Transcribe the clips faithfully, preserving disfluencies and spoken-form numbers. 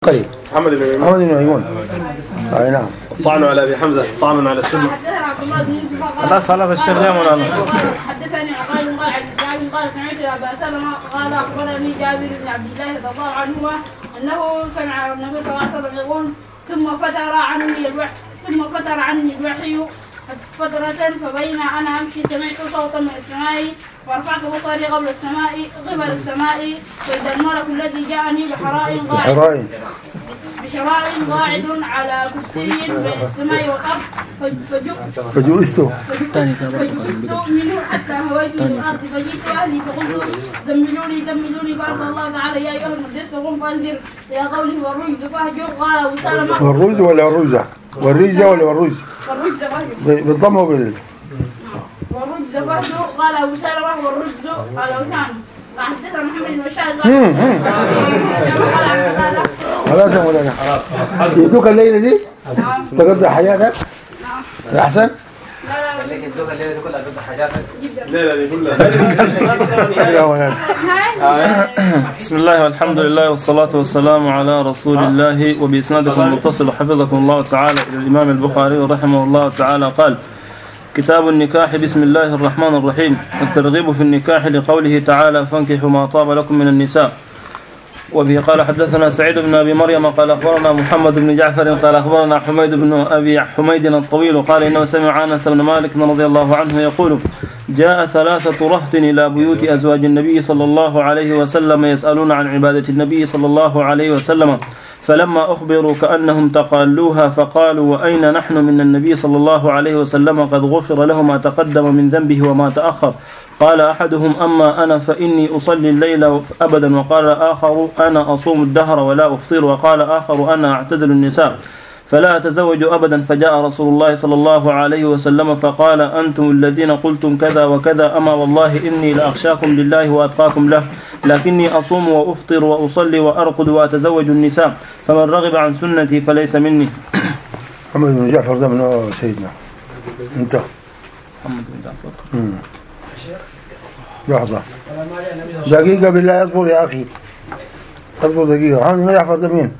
قريب محمد بن ميمون محمد بن ميمون اي نعم. طعنوا على ابي حمزه طعنا على السنه. لا صلاة الشيخ يا مولانا. حدثني عقيل قال عن جابر قال سمعت ابا سلمة قال اخبرني جابر بن عبد الله رضي الله عنهما انه سمع النبي صلى الله عليه وسلم يقول ثم فتر عني الوحي ثم فتر عني الوحي فترة فبين انا امشي سمعت صوتا من السماء ورفعت بصري قبل السماء قبل السماء فاذا الملك الذي جاءني بحراء قاعد بشراع قاعد على كرسي بين السماء والارض فجئت فجئت منه حتى هويت من الارض فجئت اهلي فقلت زملوني زملوني فارض الله تعالى يا ايها المدثر قم فانذر الى قوله والرجز فاهجر قال ابو سلمة والرجز ولا الرجزة والرجزة ولا والرجز والرجز فاهجر بالضم وبال والرجز فاهجر قال ابو سلمة والرجز قال وسام حدثنا محمد بن بشار خلاص يا مولانا يدوك الليلة دي تقضي حياتك أحسن. لا لا الزوجة الليلة دي كلها قضي حاجاتك. الليلة دي كلها. بسم الله والحمد لله والصلاة والسلام على رسول الله وبإسنادكم المتصل حفظكم الله تعالى إلى الإمام البخاري رحمه الله تعالى قال: كتاب النكاح. بسم الله الرحمن الرحيم. الترغيب في النكاح لقوله تعالى: فانكحوا ما طاب لكم من النساء. وبه قال حدثنا سعيد بن أبي مريم قال أخبرنا محمد بن جعفر قال أخبرنا حميد بن أبي حميد الطويل قال إنه سمع أنس بن مالك رضي الله عنه يقول: جاء ثلاثة رهط إلى بيوت أزواج النبي صلى الله عليه وسلم يسألون عن عبادة النبي صلى الله عليه وسلم، فلما أخبروا كأنهم تقالوها فقالوا: وأين نحن من النبي صلى الله عليه وسلم قد غفر له ما تقدم من ذنبه وما تأخر. قال أحدهم: أما أنا فإني أصلي الليل أبدا. وقال آخر: أنا أصوم الدهر ولا أفطر. وقال آخر: أنا أعتزل النساء فلا أتزوج أبدا. فجاء رسول الله صلى الله عليه وسلم فقال: أنتم الذين قلتم كذا وكذا، أما والله إني لأخشاكم لله وأتقاكم له، لكني أصوم وأفطر وأصلي وأرقد وأتزوج النساء، فمن رغب عن سنتي فليس مني. محمد بن جعفر ده من سيدنا انت محمد بن جعفر. امم لحظة دقيقة بالله اصبر يا أخي اصبر دقيقة. محمد بن جعفر ده مين؟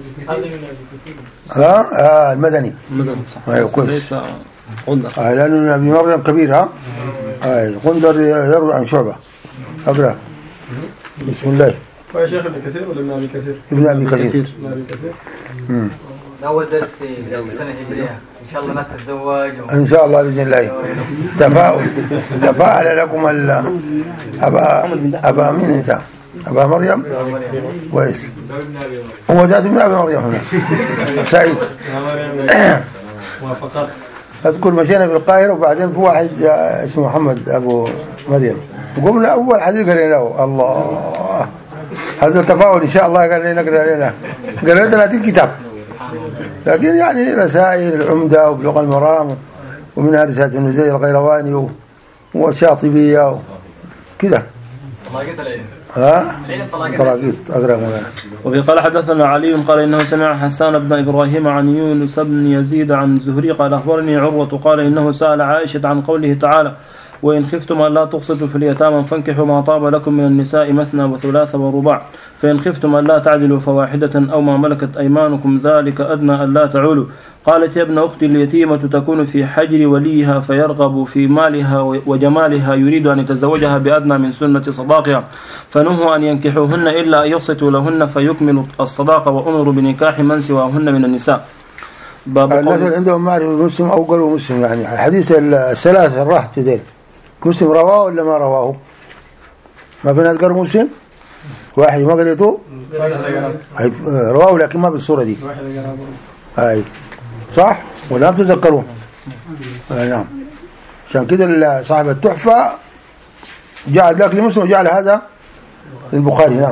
ها آه المدني. المدني صح. ايوه كويس. قندر. آه لأنه أبي مريم كبير. ها اي قندر يروي عن شعبة. أقرأ. بسم الله. هو شيخ ابن كثير ولا ابن أبي كثير؟ ابن أبي كثير. ابن أبي كثير. امم أول درس في السنة الهجرية إن شاء الله نتزوج إن شاء الله بإذن الله. تفاؤل تفاءل لكم ال أبا أبا مين أنت؟ أبا مريم. كويس. هو ذات ابن أبي مريم هنا. سعيد. موافقات. أذكر مشينا في القاهرة وبعدين في واحد اسمه محمد أبو مريم وقمنا أول حديث قريناه. الله هذا التفاؤل إن شاء الله. قال لنا نقرأ لنا قرأ لنا ثلاثين كتاب، لكن يعني رسائل العمدة وبلغة المرام ومنها رسالة ابن زيد القيرواني والشاطبية وكذا. ها طلاقيت أقرأ لنا. وفي قال حدثنا علي قال إنه سمع حسان بن إبراهيم عن يونس بن يزيد عن زهري قال أخبرني عروة قال إنه سأل عائشة عن قوله تعالى: وإن خفتم أن لا تقسطوا في اليتامى فانكحوا ما طاب لكم من النساء مثنى وثلاث ورباع، فإن خفتم أن لا تعدلوا فواحدة أو ما ملكت أيمانكم ذلك أدنى أن لا تعولوا. قالت: يا ابن أختي اليتيمة تكون في حجر وليها فيرغب في مالها وجمالها يريد أن يتزوجها بأدنى من سنة صداقها، فنهوا أن ينكحوهن إلا أن يقسطوا لهن فيكملوا الصداقة وأمروا بنكاح من سواهن من النساء. باب الناس عندهم معرفة مسلم أو قالوا مسلم، يعني الحديث الثلاثة الراحة ديل مسلم رواه ولا ما رواه؟ ما في ناس قالوا مسلم واحد ما قريته رواه لكن ما بالصورة دي. أي صح ولا تذكرون؟ نعم. عشان كده صاحب التحفة جعل ذاك لمسلم وجعل هذا للبخاري. نعم.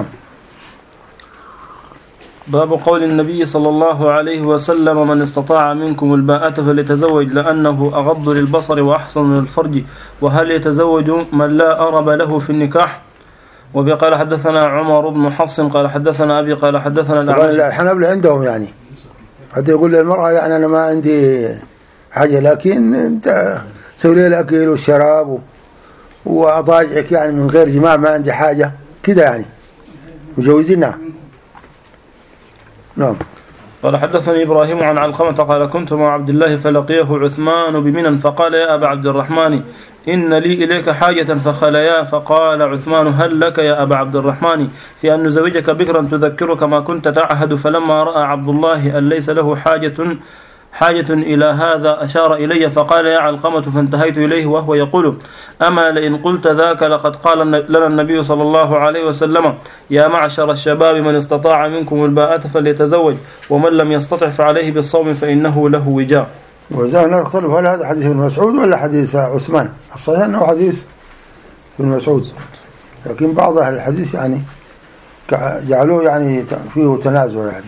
باب قول النبي صلى الله عليه وسلم: من استطاع منكم الباءة فليتزوج لأنه أغض للبصر وأحسن للفرج، وهل يتزوج من لا أرب له في النكاح؟ وبه قال حدثنا عمر بن حفص قال حدثنا أبي قال حدثنا طبعا الحنابلة عندهم يعني حتى يقول للمرأة يعني أنا ما عندي حاجة، لكن أنت سوي لي الأكل والشراب وأضاجعك يعني من غير جماع، ما عندي حاجة كده يعني مجوزينها. نعم. قال حدثني إبراهيم عن علقمة قال كنت مع عبد الله فلقيه عثمان بمنى فقال يا أبا عبد الرحمن إن لي إليك حاجة فخليا فقال عثمان هل لك يا أبا عبد الرحمن في أن نزوجك بكرا تذكرك ما كنت تعهد فلما رأى عبد الله أن ليس له حاجة حاجة إلى هذا أشار إلي فقال يا علقمة فانتهيت إليه وهو يقول أما لئن قلت ذاك لقد قال لنا النبي صلى الله عليه وسلم يا معشر الشباب من استطاع منكم الباءة فليتزوج ومن لم يستطع فعليه بالصوم فإنه له وجاء. وإذا نختلف هل هذا حديث ابن مسعود ولا حديث عثمان؟ الصحيح أنه حديث ابن مسعود، لكن بعض أهل الحديث يعني جعلوه يعني فيه تنازع يعني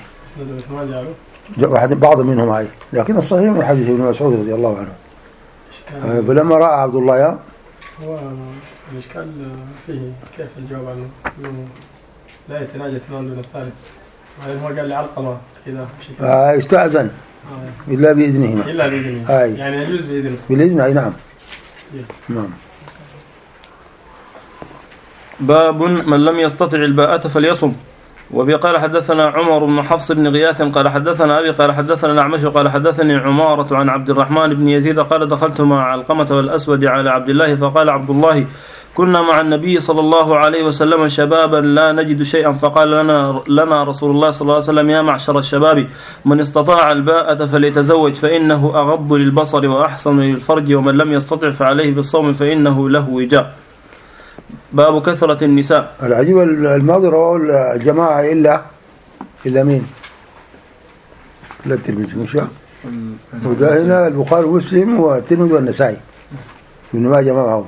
بعض منهم هاي، لكن الصحيح من حديث ابن مسعود رضي الله عنه. فلما رأى عبد الله يا هو الإشكال فيه كيف الجواب عنه إنه لا يتناجى اثنان دون الثالث، هو قال لي علقمة إذا آه استأذن آه. إلا بإذنه إلا بإذنه آه. يعني يجوز بإذنه بالإذن أي نعم. yeah. نعم. باب من لم يستطع الباءة فليصم. وبي قال حدثنا عمر بن حفص بن غياث قال حدثنا أبي قال حدثنا الأعمش قال حدثني عمارة عن عبد الرحمن بن يزيد قال دخلت مع علقمة والأسود على عبد الله فقال عبد الله كنا مع النبي صلى الله عليه وسلم شبابا لا نجد شيئا فقال لنا, لنا رسول الله صلى الله عليه وسلم يا معشر الشباب من استطاع الباءة فليتزوج فإنه أغض للبصر وأحسن للفرج ومن لم يستطع فعليه بالصوم فإنه له وجاء. باب كثرة النساء. العجيب الماضي رواه الجماعة إلا إلا مين؟ إلا الترمذي مش وده هنا البخاري ومسلم والترمذي والنسائي ابن ماجه معهم،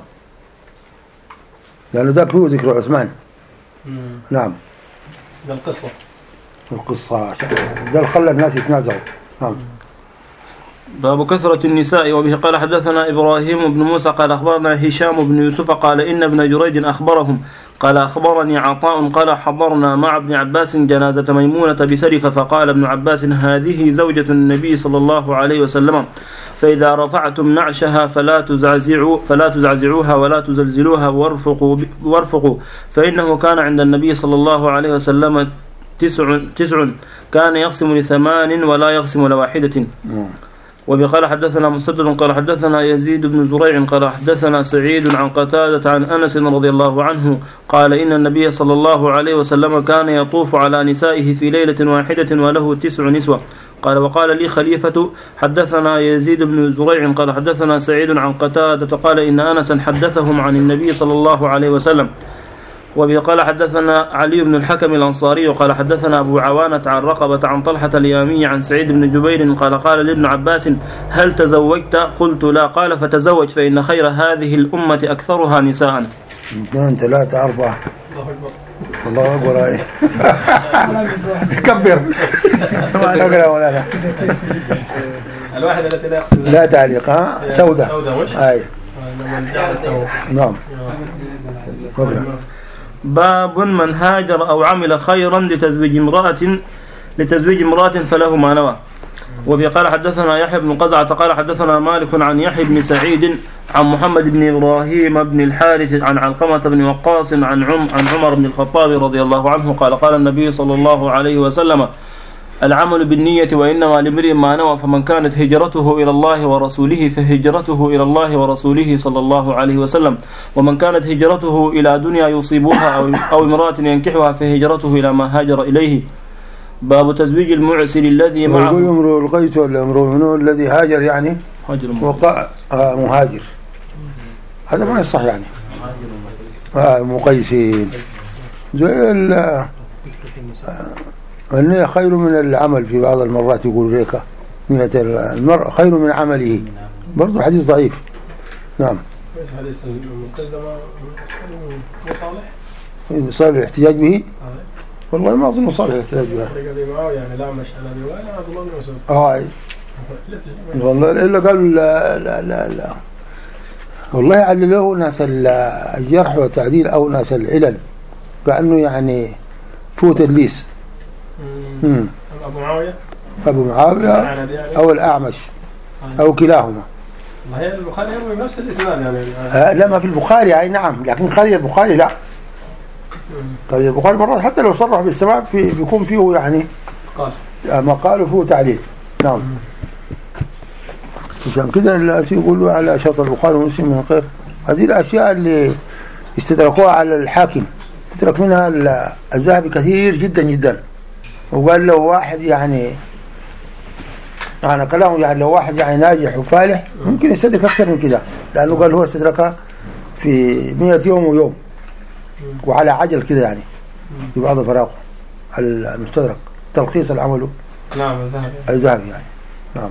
لأنه ذاك هو ذكر عثمان. نعم. ده القصة. القصة ده خلى الناس يتنازعوا. نعم. باب كثرة النساء. وبه قال حدثنا إبراهيم بن موسى قال أخبرنا هشام بن يوسف قال إن ابن جريج أخبرهم قال أخبرني عطاء قال حضرنا مع ابن عباس جنازة ميمونة بسرفة فقال ابن عباس هذه زوجة النبي صلى الله عليه وسلم فإذا رفعتم نعشها فلا تزعزعوا فلا تزعزعوها ولا تزلزلوها وارفقوا وارفقوا فإنه كان عند النبي صلى الله عليه وسلم تسع تسع كان يقسم لثمان ولا يقسم لواحدة. وبقال حدثنا مسدد قال حدثنا يزيد بن زريع قال حدثنا سعيد عن قتادة عن أنس رضي الله عنه قال إن النبي صلى الله عليه وسلم كان يطوف على نسائه في ليلة واحدة وله تسع نسوة. قال وقال لي خليفة حدثنا يزيد بن زريع قال حدثنا سعيد عن قتادة قال إن أنسا حدثهم عن النبي صلى الله عليه وسلم. وقال حدثنا علي بن الحكم الأنصاري قال حدثنا أبو عوانة عن رقبة عن طلحة اليامي عن سعيد بن جبير قال قال لابن عباس هل تزوجت؟ قلت لا. قال فتزوج فإن خير هذه الأمة أكثرها نساء. اثنين ثلاثة أربعة. الله أكبر. الله أكبر. كبر. الواحدة التي لا يقصد لا تعليق ها سودة. أي. نعم. باب من هاجر أو عمل خيرا لتزويج امرأة لتزويج امرأة فله ما نوى. وفي قال حدثنا يحيى بن قزعة قال حدثنا مالك عن يحيى بن سعيد عن محمد بن إبراهيم بن الحارث عن علقمة بن وقاص عن عم عن عمر بن الخطاب رضي الله عنه قال قال النبي صلى الله عليه وسلم العمل بالنية وإنما لامرئ ما نوى فمن كانت هجرته إلى الله ورسوله فهجرته إلى الله ورسوله صلى الله عليه وسلم ومن كانت هجرته إلى دنيا يصيبها أو امرأة ينكحها فهجرته إلى ما هاجر إليه. باب تزويج المعسر الذي معه. يقول امرؤ القيس ولا امرؤ منو الذي هاجر يعني وقع آه مهاجر هذا ما يصح يعني آه مقيسين زي ال النية خير من العمل في بعض المرات يقول لك نية المرء خير من عمله برضو حديث ضعيف. نعم. حديث المقدمة مصالح صالح الاحتجاج به والله ما أظن صالح الاحتجاج به يعني لا مش أنا بيوانا أظن مسؤول آه والله إلا قال لا لا لا لا والله علله ناس الجرح والتعديل أو ناس العلل كأنه يعني فوت الليس. امم أبو معاوية أبو معاوية أو الأعمش أو كلاهما. هي البخاري يروي نفس الإسناد يعني آه لا ما في البخاري أي نعم لكن خارج البخاري لا. خارج البخاري مرات حتى لو صرح بالسماع في بيكون فيه يعني قال مقال وفيه تعليل. نعم. عشان كده التي يقولوا على شرط البخاري ومسلم من غير هذه الأشياء اللي استدركوها على الحاكم، تترك منها الذهبي كثير جدا جدا. وقال له واحد يعني أنا كلامه يعني لو واحد يعني ناجح وفالح ممكن يستدرك أكثر من كده، لأنه قال هو استدركها في مئة يوم ويوم وعلى عجل كده يعني في بعض فراغه المستدرك تلخيص العمل. نعم الذهبي الذهبي يعني. نعم.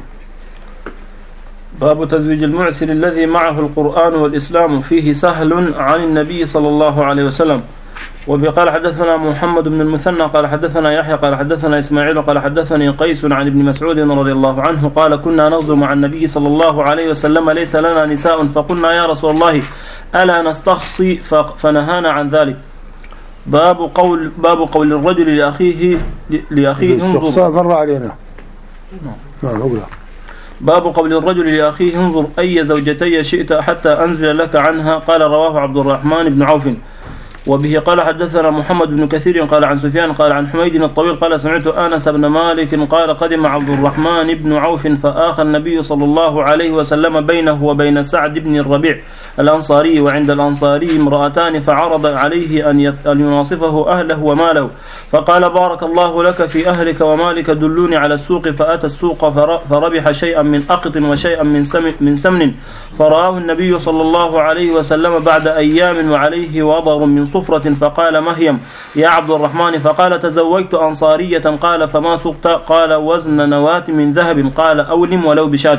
باب تزويج المعسر الذي معه القرآن والإسلام فيه سهل عن النبي صلى الله عليه وسلم. وبقال حدثنا محمد بن المثنى قال حدثنا يحيى قال حدثنا إسماعيل قال حدثني قيس عن ابن مسعود رضي الله عنه قال كنا نغزو مع النبي صلى الله عليه وسلم ليس لنا نساء فقلنا يا رسول الله ألا نستخصي فنهانا عن ذلك. باب قول باب قول الرجل لأخيه لأخيه انظر مر علينا. نعم. باب قول الرجل لأخيه انظر أي زوجتي شئت حتى أنزل لك عنها. قال رواه عبد الرحمن بن عوف. وبه قال حدثنا محمد بن كثير قال عن سفيان قال عن حميد الطويل قال سمعت أنس بن مالك قال قدم عبد الرحمن بن عوف فآخى النبي صلى الله عليه وسلم بينه وبين سعد بن الربيع الأنصاري وعند الأنصاري امرأتان فعرض عليه أن يناصفه أهله وماله فقال بارك الله لك في أهلك ومالك دلوني على السوق. فأتى السوق فربح شيئا من أقط وشيئا من سمن فرآه النبي صلى الله عليه وسلم بعد أيام وعليه وضر من صفرة فقال مهيم يا عبد الرحمن فقال تزوجت أنصارية قال فما سقت قال وزن نواة من ذهب قال أولم ولو بشاة.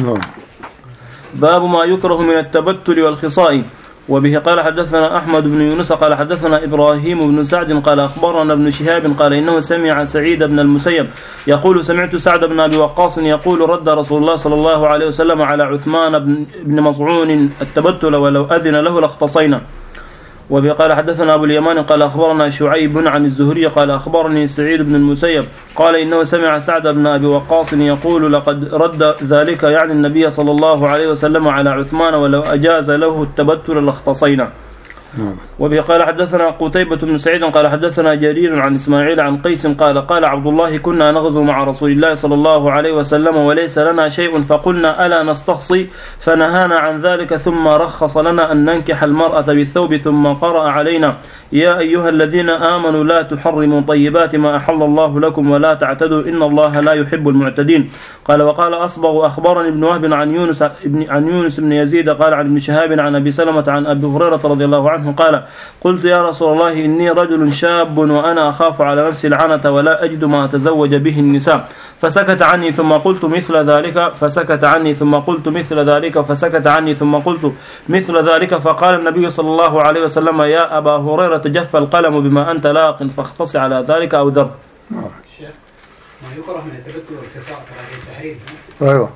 باب ما يكره من التبتل والخصاء. وبه قال حدثنا أحمد بن يونس قال حدثنا إبراهيم بن سعد قال أخبرنا ابن شهاب قال إنه سمع سعيد بن المسيب يقول سمعت سعد بن أبي وقاص يقول رد رسول الله صلى الله عليه وسلم على عثمان بن مظعون التبتل ولو أذن له لاختصينا. وبه قال حدثنا أبو اليمان قال أخبرنا شعيب عن الزهري قال أخبرني سعيد بن المسيب قال إنه سمع سعد بن أبي وقاص يقول لقد رد ذلك يعني النبي صلى الله عليه وسلم على عثمان ولو أجاز له التبتل لاختصينا. وبه قال حدثنا قتيبة بن سعيد قال حدثنا جرير عن إسماعيل عن قيس قال قال عبد الله كنا نغزو مع رسول الله صلى الله عليه وسلم وليس لنا شيء فقلنا ألا نستخصي فنهانا عن ذلك ثم رخص لنا أن ننكح المرأة بالثوب ثم قرأ علينا يا أيها الذين آمنوا لا تحرموا طيبات ما أحل الله لكم ولا تعتدوا إن الله لا يحب المعتدين. قال وقال أصبغ أخبرني ابن وهب عن يونس عن يونس بن يزيد قال عن ابن شهاب عن أبي سلمة عن أبي هريرة رضي الله عنه قال قلت يا رسول الله إني رجل شاب وأنا أخاف على نفسي العنة ولا أجد ما أتزوج به النساء فسكت عني ثم قلت مثل ذلك فسكت عني ثم قلت مثل ذلك فسكت عني ثم قلت مثل ذلك فقال النبي صلى الله عليه وسلم يا أبا هريرة جف القلم بما أنت لاق فاختص على ذلك أو ذر. شيخ ما يكره من التبتل والخصاء كراهية التحريم. أيوة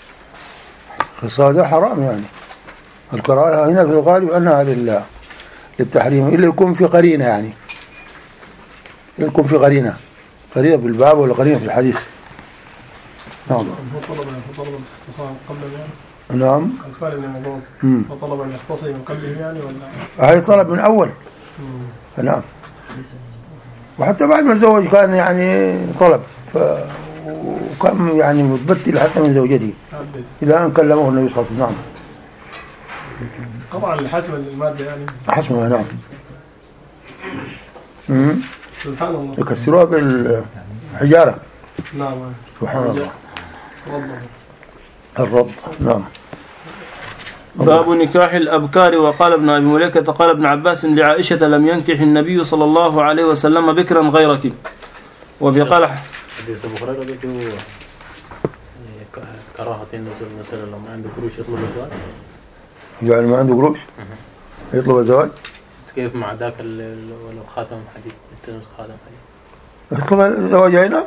خصاء ده حرام يعني الكراهة هنا في الغالب أنها لله للتحريم إلا يكون في قرينة يعني إلا يكون في قرينة قرينة في الباب ولا قرينة في الحديث. نعم. هو طلب طلب الاختصاص قبل يعني. نعم. الفارق من الموضوع. هو طلب أن يختصي من قبله يعني ولا؟ هاي طلب من أول. نعم. وحتى بعد ما تزوج كان يعني طلب ف... وكان يعني متبتل حتى من زوجته إلى أن كلمه النبي صلى الله عليه وسلم. نعم. طبعا لحسب المادة يعني. حسبها نعم. امم سبحان الله. يكسروها بالحجارة. نعم. سبحان الله. الرد. نعم. باب نكاح الأبكار. وقال ابن أبي مليكة قال ابن عباس لعائشة لم ينكح النبي صلى الله عليه وسلم بكرا غيرك. وبقال حديث أبو هريرة ذكر كراهة النزول مثلا لو ما عنده قروش يطلب الزواج. يعني ما عنده قروش يطلب الزواج. كيف مع ذاك ولو خاتم حديد يتنس خاتم حديد يطلب الزواج هنا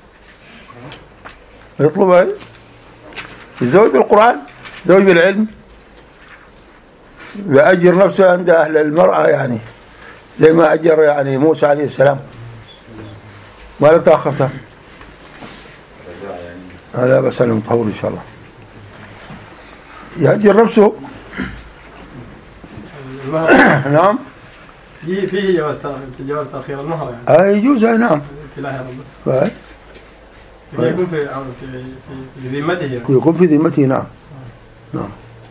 يطلب الزواج بالقرآن زواج بالعلم بأجر نفسه عند أهل المرأة يعني زي ما أجر يعني موسى عليه السلام. ما لك تأخرتها لا بس أنا متطور إن شاء الله يأجر نفسه. نعم فيه فيه جواز تأخير جواز تأخير المهر يعني. أي يجوز أي نعم. يكون في في في ذمته يكون في ذمته. نعم نعم.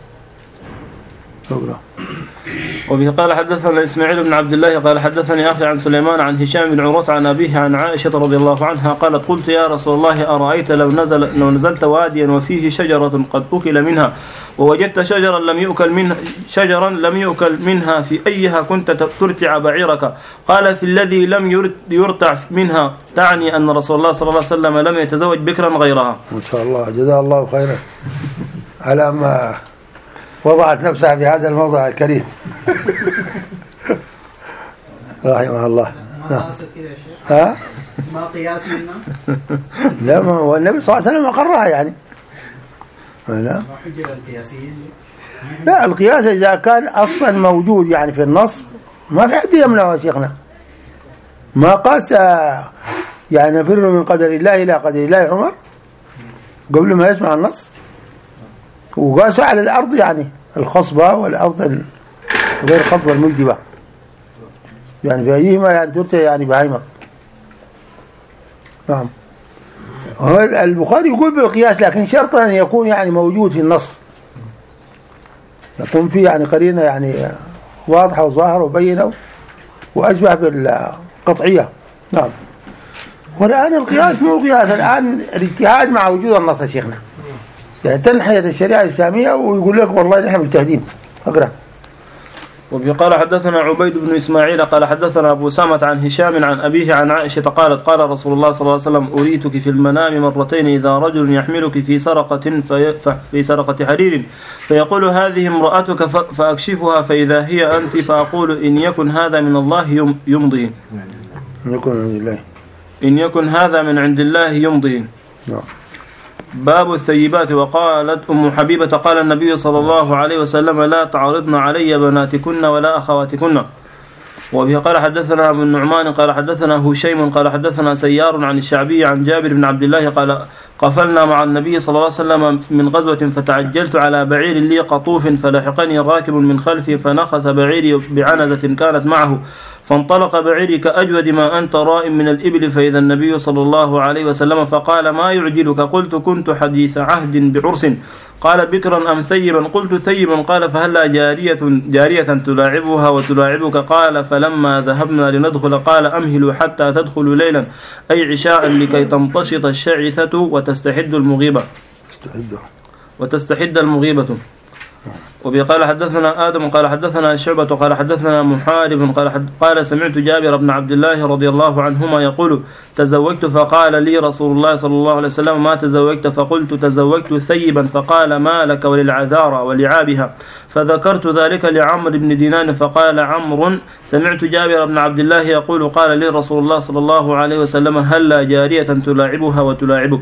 وبه قال حدثنا إسماعيل بن عبد الله قال حدثني أخي عن سليمان عن هشام بن عروة عن أبيه عن عائشة رضي الله عنها قالت قلت يا رسول الله أرأيت لو نزل لو نزلت واديا وفيه شجرة قد أكل منها ووجدت شجرا لم يؤكل منها شجرا لم يؤكل منها في أيها كنت ترتع بعيرك؟ قال في الذي لم يرتع منها، تعني أن رسول الله صلى الله عليه وسلم لم يتزوج بكرا غيرها. ما شاء الله جزاه الله خيرا على ما وضعت نفسها في هذا الموضع الكريم. رحمه الله. ما قاست كذا يا شيخ؟ ها؟ ما قياس منه؟ لا، ما هو النبي صلى الله عليه وسلم أقرها يعني. لا ما حجة القياسيين؟ لا، القياس إذا كان أصلا موجود يعني في النص ما في حد يمنعه يا شيخنا. ما قاس يعني نفر من قدر الله إلى قدر الله عمر قبل ما يسمع النص، وقاس على الأرض يعني الخصبة والأرض غير الخصبة المجدبة، يعني بأيهما يعني ترتع يعني بهيمة. نعم. البخاري يقول بالقياس، لكن شرط أن يكون يعني موجود في النص، يكون فيه يعني قرينة يعني واضحة وظاهرة وبينة وأشبه بالقطعية. نعم. والآن القياس مو قياس، الآن الاجتهاد مع وجود النص يا شيخنا، يعني تنحية الشريعة الإسلامية ويقول لك والله نحن مجتهدين. أقرأ. وفي قال حدثنا عبيد بن إسماعيل قال حدثنا أبو سامة عن هشام عن أبيه عن عائشة قالت قال رسول الله صلى الله عليه وسلم أريتك في المنام مرتين إذا رجل يحملك في سرقة في, في سرقة حرير فيقول هذه امرأتك فأكشفها فإذا هي أنت فأقول إن يكن هذا من الله يمضي إن يكن عند الله إن يكن هذا من عند الله يمضي. نعم. باب الثيبات. وقالت أم حبيبة قال النبي صلى الله عليه وسلم لا تعرضن علي بناتكن ولا أخواتكن. وبه قال حدثنا ابن النعمان قال حدثنا هشيم قال حدثنا سيار عن الشعبي عن جابر بن عبد الله قال قفلنا مع النبي صلى الله عليه وسلم من غزوة فتعجلت على بعير لي قطوف فلحقني راكب من خلفي فنخس بعيري بعنزة كانت معه فانطلق بعيري كأجود ما أنت رائم من الإبل فإذا النبي صلى الله عليه وسلم فقال ما يعجلك؟ قلت كنت حديث عهد بعرس. قال بكرا أم ثيبا؟ قلت ثيبا. قال فهلا جارية جارية تلاعبها وتلاعبك؟ قال فلما ذهبنا لندخل قال أمهلوا حتى تدخلوا ليلا أي عشاء لكي تمتشط الشعثة وتستحد المغيبة وتستحد المغيبة. وبقال حدثنا آدم قال حدثنا شعبة قال حدثنا محارب قال حد قال سمعت جابر بن عبد الله رضي الله عنهما يقول تزوجت فقال لي رسول الله صلى الله عليه وسلم ما تزوجت؟ فقلت تزوجت ثيبا. فقال ما لك وللعذارى ولعابها؟ فذكرت ذلك لعمرو بن دينار فقال عمرو سمعت جابر بن عبد الله يقول قال لي رسول الله صلى الله عليه وسلم هلا جارية تلاعبها وتلاعبك.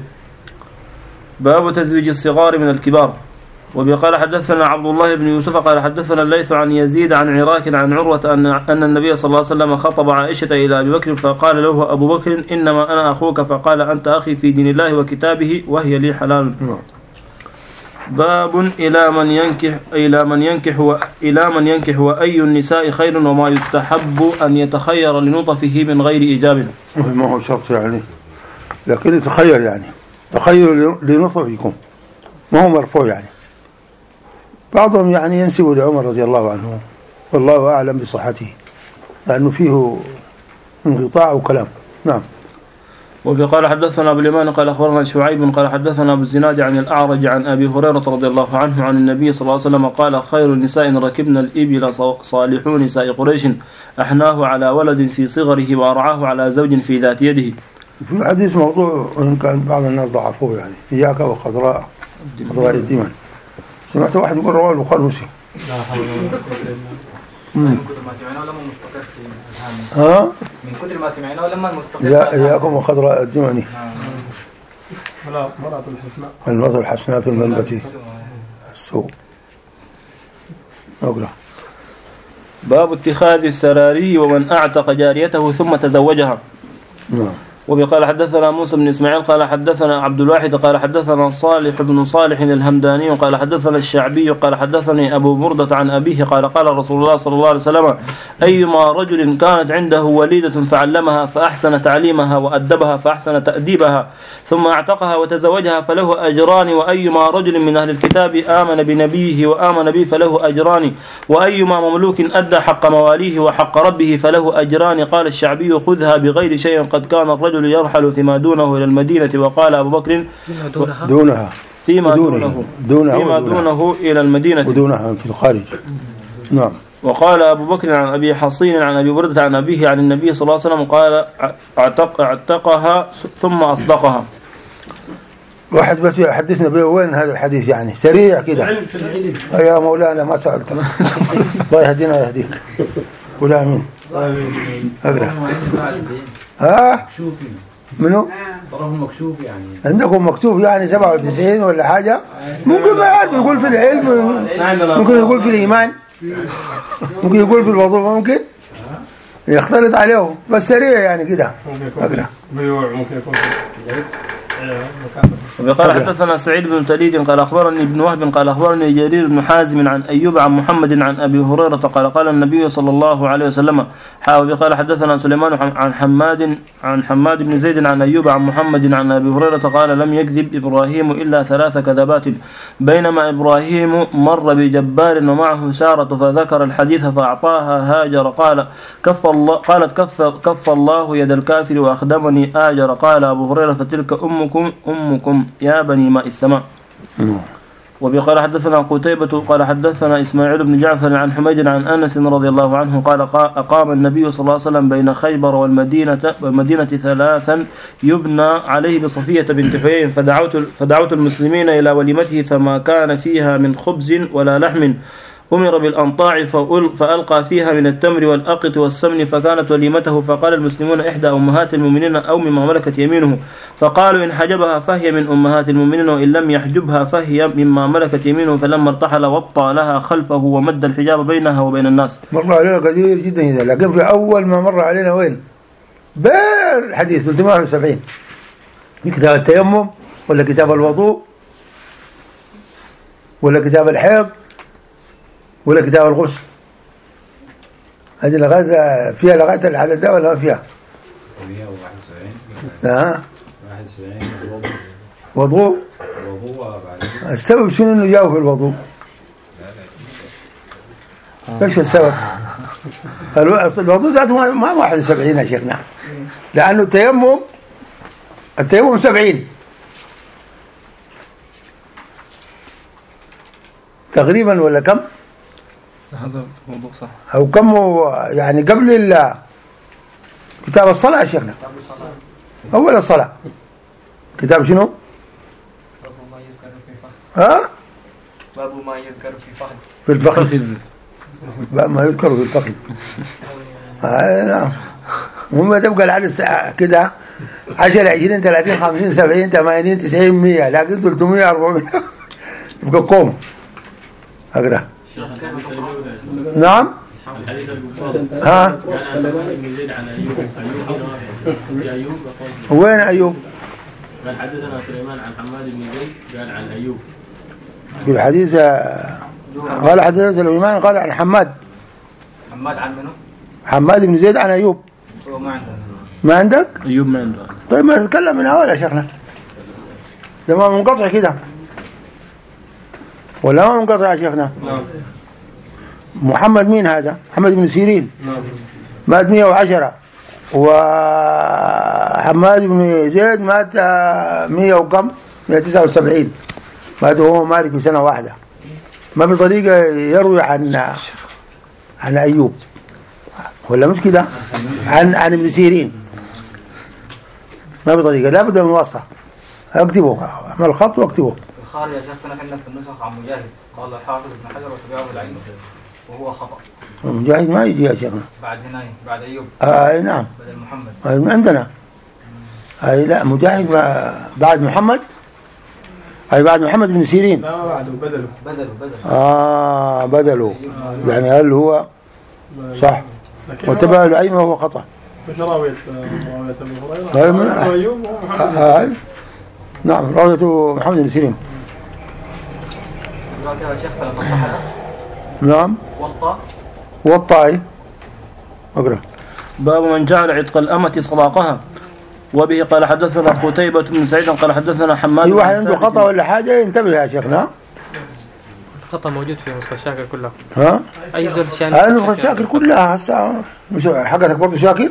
باب تزويج الصغار من الكبار. وبقال حدثنا عبد الله بن يوسف قال حدثنا الليث عن يزيد عن عراك عن عروة أن أن النبي صلى الله عليه وسلم خطب عائشة إلى أبي بكر فقال له أبو بكر إنما أنا أخوك فقال أنت أخي في دين الله وكتابه وهي لي حلال. باب إلى من ينكح إلى من ينكح وإلى من ينكح وأي النساء خير وما يستحب أن يتخير لنطفه من غير إيجاب. ما هو شرط يعني، لكن يتخير يعني تخير لنطفكم ما هو مرفوع يعني. بعضهم يعني ينسب لعمر رضي الله عنه والله أعلم بصحته لأنه فيه انقطاع وكلام. نعم. وقال حدثنا أبو اليمان قال أخبرنا شعيب قال حدثنا أبو الزناد عن الأعرج عن أبي هريرة رضي الله عنه عن النبي صلى الله عليه وسلم قال خير النساء إن ركبنا الإبل صالحون نساء قريش أحناه على ولد في صغره وأرعاه على زوج في ذات يده. في حديث موضوع وإن كان بعض الناس ضعفوه يعني إياك وخضراء خضراء الدمن. سمعت واحد يقول رواه البخاري ومسلم. لا حول ولا قوة إلا بالله. من كثر ما سمعناه لما مستقر في الأذهان. ها؟ من كثر ما سمعناه لما مستقر. يا إياكم وخضراء الدمن. ولا مرأة الحسناء. المرأة الحسناء في المنبت السوء. أقرأ. باب اتخاذ السراري ومن أعتق جاريته ثم تزوجها. نعم. وبقال حدثنا موسى بن إسماعيل قال حدثنا عبد الواحد قال حدثنا صالح بن صالح الهمداني قال حدثنا الشعبي قال حدثني أبو بردة عن أبيه قال قال رسول الله صلى الله عليه وسلم أيما رجل كانت عنده وليدة فعلمها فأحسن تعليمها وأدبها فأحسن تأديبها ثم اعتقها وتزوجها فله أجران، وأيما رجل من أهل الكتاب آمن بنبيه وآمن به فله أجران، وأيما مملوك أدى حق مواليه وحق ربه فله أجران. قال الشعبي خذها بغير شيء قد كان الرجل يرحل فيما دونه إلى المدينة. وقال أبو بكر دونها دونها فيما دونه, دونه, فيما دونه إلى المدينة ودونها في الخارج. نعم. وقال أبو بكر عن أبي حصين عن أبي بردة عن أبيه عن النبي صلى الله عليه وسلم قال اعتق اعتقها ثم أصدقها. واحد بس يحدثنا به وين هذا الحديث يعني سريع كده يا مولانا ما سألت الله يهدينا ويهديك. قول آمين. أقرأ. ها منو؟ تراهم مكشوف يعني عندكم مكتوب يعني سبعة وتسعين ولا حاجة؟ ممكن ما يعرف يقول في العلم، ممكن يقول في الإيمان، ممكن يقول في الوضوء، ممكن يختلط عليه بس سريع يعني كده. أقرأ. ممكن يكون وقال حدثنا سعيد بن تليد قال أخبرني ابن وهب قال أخبرني جرير بن حازم عن أيوب عن محمد عن أبي هريرة قال قال النبي صلى الله عليه وسلم حاول. قال حدثنا سليمان عن حماد عن حماد بن زيد عن أيوب عن محمد عن أبي هريرة قال لم يكذب إبراهيم إلا ثلاث كذبات بينما إبراهيم مر بجبار ومعه سارة فذكر الحديث فأعطاها هاجر قال كف الله قالت كف كف الله يد الكافر وأخدمني آجر. قال أبو هريرة فتلك أمكم أمكم يا بني ماء السماء. وبقال حدثنا قتيبة قال حدثنا إسماعيل بن جعفر عن حميد عن أنس رضي الله عنه قال أقام النبي صلى الله عليه وسلم بين خيبر والمدينة والمدينة ثلاثا يبنى عليه بصفية بنت حيي فدعوت فدعوت المسلمين إلى وليمته فما كان فيها من خبز ولا لحم أمر بالأنطاع فألقى فيها من التمر والأقط والسمن فكانت وليمته. فقال المسلمون إحدى أمهات المؤمنين أو مما ملكت يمينه، فقالوا إن حجبها فهي من أمهات المؤمنين وإن لم يحجبها فهي مما ملكت يمينه. فلما ارتحل وطى لها خلفه ومد الحجاب بينها وبين الناس. مر علينا كثير جدا إذا، لكن في أول ما مر علينا وين؟ بين الحديث ثلاثمائة وسبعين كتاب التيمم ولا كتاب الوضوء ولا كتاب الحيض ولا كتاب الغسل. هذه لغاية فيها لغاية العدد ده ولا فيها؟ مئة وواحد وسبعين. ها؟ واحد وسبعين وضوء. وضوء بعدين. السبب شنو إنه جاوا في الوضوء؟ إيش السبب؟ الوضوء ذاته ما واحد وسبعين يا شيخنا، لأنه التيمم التيمم سبعين تقريبا ولا كم؟ هذا موضوع صح. أو كم يعني قبل كتاب الصلاة يا شيخنا؟ أول الصلاة كتاب شنو؟ باب ما يذكر في فخذ. ها؟ باب ما يذكر في فخذ. في الفخذ. باب ما يذكر في الفخذ. آه نعم. وما تبقى العدد كده عشرة عشرين ثلاثين خمسين سبعين ثمانين تسعين مية، لكن ثلاثمية أربعمية يبقى كوم. أقرأ. نعم. ها. وين أيوب؟ قال حدثنا سليمان عن حماد بن زيد قال عن أيوب. في الحديث قال حدثنا سليمان قال عن حماد. حماد عن منه؟ حماد بن زيد عن أيوب. هو ما عنده. ما عندك؟ أيوب ما عنده. طيب ما نتكلم من أول يا شيخنا. ده ما منقطع كده. ولا ما منقطع يا شيخنا؟ نعم. محمد مين هذا؟ محمد بن سيرين. نعم. مات مئة وعشرة، وحماد بن زيد مات مئة وكم؟ مئة وتسعة وسبعين. مات هو مالك بسنة واحدة. ما بطريقة يروي عن عن أيوب ولا مش كده؟ عن عن ابن سيرين ما بطريقة، لا بد من واسطة. اكتبه، اعمل خط واكتبه. الخارج يا شيخ كنا عندنا في النسخ عن مجاهد قال حافظ ابن حجر وتبعه العين وهو خطأ. مجاهد ما يجي يا شيخنا. بعد هنا بعد أيوب. آه نعم. بدل محمد. آه عندنا. أي لا مجاهد بعد محمد. أي بعد محمد بن سيرين. لا بعده بدله. بدله بدله. آه بدله. يعني هل هو صح؟ وتبع العين وهو خطأ. مش راوية راوية أبي هريرة أيوب ومحمد نعم راوية محمد بن سيرين. دلوقتي يا شيخ فلما اتحد نعم وطأ وطأ اقرأ. باب من جعل عتق الأمة صداقها. وبه قال حدثنا قتيبة بن سعيد قال حدثنا حماد. أي واحد عنده خطأ ولا حاجة ينتبه يا شيخنا. الخطأ موجود في نسخة الشاكر كلها. ها؟ أي زول شان. هاي نسخة الشاكر كلها هسه مش حقتك برضه شاكر؟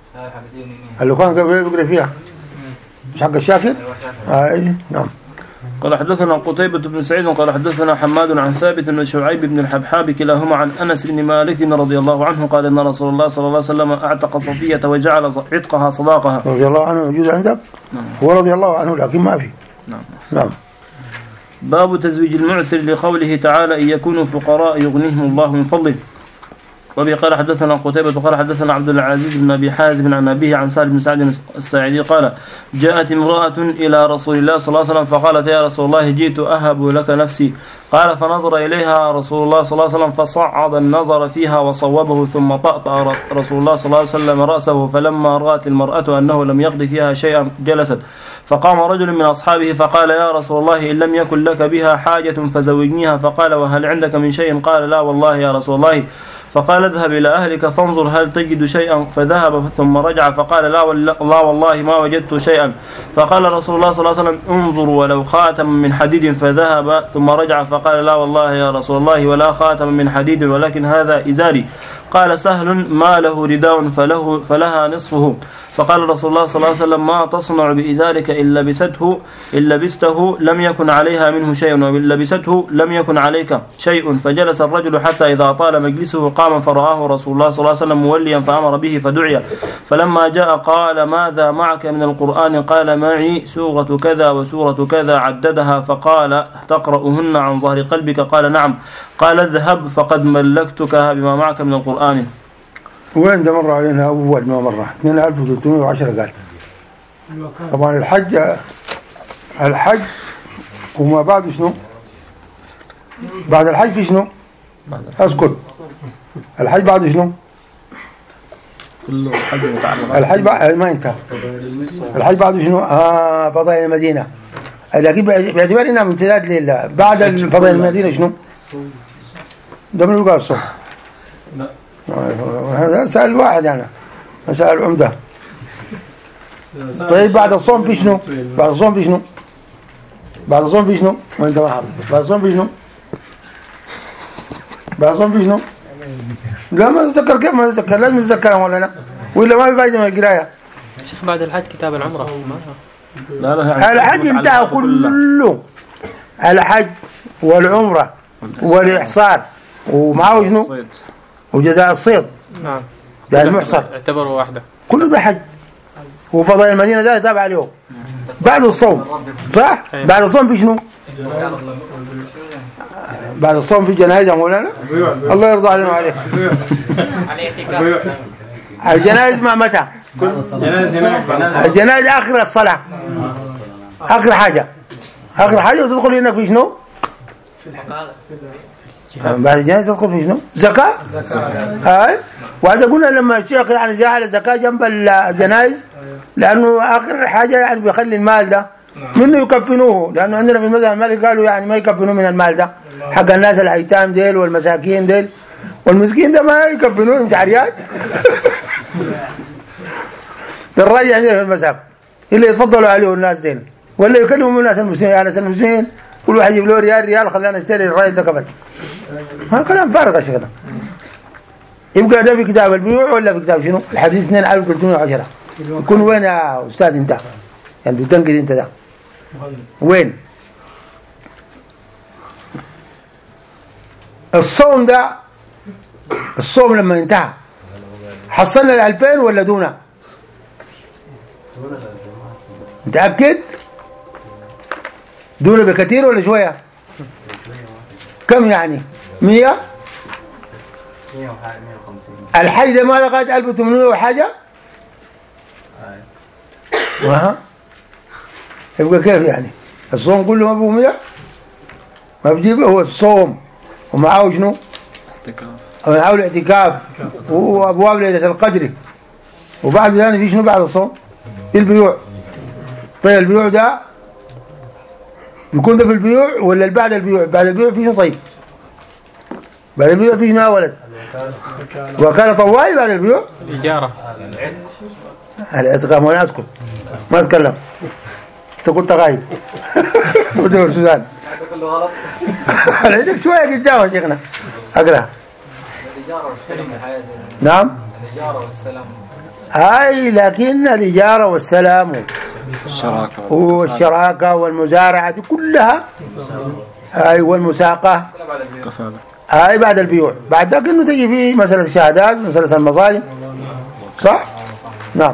اللي كان قبل بيقرأ فيها مش حق الشاكر؟ أي نعم. قال حدثنا قتيبة بن سعيد قال حدثنا حماد عن ثابت بن شعيب بن الحبحاب كلاهما عن أنس بن مالك رضي الله عنه قال إن رسول الله صلى الله عليه وسلم أعتق صفية وجعل عتقها صداقها. رضي الله عنه موجود عندك؟ نعم. هو رضي الله عنه لكن ما في. نعم. نعم. باب تزويج المعسر لقوله تعالى إن يكونوا فقراء يغنيهم الله من فضله. وبه قال حدثنا قتيبة قال حدثنا عبد العزيز بن أبي حازم عن أبيه عن سالم بن سعد الساعدي قال جاءت امرأة إلى رسول الله صلى الله عليه وسلم فقالت يا رسول الله جئت أهب لك نفسي. قال فنظر إليها رسول الله صلى الله عليه وسلم فصعد النظر فيها وصوبه ثم طأطأ رسول الله صلى الله عليه وسلم رأسه فلما رأت المرأة أنه لم يقض فيها شيئا جلست. فقام رجل من أصحابه فقال يا رسول الله إن لم يكن لك بها حاجة فزوجنيها. فقال وهل عندك من شيء؟ قال لا والله يا رسول الله. فقال اذهب إلى أهلك فانظر هل تجد شيئا. فذهب ثم رجع فقال لا, لا والله ما وجدت شيئا. فقال رسول الله صلى الله عليه وسلم انظر ولو خاتم من حديد. فذهب ثم رجع فقال لا والله يا رسول الله ولا خاتم من حديد ولكن هذا إزاري. قال سهل ما له رداء فله فلها نصفه. فقال رسول الله صلى الله عليه وسلم ما تصنع بإزارك إن لبسته إن لبسته لم يكن عليها منه شيء وإن لبسته لم يكن عليك شيء. فجلس الرجل حتى إذا طال مجلسه قام فرآه رسول الله صلى الله عليه وسلم موليا فأمر به فدعي. فلما جاء قال ماذا معك من القرآن؟ قال معي سورة كذا وسورة كذا عددها. فقال تقرأهن عن ظهر قلبك؟ قال نعم. قال اذهب فقد ملكتكها بما معك من القرآن. وين ده مر علينا أول ما مرة اثنين ألف وثلاثمائة وعشرة قال. طبعا الحج الحج وما بعد شنو؟ بعد الحج في شنو؟ أسكت. الحج بعد شنو؟ الحج بعد ما انتهى. الحج بعد شنو؟ آه فضائل المدينة. لكن باعتبار انها امتداد لله بعد فضائل المدينة شنو؟ ده من يقال الصوم. هذا سأل واحد أنا مسألة عمدة. طيب بعد الصوم في شنو؟ بعد الصوم في شنو؟ بعد الصوم في شنو؟ ما أنت ما عارف. بعد الصوم في شنو؟ بعد الصوم في شنو؟ لا ما تذكر. كيف ما تذكر؟ لازم تتذكرها مولانا وإلا ما في فايدة من القراية. شيخ بعد الحج كتاب العمرة. لا لا الحج انتهى كله. الحج والعمرة والإحصار ومعه شنو؟ وجزاء الصيد. نعم. ده المحصر اعتبروا واحدة. كله ده حج. وفضائل المدينة ده تابع له بعد الصوم صح؟ بعد الصوم في شنو؟ بعد الصوم في جنائز يا مولانا. الله يرضى علينا وعليك. الجنائز مع متى؟ الجنائز آخر الصلاة آخر حاجة آخر حاجة وتدخل هناك في شنو؟ بعد الجنائز تدخل في شنو؟ زكاة. هاي وهذا قلنا لما الشيخ يعني جعل الزكاة جنب الجنائز لأنه آخر حاجة يعني بيخلي المال ده منه يكفنوه. لأنه عندنا في المذهب المالكي قالوا يعني ما يكفنوه من المال ده حق الناس الأيتام ديل والمساكين ديل والمسكين ده ما يكفنوه مش عريان. الرأي عندنا في المذهب اللي يتفضلوا عليه الناس ديل ولا يكلموا الناس المسلمين يعني الناس المسلمين كل واحد يجيب له ريال ريال خلينا نشتري الرأي ده قبل. ها كلام فارغ يا شيخنا. يبقى ده في كتاب البيوع ولا في كتاب شنو؟ الحديث اثنين ألف وثلاثمائة وعشرة. يكون وين يا أستاذ أنت؟ يعني بتنقل أنت ده وين؟ الصوم ده الصوم لما انتهى حصلنا الألفين ولا دونه؟ متأكد؟ دونه بكثير ولا شوية؟ كم يعني؟ مية؟ الحج ده ما لقيت ألف وثمانمائة وحاجة؟ وها؟ يبقى كيف يعني؟ الصوم كله ما بيه مية؟ ما بجيب هو الصوم ومعاه شنو؟ ومعاه الاعتكاف وأبواب ليلة القدر وبعد ذلك في شنو بعد الصوم؟ في البيوع. طيب البيوع ده يكون ده في البيوع ولا بعد البيوع؟ بعد البيوع في شنو؟ طيب بعد البيوع في شنو يا ولد؟ وكالة طوالي بعد البيوع؟ الإجارة. العتق. ما اسكت ما اتكلم، انت كنت غايب. ودور سودان كله غلط. عندك شويه قدام يا شيخنا. اقرا. الإجارة والسلام الحياة. نعم الإجارة والسلام. اي لكن الإجارة والسلام الشراكة والشراكة والمزارعة دي كلها اي والمساقة اي بعد البيوع. بعد ذاك انه تجي فيه مسألة الشهادات مسألة المظالم. صح؟ نعم.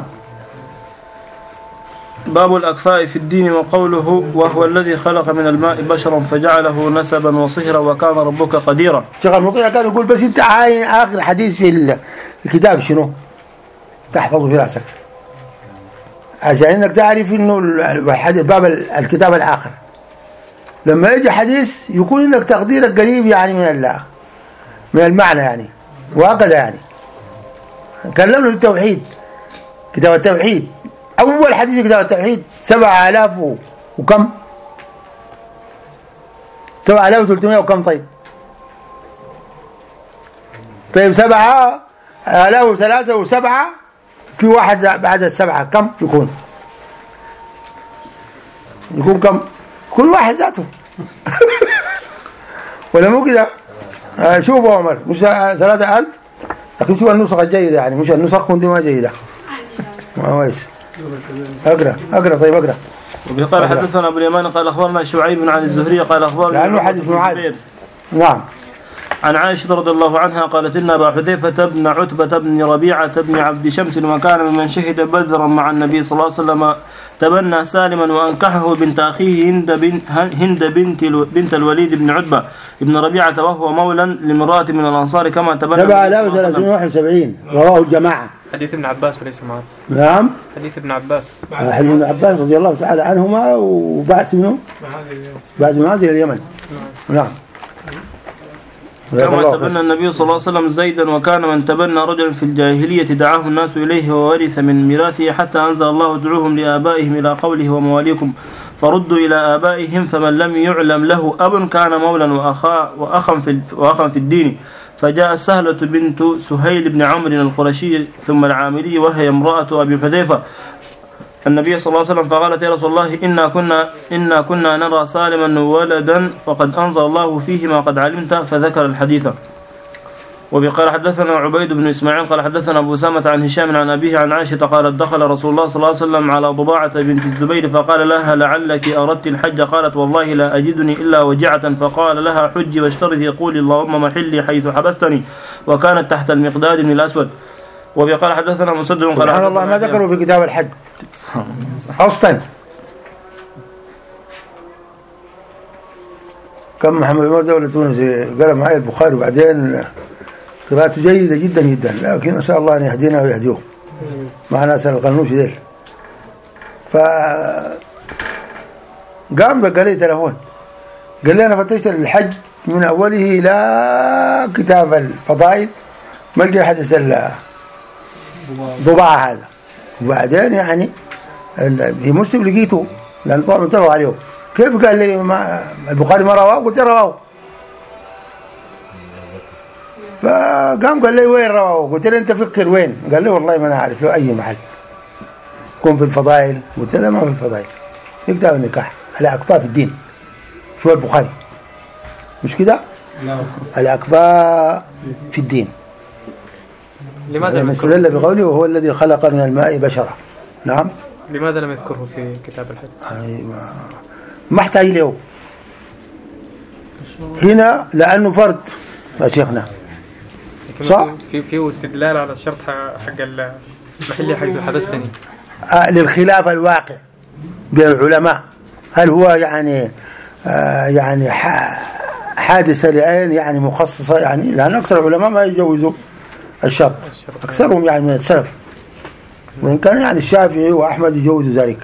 باب الأكفاء في الدين وقوله وهو الذي خلق من الماء بشرا فجعله نسبا وصهرا وكان ربك قديرا. شيخ المطيع كان يقول بس انت عاين اخر حديث في الكتاب شنو تحفظه في راسك عشان انك تعرف انه باب الكتاب الاخر لما يجي حديث يكون انك تقديرك قريب يعني من الله من المعنى يعني وهكذا يعني. كلمنا التوحيد كتاب التوحيد أول حديث في كتاب التوحيد سبعة آلاف وكم سبعة آلاف وثلاثمائة وكم. طيب طيب سبعة آلاف وثلاثة وسبعة في واحد بعد السبعة كم يكون يكون كم كل واحد ذاته. ولا مو كده؟ آه شوفوا عمر مش ثلاثة ألف لكن شوف النسخة الجيدة يعني مش النسخ دي ما جيدة ما كويس. اقرا اقرا طيب اقرا. وبه قال حدثنا ابو اليمان قال اخبرنا شعيب عن الزهري قال اخبرنا لانه حديث معاذ. نعم. عن عائشة رضي الله عنها قالت إن أبا حذيفة بن عتبة بن ربيعة بن عبد شمس وكان ممن شهد بدرا مع النبي صلى الله عليه وسلم تبنى سالما وأنكحه بنت أخيه هند بنت, هند بنت, بنت الوليد بن عتبة بن ربيعة وهو مولى لامرأة من الأنصار كما تبنى سبعة آلاف وثلاثمائة وواحد وسبعين رواه الجماعة. حديث ابن عباس وليس معاذ. نعم حديث ابن عباس. حديث ابن عباس رضي الله تعالى عنهما وبعث منه بعد معاذ إلى اليمن. نعم. كما تبنى النبي صلى الله عليه وسلم زيدا وكان من تبنى رجلا في الجاهلية دعاه الناس إليه وورث من ميراثه حتى أنزل الله دعوهم لآبائهم إلى قوله ومواليكم فردوا إلى آبائهم فمن لم يعلم له أب كان مولا وأخا وأخا في وأخا في الدين. فجاء سهلة بنت سهيل بن عمرو القرشي ثم العامري وهي امرأة أبي حذيفة النبي صلى الله عليه وسلم فقالت يا رسول الله إنا كنا, إنا كنا نرى سالما ولدا وقد أنزل الله فيه ما قد علمت فذكر الحديث. وبقال حدثنا عبيد بن إسماعيل قال حدثنا أبو سامة عن هشام عن أبيه عن عائشة قالت دخل رسول الله صلى الله عليه وسلم على ضباعة بنت الزبير فقال لها لعلك أردت الحج قالت والله لا أجدني إلا وجعة فقال لها حج واشترطي قولي اللهم محلي حيث حبستني وكانت تحت المقداد من الأسود. وبقال حدثنا مسدد قال سبحان الله ما ذكروا في كتاب الحج أصلا. كم محمد عمر دولة تونسي قال معي البخاري وبعدين قراءته جيدة جدا جدا لكن نسأل الله أن يهدينا ويهديوه مع ناس القنوش ذيل. ف قام قال لي تلفون قال لي أنا فتشت الحج من أوله إلى كتاب الفضائل ما لقي حدث الضباعة هذا. وبعدين يعني في مسلم لقيته لأنه طبعا انتبه عليه كيف قال لي ما البخاري ما رواه قلت رواه فقام قال لي وين رواه قلت له انت فكر وين قال لي والله ما انا عارف له اي محل يكون في الفضائل قلت له ما في الفضائل في كتاب النكاح على اكفاء الدين شو البخاري مش كده على اكفاء في الدين. لماذا استدل بقوله وهو الذي خلق من الماء بشرا. نعم. لماذا لم يذكره في كتاب الحج؟ ما, ما احتاج له هنا لأنه فرد يا شيخنا صح؟ في في استدلال على الشرط حق المحلي حيث حبستني آه للخلاف الواقع بين العلماء هل هو يعني آه يعني حادثة لعين يعني مخصصة يعني لأن أكثر العلماء ما يجوزوا الشرط أكثرهم يعني من السلف وإن كان يعني الشافعي وأحمد يجوزوا ذلك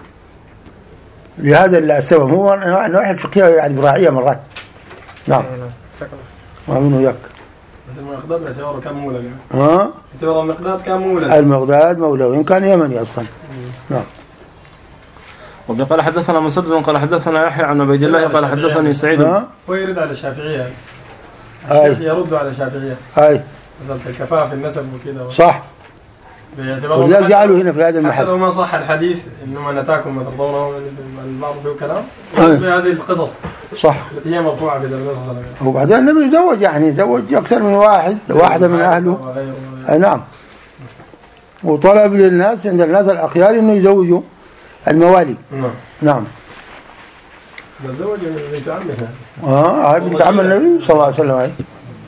لهذا السبب هو النواحي الفقهية يعني براعية مرات. نعم ما منه يك. المقداد يعتبر كان مولد يعني. ها؟ يعتبر المقداد كان مولد. المقداد مولى وإن كان يمني أصلا. نعم. وقال حدثنا مسدد قال حدثنا يحيى عن عبيد الله قال حدثني سعيد. هو يرد على الشافعية. أي. يرد على الشافعية. أي. مثلا الكفاءة في النسب وكذا. صح. ولذلك جعلوا هنا في هذا المحل. حتى لو ما صح الحديث إنما نتاكم ما ترضونه البعض به كلام. هذه القصص. صح. التي هي مرفوعة في زمن. وبعدين النبي زوج يعني زوج أكثر من واحد واحدة من أهله. أي نعم. وطلب للناس عند الناس الأخيار إنه يزوجوا الموالي. نعم. نعم. تزوج بنت عمها. آه هاي بنت عم النبي صلى الله عليه وسلم هاي.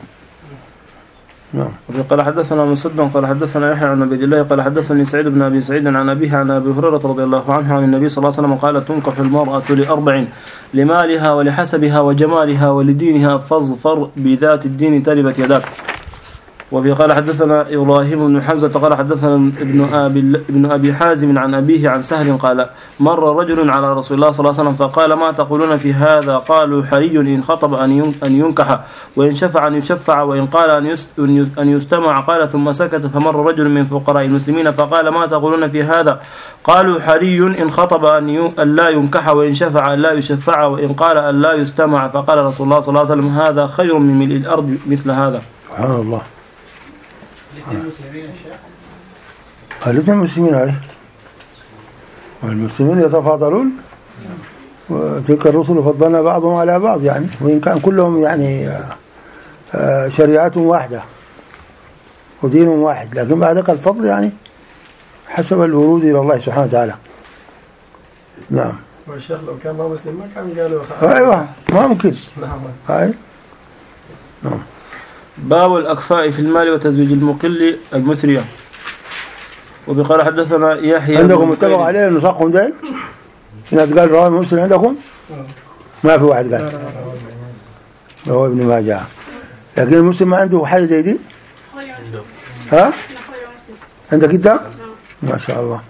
نعم. قال حدثنا مسدد قال حدثنا يحيى عن عبيد الله قال حدثني سعيد بن أبي سعيد عن أبيه عن أبي هريرة رضي الله عنه عن النبي صلى الله عليه وسلم قال تنكح المرأة لأربع لمالها ولحسبها وجمالها ولدينها فاظفر بذات الدين تربت يداك. وفي قال حدثنا إبراهيم بن حمزة قال حدثنا ابن أبي, ابن أبي حازم عن أبيه عن سهل قال مر رجل على رسول الله صلى الله عليه وسلم فقال ما تقولون في هذا؟ قالوا حري إن خطب أن ينكح وإن شفع أن يشفع وإن قال أن يستمع. قال ثم سكت فمر رجل من فقراء المسلمين فقال ما تقولون في هذا؟ قالوا حري إن خطب أن لا ينكح وإن شفع أن لا يشفع وإن قال أن لا يستمع. فقال رسول الله صلى الله عليه وسلم هذا خير من ملء الأرض مثل هذا. سبحان الله. الاثنين مسلمين يا شيخ؟ الاثنين مسلمين هاي والمسلمين يتفاضلون وتلك الرسل فضلنا بعضهم على بعض يعني وإن كان كلهم يعني شريعتهم واحدة ودينهم واحد لكن بعد ذلك الفضل يعني حسب الورود إلى الله سبحانه وتعالى. نعم. والشيخ لو كان ما مسلم ما كان قالوا أيوة ما ممكن. نعم. هاي. نعم. باب الأكفاء في المال وتزويج المقل المثرية. وبقال حدثنا يحيى عندكم متفق عليه نساقهم دين الناس قال رواه مسلم عندكم ما في واحد قال رواه ابن ماجه لكن المسلم ما عنده حاجة زي دي. ها عندك انت ما شاء الله.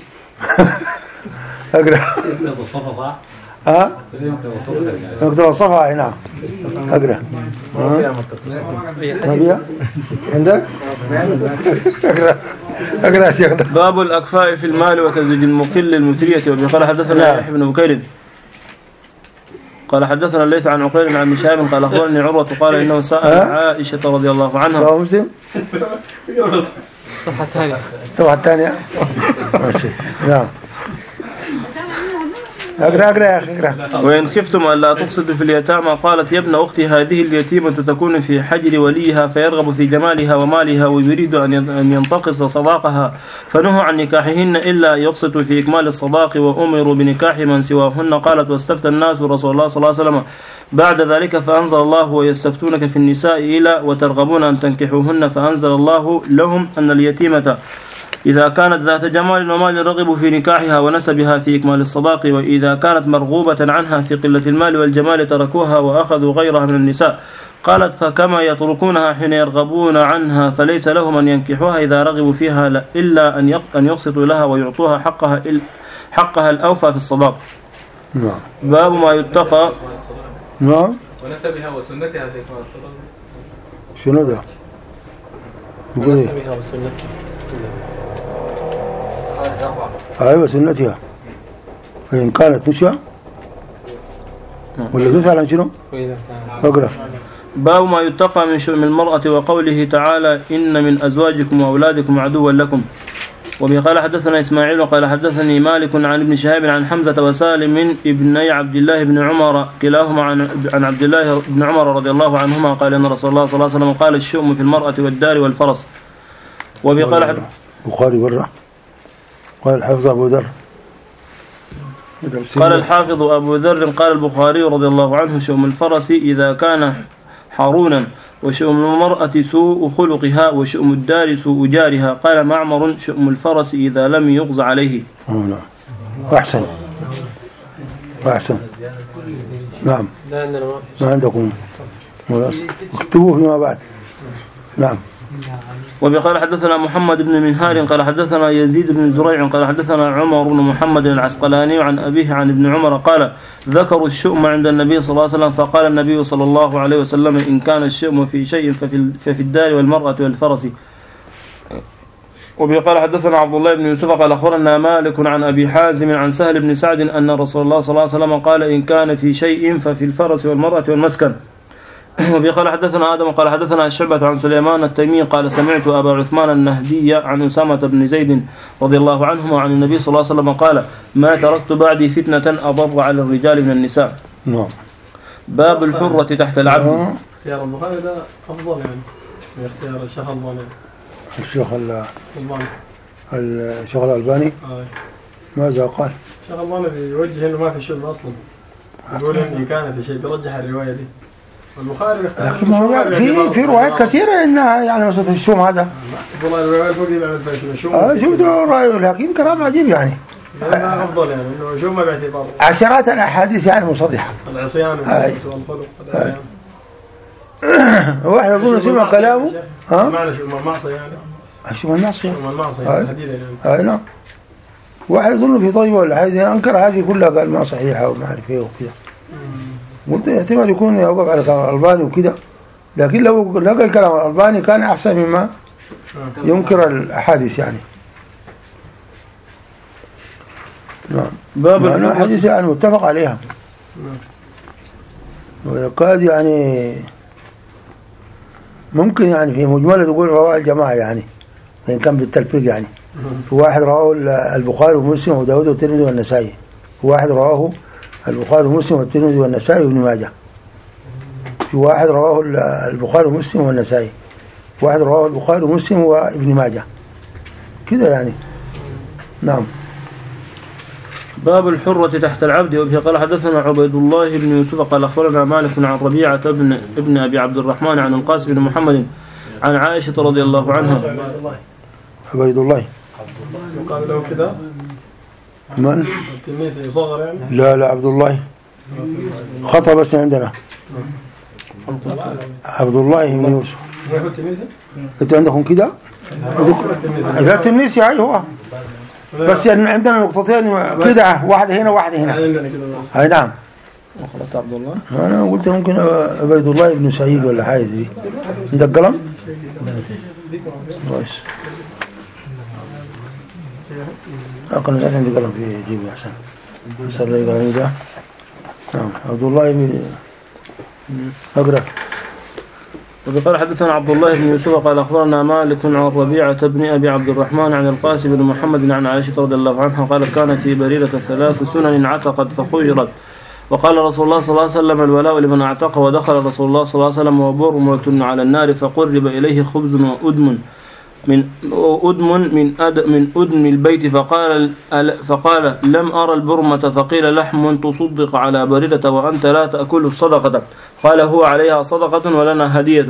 اقرأ الصفة صح؟ ها نكتب الصفحة هنا اقرأ. ما فيها عندك اقرأ اقرأ يا شيخ. باب الأكفاء في المال وتزويج المقل المثرية. وقال حدثنا يحيى بن بكير قال حدثنا الليث عن عقيل عن شهاب قال أخبرني عروة قال إنه سأل عائشة رضي الله عنها. رواه مسلم. الصفحة الثانية. الصفحة الثانية. ماشي. نعم. اقرأ اقرأ يا أخي اقرأ. وإن خفتم ألا تقصدوا في اليتامى قالت يا ابن أختي هذه اليتيمة تكون في حجر وليها فيرغب في جمالها ومالها ويريد أن ينتقص صداقها فنهوا عن نكاحهن إلا يقسطوا في إكمال الصداق وأمروا بنكاح من سواهن. قالت واستفتى الناس رسول الله صلى الله عليه وسلم بعد ذلك فأنزل الله ويستفتونك في النساء إلى وترغبون أن تنكحوهن فأنزل الله لهم أن اليتيمة إذا كانت ذات جمال ومال رغبوا في نكاحها ونسبها في إكمال الصداق وإذا كانت مرغوبة عنها في قلة المال والجمال تركوها وأخذوا غيرها من النساء. قالت فكما يتركونها حين يرغبون عنها فليس لهم أن ينكحوها إذا رغبوا فيها إلا أن يقسطوا لها ويعطوها حقها حقها الأوفى في الصداق. نعم. باب ما يتقى. نعم. ونسبها وسنتها في إكمال الصداق. شنو ده؟ ونسبها وسنتها. أيوة سنتها فإن كانت نشأ ولا تسأل عن شنو؟ اقرأ. باب ما يتقى من شؤم المرأة وقوله تعالى إن من أزواجكم وأولادكم عدوا لكم. وبه قال حدثنا إسماعيل وقال حدثني مالك عن ابن شهاب عن حمزة وسالم من ابني عبد الله بن عمر كلاهما عن عبد الله بن عمر رضي الله عنهما قال إن رسول الله صلى الله عليه وسلم قال الشؤم في المرأة والدار والفرس. وبه قال حدثنا بخاري برا قال الحافظ أبو ذر قال الحافظ أبو ذر قال البخاري رضي الله عنه شؤم الفرس إذا كان حرونا وشؤم المرأة سوء خلقها وشؤم الدار سوء جارها. قال معمر شؤم الفرس إذا لم يغز عليه. أحسن أحسن. نعم ما عندكم اكتبوه فيما بعد. نعم. وبقال حدثنا محمد بن منهار قال حدثنا يزيد بن زريع قال حدثنا عمر بن محمد العسقلاني عن أبيه عن ابن عمر قال ذكروا الشؤم عند النبي صلى الله عليه وسلم فقال النبي صلى الله عليه وسلم إن كان الشؤم في شيء ففي, ففي الدار والمرأة والفرس. وبقال حدثنا عبد الله بن يوسف قال أخبرنا مالك عن أبي حازم عن سهل بن سعد أن رسول الله صلى الله عليه وسلم قال إن كان في شيء ففي الفرس والمرأة والمسكن. وبقال حدثنا آدم قال حدثنا الشعبة عن سليمان التيمي قال سمعت أبا عثمان النهدي عن أسامة بن زيد رضي الله عنهما عن النبي صلى الله عليه وسلم قال ما تركت بعدي فتنة أضر على الرجال من النساء. نعم. باب الحرة تحت العبد. اختيار البخاري ده أفضل يعني اختيار الشيخ الألباني. الشيخ الألباني الشيخ الألباني آه. ماذا قال؟ الشيخ الألباني بيوجه إنه ما في شؤم أصلا، يقول إن كان في شيء بيرجح الرواية دي. البخاري لكن في في روايات كثيرة إنها يعني مسألة الشوم هذا. والله الروايات فوق دي بعمل فيها شوم. آه شوف ده رأيه لكن كلام عجيب يعني. هذا أفضل يعني إنه شوم ما باعتبار. عشرات الأحاديث يعني مصرحة. العصيان والخلق والخلق. واحد يظن سمع كلامه. ها؟ معنى شوم المعصية يعني. شوم المعصية. شوم المعصية الحديدة يعني. أي نعم. واحد يظن في طيبة ولا حاجة أنكر هذه كلها قال ما صحيحة وما أعرف إيه وكذا. قلت احتمال يكون يوقف على كلام الألباني وكذا، لكن لو لقى الكلام الألباني كان أحسن مما ينكر الأحاديث يعني. نعم. باب الأحاديث يعني متفق عليها. ويكاد يعني ممكن يعني في مجملة تقول رواه الجماعة يعني وإن كان بالتلفيق يعني. في واحد رواه البخاري ومسلم وداود والترمذي والنسائي، في واحد رواه البخاري ومسلم والترمذي والنسائي وابن ماجه، في واحد رواه البخاري ومسلم والنسائي، في واحد رواه البخاري ومسلم وابن ماجه كذا يعني. نعم. باب الحرة تحت العبد. وفي قال حدثنا عبيد الله بن يوسف قال أخبرنا مالك عن ربيعة بن ابن أبي عبد الرحمن عن القاسم بن محمد عن عائشة رضي الله عنها. عبيد الله وقال له كذا من؟ التلميذ يصغر يعني؟ لا لا عبد الله خطأ بس عندنا عبد الله بن يوسف. ما هو التلميذ؟ أنت عندكم كده؟ لا التلميذ يعني هو بس يعني عندنا نقطتين كده، واحدة هنا واحدة هنا. أي نعم. وخلط عبد الله. أنا قلت ممكن عبيد الله بن سعيد ولا حاجة دي. عندك قلم؟ كويس. أكون نزعت عندي قلم في جيبي أحسن. صار لي قلمي ده. نعم عبد الله بن أقرأ. وقال حدثنا عبد الله بن يوسف قال أخبرنا مالك عن ربيعة بن أبي عبد الرحمن عن القاسم بن محمد عن عائشة رضي الله عنها قال كان في بريرة ثلاث سنن عتقت فخيرت، وقال رسول الله صلى الله عليه وسلم الولاء لمن اعتق، ودخل رسول الله صلى الله عليه وسلم وبرمة على النار فقرب إليه خبز وأدم من أدم من أد من أدم البيت فقال فقال لم أرى البرمة، فقيل لحم تصدق على بريدة وأنت لا تأكل الصدقة، قال هو عليها صدقة ولنا هدية.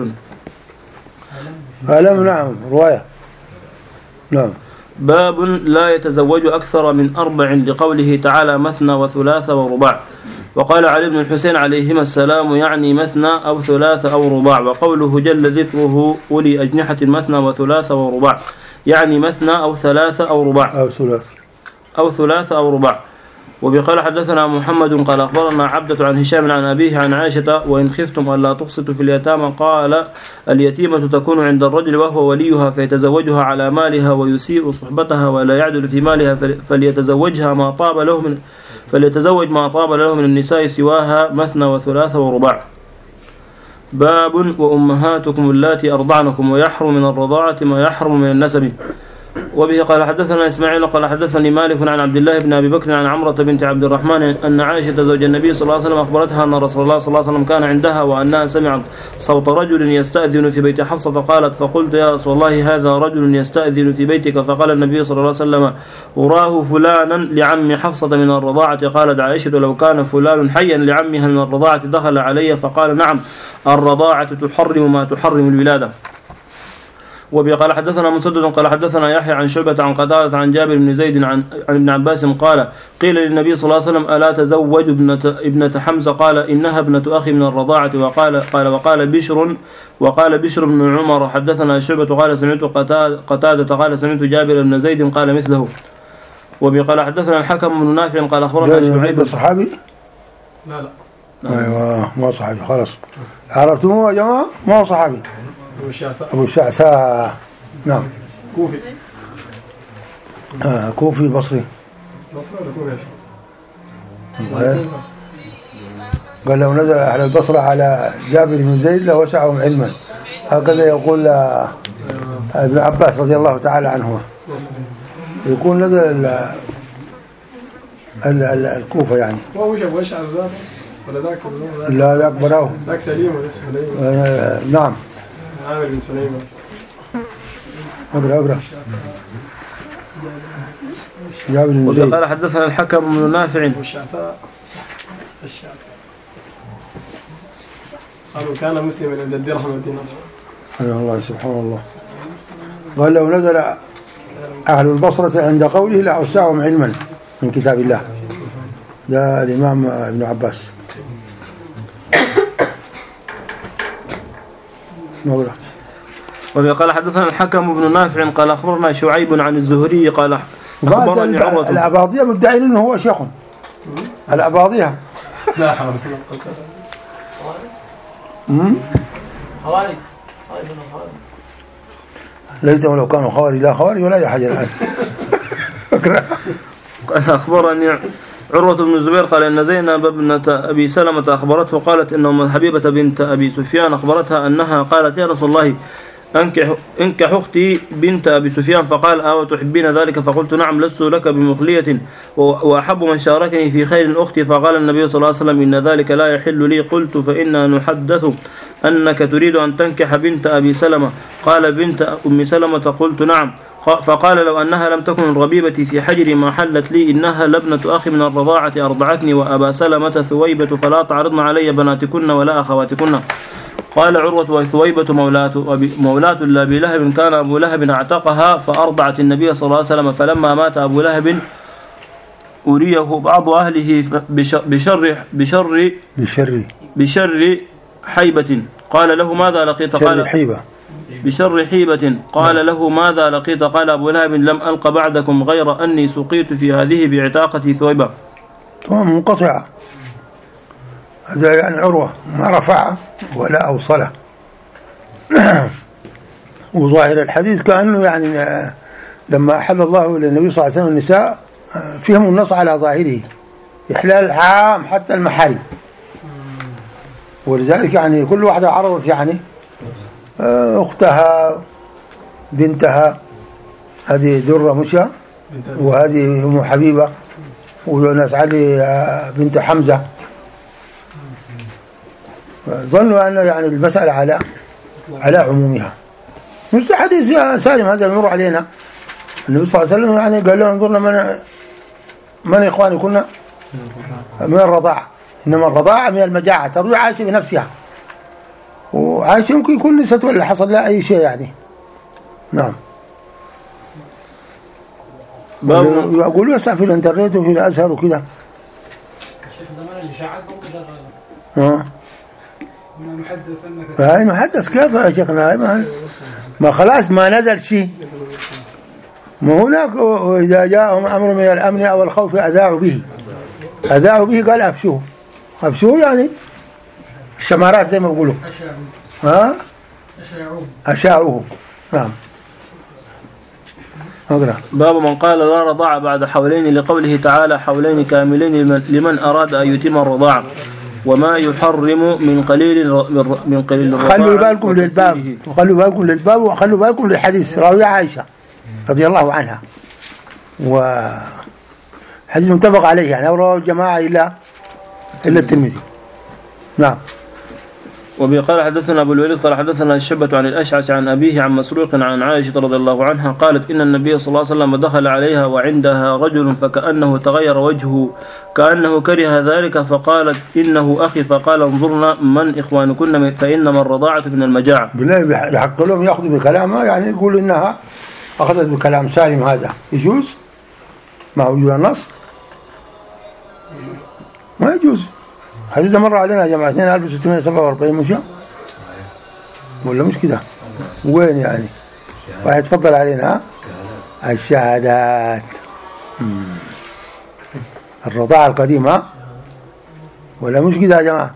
ألم نعم رواية. نعم. باب لا يتزوج أكثر من أربع لقوله تعالى مثنى وثلاث ورباع. وقال علي بن الحسين عليهما السلام يعني مثنى أو ثلاث أو رباع، وقوله جل ذكره أولي أجنحة مثنى وثلاث ورباع يعني مثنى أو ثلاث أو رباع أو ثلاث أو ثلاث أو رباع. وبقال حدثنا محمد قال أخبرنا عبدة عن هشام عن أبيه عن عائشة وإن خفتم ألا تقسطوا في اليتامى قال اليتيمة تكون عند الرجل وهو وليها فيتزوجها على مالها ويسيء صحبتها ولا يعدل في مالها فليتزوجها ما طاب له من فليتزوج ما طاب له من النساء سواها مثنى وثلاث ورباع. باب وأمهاتكم اللاتي أرضعنكم ويحرم من الرضاعة ما يحرم من النسب. وبه قال حدثنا إسماعيل قال حدثني مالك عن عبد الله بن أبي بكر عن عمرة بنت عبد الرحمن أن عائشة زوج النبي صلى الله عليه وسلم أخبرتها أن رسول الله صلى الله عليه وسلم كان عندها وأنها سمعت صوت رجل يستأذن في بيت حفصة فقالت فقلت يا رسول الله هذا رجل يستأذن في بيتك، فقال النبي صلى الله عليه وسلم أراه فلانا لعم حفصة من الرضاعة. قالت عائشة لو كان فلان حيا لعمها من الرضاعة دخل علي، فقال نعم الرضاعة تحرم ما تحرم الولادة. وبه قال حدثنا مسدد قال حدثنا يحيى عن شعبة عن قتادة عن جابر بن زيد عن عن ابن عباس قال قيل للنبي صلى الله عليه وسلم ألا تزوج ابنة, ابنة حمزة قال إنها ابنة أخي من الرضاعة وقال قال وقال بشر وقال بشر بن عمر حدثنا شعبة قال سمعت قتادة قال سمعت جابر بن زيد قال مثله. وبه قال حدثنا الحكم بن نافع قال أخبرنا شعيب صحابي؟ لا لا أيوة ما صحابي خلاص عرفتموه يا جماعة ما هو صحابي. أبو الشعثاء أبو الشعثاء نعم كوفي آه كوفي بصري بصري ولا كوفي يا شيخ؟ قال لو نزل أهل البصرة على جابر بن زيد لوسعهم علما هكذا يقول ابن عباس رضي الله تعالى عنهما يكون نزل ال ال ال الكوفة يعني هو وش أبو أشعر ذاك ولا ذاك لا ذاك براو ذاك سليم ولا سليم آه نعم عامر بن سليم اقرأ اقرأ جابر بن زيد قال حدثنا الحكم بن نافع والشعثاء الشعثاء قالوا كان مسلما عند الدرهم والدينار. يا الله سبحان الله. قال لو نزل أهل البصرة عند قوله لأوسعهم علما من كتاب الله. ده الإمام ابن عباس. نقرأ. وقال حدثنا الحكم بن نافع قال أخبرنا شعيب عن الزهري قال أخبرني عروة. الأباضية مدعين أنه هو شيخ. الأباضية. لا حول ولا قوة. خوارج ليتهم لو كانوا خوارج لا خوارج ولا أي حاجة الآن. قال أخبرني عروة بن الزبير قال إن زينب ابنة أبي سلمة أخبرته قالت إن أم حبيبة بنت أبي سفيان أخبرتها أنها قالت يا رسول الله أنكح, انكح أختي بنت أبي سفيان فقال أو تحبين ذلك فقلت نعم لست لك بمخلية وأحب من شاركني في خير أختي فقال النبي صلى الله عليه وسلم إن ذلك لا يحل لي قلت فإنا نحدث أنك تريد أن تنكح بنت أبي سلمة قال بنت أم سلمة قلت نعم فقال لو أنها لم تكن ربيبتي في حجري ما حلت لي إنها لابنة أخي من الرضاعة أرضعتني وأبا سلمة ثويبة فلا تعرضن علي بناتكن ولا أخواتكن. قال عروة وثويبة مولاة مولاة لأبي لهب كان أبو لهب اعتقها فأرضعت النبي صلى الله عليه وسلم فلما مات أبو لهب أريه بعض أهله بشر بشر بشر بشر, بشر حيبة قال له ماذا لقيت قال حيبة بشر حيبة قال له ماذا لقيت قال أبو لهب لم ألق بعدكم غير أني سقيت في هذه بعتاقة ثويبة. تمام منقطعة هذا يعني عروة ما رفع ولا أوصله. وظاهر الحديث كأنه يعني لما أحل الله للنبي صلى الله عليه وسلم النساء فيهم النص على ظاهره إحلال عام حتى المحارم ولذلك يعني كل واحدة عرضت يعني أختها بنتها هذه درة مشى وهذه أم حبيبة وناس علي بنت حمزة ظنوا أن يعني المسألة على على عمومها. مش حديث سالم هذا يمر علينا النبي صلى الله عليه وسلم يعني قال لهم انظرنا من من إخواني كنا من الرضاعة إنما الرضاعة من المجاعة تروي عايشة بنفسها وعايشة يمكن يكون نسيت ولا حصل لها أي شيء يعني. نعم يقولوا يسعى في الانترنت وفي الأزهر وكذا. زمان الإشاعات ها هاي محدث كيف يا شيخنا ما, ما خلاص ما نزل شيء ما هناك وإذا جاءهم أمر من الأمن أو الخوف أذاعوا به أذاعوا به قال أفشوه أفشوه يعني الشمارات زي ما يقولوا ها أشاعوه. نعم أقرأ. باب من قال لا رضاع بعد حولين لقوله تعالى حولين كاملين لمن أراد أن يتم الرضاعة وما يحرم من قليل من قليل الرضاعة. خلوا بالكم للباب وخلوا بالكم للباب وخلوا بالكم للحديث راوية عائشة رضي الله عنها وحديث متفق عليه يعني أو رواه الجماعة إلا إلا الترمذي. نعم وبه قال حدثنا أبو الوليد قال حدثنا الشعبة عن الأشعث عن أبيه عن مسروق عن عائشة رضي الله عنها قالت إن النبي صلى الله عليه وسلم دخل عليها وعندها رجل فكأنه تغير وجهه كأنه كره ذلك فقالت إنه أخي فقال انظرنا من إخوانكن فإنما الرضاعة من المجاعة. بالله يحق لهم يأخذوا بكلامها يعني يقول إنها أخذت بكلام سالم هذا يجوز ما وجود النص ما يجوز. حديث مر علينا يا جماعة اثنين ألف وستمائة وسبعة وأربعين مش ولا مش كده وين يعني واحد تفضل علينا الشهادات الرضاعة القديمة ولا مش كده يا جماعة.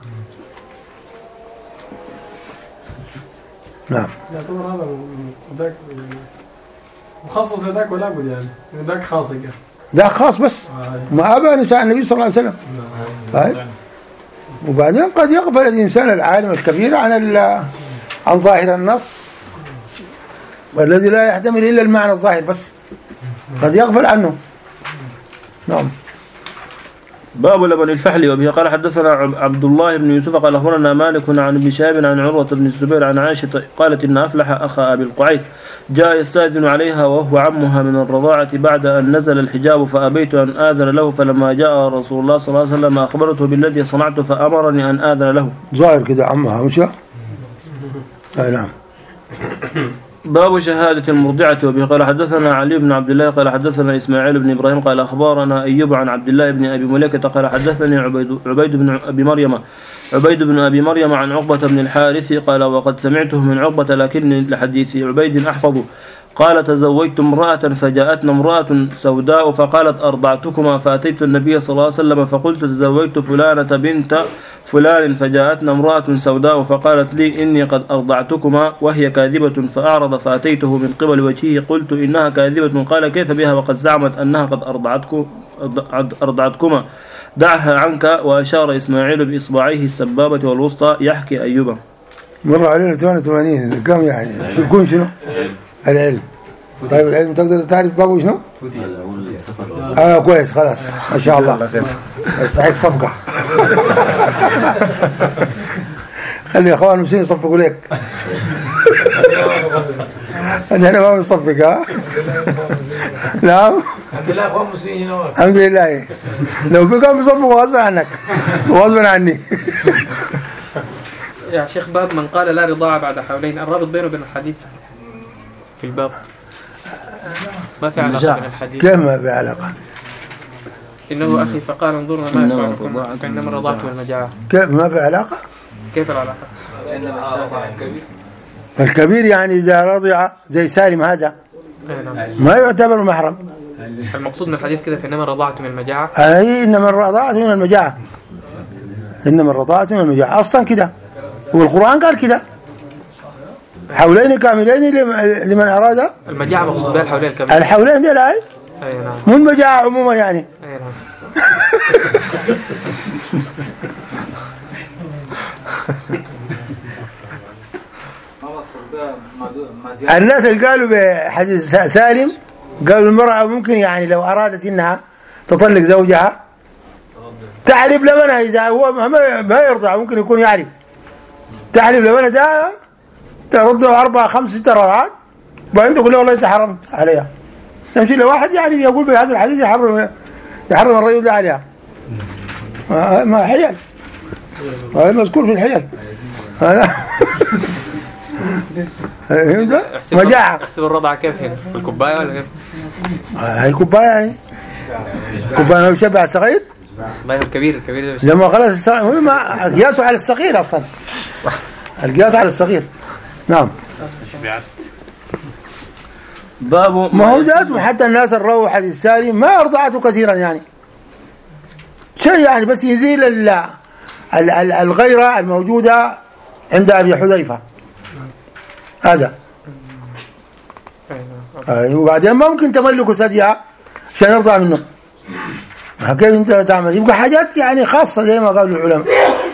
نعم يعتبر هذا ذاك مخصص لذاك ولا بد يعني ذاك خاص يعني ده خاص بس ما أبى نساء النبي صلى الله عليه وسلم. طيب وبعدين قد يغفل الإنسان العالم الكبير عن عن ظاهر النص والذي لا يحتمل إلا المعنى الظاهر بس قد يغفل عنه. نعم. باب لبن الفحل. وبه قال حدثنا عبد الله بن يوسف قال أخبرنا مالك عن ابن شهاب عن عروة بن الزبير عن عائشة قالت إن أفلح أخا أبي القعيس جاء يستأذن عليها وهو عمها من الرضاعة بعد أن نزل الحجاب فأبيت أن آذن له فلما جاء رسول الله صلى الله عليه وسلم أخبرته بالذي صنعت فأمرني أن آذن له. ظاهر كده عمها مش أي نعم. باب شهادة المرضعة. وبه قال حدثنا علي بن عبد الله قال حدثنا إسماعيل بن إبراهيم قال أخبارنا أيوب عن عبد الله بن أبي مليكة قال حدثني عبيد, عبيد بن أبي مريم عبيد بن أبي مريم عن عقبة بن الحارث قال وقد سمعته من عقبة لكن لحديث عبيد أحفظه قال تزوجت امرأة فجاءتنا امرأة سوداء فقالت أرضعتكما فأتيت النبي صلى الله عليه وسلم فقلت تزوجت فلانة بنت فلان فجاءتنا امرأة سوداء فقالت لي إني قد أرضعتكما وهي كاذبة فأعرض فأتيته من قبل وجهه قلت إنها كاذبة قال كيف بها وقد زعمت أنها قد أرضعتكم أرضعتكما دعها عنك. وأشار إسماعيل بإصبعيه السبابة والوسطى يحكي أيوب. مر علينا ثمانية وثمانين كم يعني شو يكون شنو العلم. طيب العلم تقدر تعرف باقي شنو اه كويس خلاص ما شاء الله استحق صفقة. خلي يا اخوان المسلمين يصفقوا لك ان انا ما بنصفق. ها نعم الحمد لله اخوان المسلمين هنا الحمد لله. لو في كان بيصفقوا غصبا عنك وغصبا عني. يا شيخ باب من قال لا رضاعة بعد حولين الرابط بينه وبين الحديث في الباب ما في علاقة بين الحديث. كيف ما في علاقة؟ إنه أخي فقال انظرنا ما يفعلكم فإنما الرضاعة والمجاعة. كيف ما في علاقة؟ كيف العلاقة؟ الكبير يعني إذا رضع زي سالم هذا ما يعتبر محرم. المقصود من الحديث كده فإنما الرضاعة من المجاعة. أي إنما الرضاعة من المجاعة إنما الرضاعة من المجاعة أصلا كده والقرآن قال كده حولين كاملين لمن أراد المجاعة مقصود بها الحولين الكاملين. الحولين دي لا أي نعم مو المجاعة عموما يعني. أي نعم. الناس اللي قالوا بحديث سالم قالوا المرأة ممكن يعني لو أرادت إنها تطلق زوجها تعلب لبنها إذا هو ما يرضع ممكن يكون يعرف تعلب لبنها ده ترضع أربعة خمس ستة رضعات وبعدين تقول له والله أنت حرمت عليها. تمشي لواحد يعني يقول بهذا الحديث يحرم يحرم الرجل ده عليها ما حيل ما مذكور في الحيل. مجاعة. احسب الرضعة كيف هنا بالكوباية ولا كيف؟ هاي كوباية هاي كوباية ما بيشبع الصغير. الله الكبير الكبير لما خلاص الصغير ما قياسه على الصغير أصلا القياس على الصغير. نعم. باب ما هو ذاته حتى الناس الروح حديث سالم ما أرضعته كثيرا يعني شيء يعني بس يزيل ال ال ال الغيرة الموجودة عند أبي حذيفة هذا. أيوة وبعدين ما ممكن تملك ثديها عشان يرضع منه. كيف أنت تعمل يبقى حاجات يعني خاصة زي ما قالوا العلماء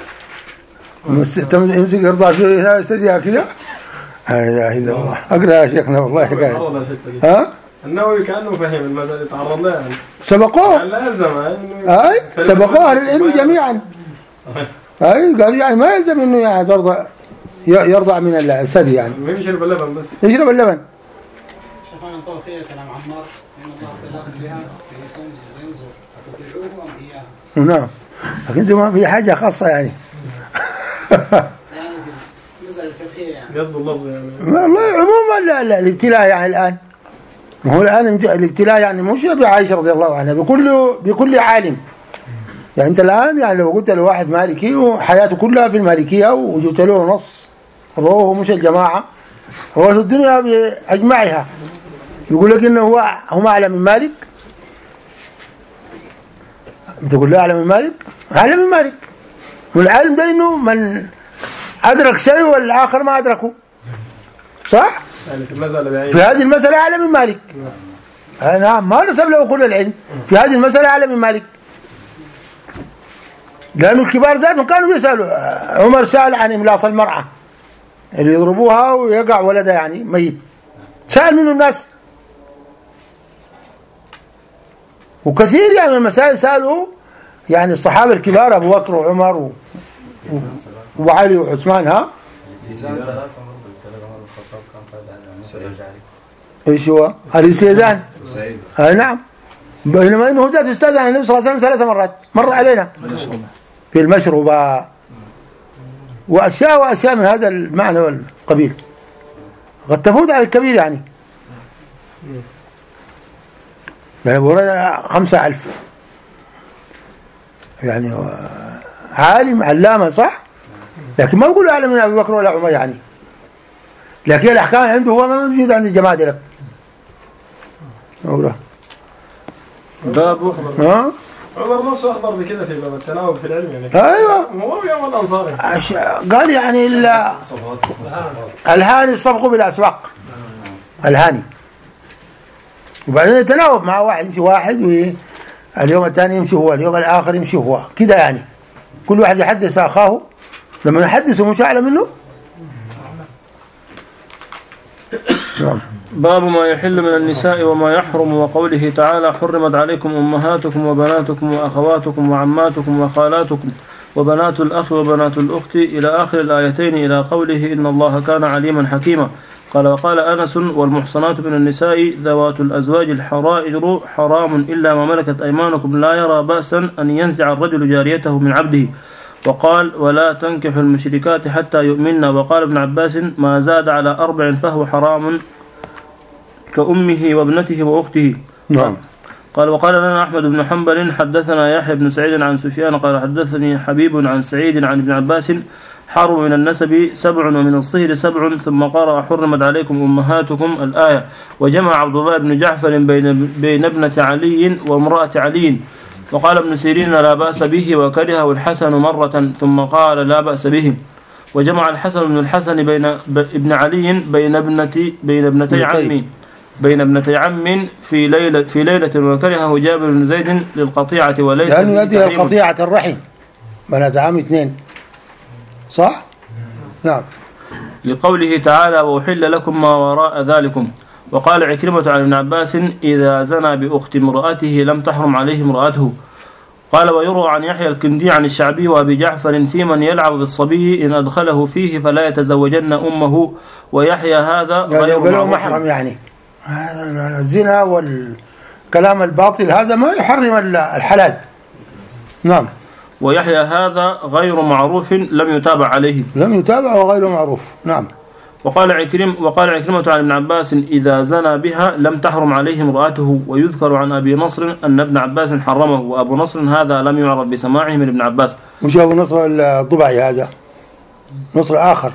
يمسك يرضع فيه ثديها كده. لا اله الا الله. اقرا يا شيخنا والله قاعد ها النووي كانه فهم المسألة يتعرض لها يعني سبقوه لا يلزم اي سبقوه اهل العلم جميعا. اي قالوا يعني ما يلزم انه يعني ترضى يرضع من الثدي يعني. ما يشرب اللبن بس. يشرب اللبن. شيخنا نطول فيها كلام عمار إن الله تلاقى بها ينظر أتطيعوه أم إياه؟ نعم. لكن دي ما في حاجة خاصة يعني. يعني في المسألة الفقهية يعني. قصد اللفظ يعني. والله عموما لا لا الابتلاء يعني الآن. هو الآن الابتلاء يعني مش بعائشة رضي الله عنها بكل بكل عالم. يعني أنت الآن يعني لو قلت لواحد مالكي وحياته كلها في المالكية وجبت له نص رواه مش الجماعة رواه الدنيا بأجمعها يقول لك إنه هو هم أعلم من مالك. أنت تقول له أعلم من مالك؟ أعلم من مالك. والعلم ده إنه من أدرك شيء والآخر ما أدركه. صح؟ يعني في المسألة بعيد. في هذه المسألة أعلم من مالك. نعم ما نسب له كل العلم. في هذه المسألة أعلم من مالك. لأنه الكبار ذاتهم كانوا يسألوا. عمر سأل عن إملاص المرأة اللي يضربوها ويقع ولدها يعني ميت. سأل منه الناس. وكثير يعني من المسائل سألوا يعني الصحابة الكبار أبو بكر وعمر و... و... وعلي وعثمان. ها ايش هو الاستئذان؟ آه نعم. بينما انه ذات استاذن عن النبي صلى الله عليه وسلم ثلاث مرات مر علينا في المشروبة واشياء واشياء من هذا المعنى والقبيل قد تفوت على الكبير يعني. يعني ابو هريره خمسة ألف يعني عالم علامه صح، لكن ما نقول اعلم من ابي بكر ولا عمر يعني. لكن الاحكام عنده هو ما موجود عند الجماعه دي لك. باب ها عمر نفسه أخبر بكذا في باب التناوب في العلم يعني. ايوه هو يوم الأنصاري قال يعني الا الهاني الصفق بالاسواق الهاني. وبعدين يتناوب مع واحد يمشي واحد واليوم الثاني يمشي هو اليوم الآخر يمشي هو كده يعني. كل واحد يحدث أخاه لما يحدثه مش أعلى منه. باب ما يحل من النساء وما يحرم وقوله تعالى حرمت عليكم أمهاتكم وبناتكم وأخواتكم وعماتكم وخالاتكم وبنات الأخ وبنات الأخت إلى آخر الآيتين إلى قوله إن الله كان عليما حكيما. قال وقال أنس والمحصنات من النساء ذوات الأزواج الحرائر حرام إلا ما ملكت أيمانكم لا يرى بأسا أن ينزع الرجل جاريته من عبده. وقال ولا تنكح المشركات حتى يؤمن. وقال ابن عباس ما زاد على أربع فهو حرام كأمه وابنته وأخته. نعم. قال وقال لنا أحمد بن حنبل حدثنا يحيى بن سعيد عن سفيان قال حدثني حبيب عن سعيد عن ابن عباس حرم من النسب سبع ومن الصهر سبع ثم قرأ حرمت عليكم أمهاتكم الآية. وجمع عبد الله بن جعفر بين, بين ابنة علي وامرأة علي. وقال ابن سيرين لا بأس به وكرهه الحسن مرة ثم قال لا بأس به. وجمع الحسن بن الحسن بين ابن علي بين ابنتي بين ابنتي عمي بين ابنتي عم في ليلة في ليلة وكرهه جابر بن زيد للقطيعة وليس لأنه يدي القطيعة الرحم بنات عم اثنين صح؟ نعم. لقوله تعالى وأحل لكم ما وراء ذلكم. وقال عكرمة عن ابن عباس إذا زنى بأخت امرأته لم تحرم عليه امرأته. قال ويروى عن يحيى الكندي عن الشعبي وأبي جعفر في من يلعب بالصبي إن أدخله فيه فلا يتزوجن أمه. ويحيى هذا غير يعني محرم يعني. الزنا والكلام الباطل هذا ما يحرم الحلال. نعم. ويحيى هذا غير معروف لم يتابع عليه لم يتابع وغير معروف. نعم. وقال عكرم وقال عكرمة عن ابن عباس إذا زنى بها لم تحرم عليه امرأته. ويذكر عن أبي نصر أن ابن عباس حرمه وأبو نصر هذا لم يعرف بسماعه من ابن عباس. مش أبو نصر الضبعي هذا نصر آخر.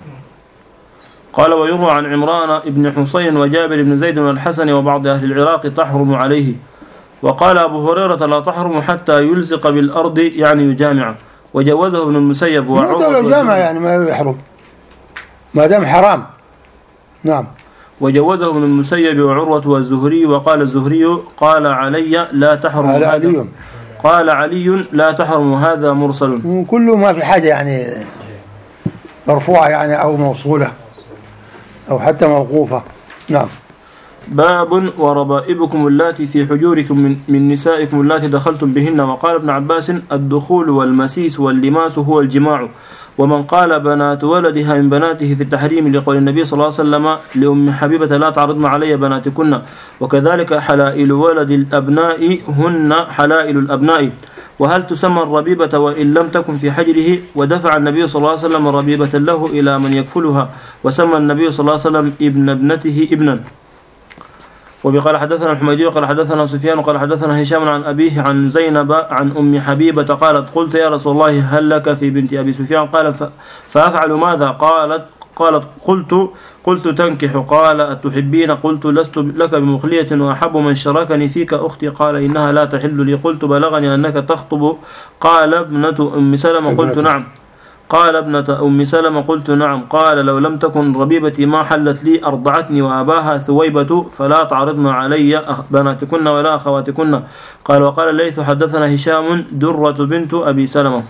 قال ويروى عن عمران ابن حسين وجابر بن زيد والحسن وبعض أهل العراق تحرم عليه. وقال أبو هريرة لا تحرم حتى يلزق بالأرض يعني يجامع. وجوزه ابن المسيب وعروة لو جامع يعني ما يحرم ما دام حرام. نعم. وجوزه ابن المسيب وعروة والزهري. وقال الزهري قال علي لا تحرم علي. قال علي لا تحرم هذا مرسل. كله ما في حاجة يعني مرفوعة يعني أو موصولة أو حتى موقوفة. نعم. باب وربائبكم اللاتي في حجوركم من, من نسائكم اللاتي دخلتم بهن. وقال ابن عباس الدخول والمسيس واللماس هو الجماع. ومن قال بنات ولدها من بناته في التحريم لقول النبي صلى الله عليه وسلم لأم حبيبة لا تعرضن علي بناتكن. وكذلك حلائل ولد الأبناء هن حلائل الأبناء. وهل تسمى الربيبة وإن لم تكن في حجره؟ ودفع النبي صلى الله عليه وسلم ربيبة له إلى من يكفلها، وسمى النبي صلى الله عليه وسلم ابن ابنته ابنا. وبقال حدثنا الحميدي قال حدثنا سفيان قال حدثنا هشام عن أبيه عن زينب عن أم حبيبة قالت قلت يا رسول الله هل لك في بنت أبي سفيان؟ قال فأفعل ماذا؟ قالت قالت قلت قلت تنكح. قال أتحبين؟ قلت لست لك بمخلية وأحب من شاركني فيك أختي. قال إنها لا تحل لي. قلت بلغني أنك تخطب. قال ابنة أم سلمة. قلت نعم. قال ابنة أم سلمة. قلت نعم. قال لو لم تكن ربيبتي ما حلت لي أرضعتني وأباها ثويبة فلا تعرضن علي بناتكن ولا أخواتكن. قال وقال الليث حدثنا هشام درة بنت أبي سلمة.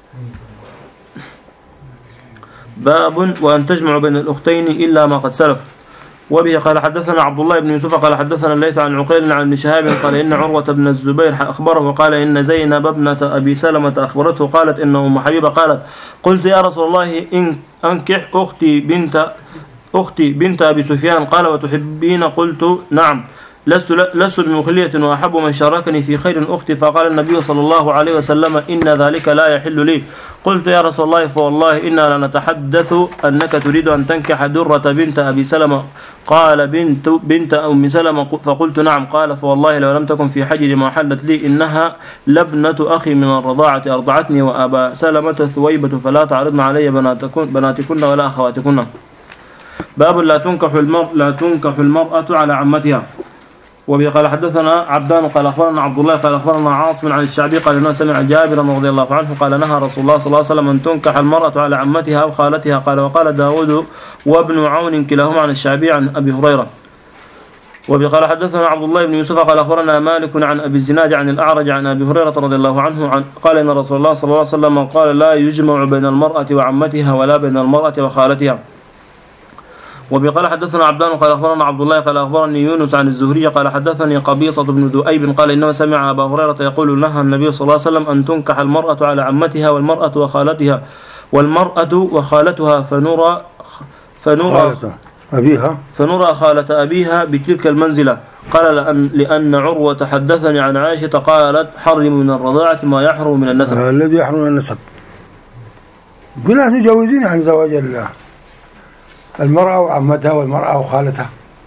باب وأن تجمع بين الأختين إلا ما قد سلف. وبه قال حدثنا عبد الله بن يوسف قال حدثنا الليث عن عقيل عن ابن شهاب قال إن عروة بن الزبير أخبره وقال إن زينب ابنة أبي سلمة أخبرته قالت إن أم حبيبة قالت قلت يا رسول الله إن أنكح أختي بنت أختي بنت أبي سفيان. قال وتحبين؟ قلت نعم. لست لست بمخلية وأحب من شاركني في خير أختي. فقال النبي صلى الله عليه وسلم إن ذلك لا يحل لي. قلت يا رسول الله فوالله إنا لنتحدث أنك تريد أن تنكح درة بنت أبي سلمة. قال بنت بنت أم سلمة. فقلت نعم. قال فوالله لو لم تكن في حجر ما حلت لي إنها لابنة أخي من الرضاعة أرضعتني وأبا سلمة ثويبة فلا تعرضن علي بناتكن, بناتكن ولا أخواتكن. باب لا تنكح المرأة لا تنكح المرأة على عمتها. وبه قال حدثنا عبدان قال أخبرنا عبد الله قال أخبرنا عاصم عن الشعبي قال إنه سمع جابرا رضي الله عنه قال نهى رسول الله صلى الله عليه وسلم أن تنكح المرأة على عمتها أو خالتها. قال وقال داود وابن عون كلاهما عن الشعبي عن أبي هريرة. وبه قال حدثنا عبد الله بن يوسف قال أخبرنا مالك عن أبي الزناد عن الأعرج عن أبي هريرة رضي الله عنه عن قال إن رسول الله صلى الله عليه وسلم قال لا يجمع بين المرأة وعمتها ولا بين المرأة وخالتها. وبقال حدثنا عبدان قال أخبرنا عبد الله قال أخبرني يونس عن الزهري قال حدثني قبيصة بن ذؤيب قال إنه سمع أبا هريرة يقول نهى النبي صلى الله عليه وسلم أن تنكح المرأة على عمتها والمرأة وخالتها والمرأة وخالتها فنرى فنرى أبيها فنرى خالة أبيها بتلك المنزلة. قال لأن, لأن عروة حدثني عن عائشة قالت حرم من الرضاعة ما يحرم من النسب. الذي يحرم من النسب قلنا مجوزين عن زواج الله المرأة وعمتها والمرأة وخالتها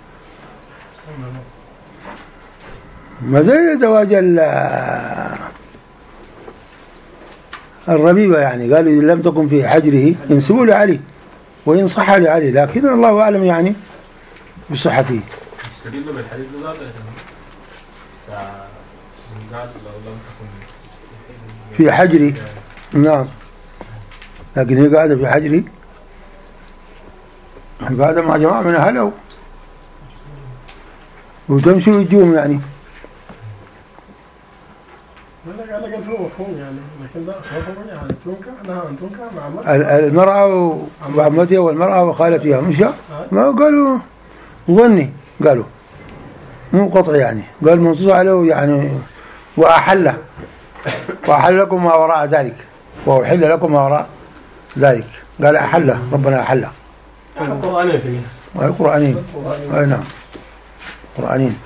ما زي زواج الربيبة يعني قالوا إن لم تكن في حجره ينسبوا لعلي وإن صح لعلي لكن الله أعلم يعني بصحته. استدلوا بالحديث ذاته قال لو لم تكن في حجري نعم لكن هي قاعدة في حجري قاعدة مع جماعة من أهله وتمشي وتجوم يعني قال لك الفهم مفهوم يعني لكن ده مفهوم يعني تنكح انها ان تنكح مع المرأة وعمتها والمرأة وخالتها مش ما قالوا ظني قالوا مو قطع يعني قال منصوص عليه يعني وأحله وأحل لكم ما وراء ذلك وأحل لكم ما وراء ذلك قال أحله ربنا أحله قرآنين فيه قرآنين أي نعم قرآنين.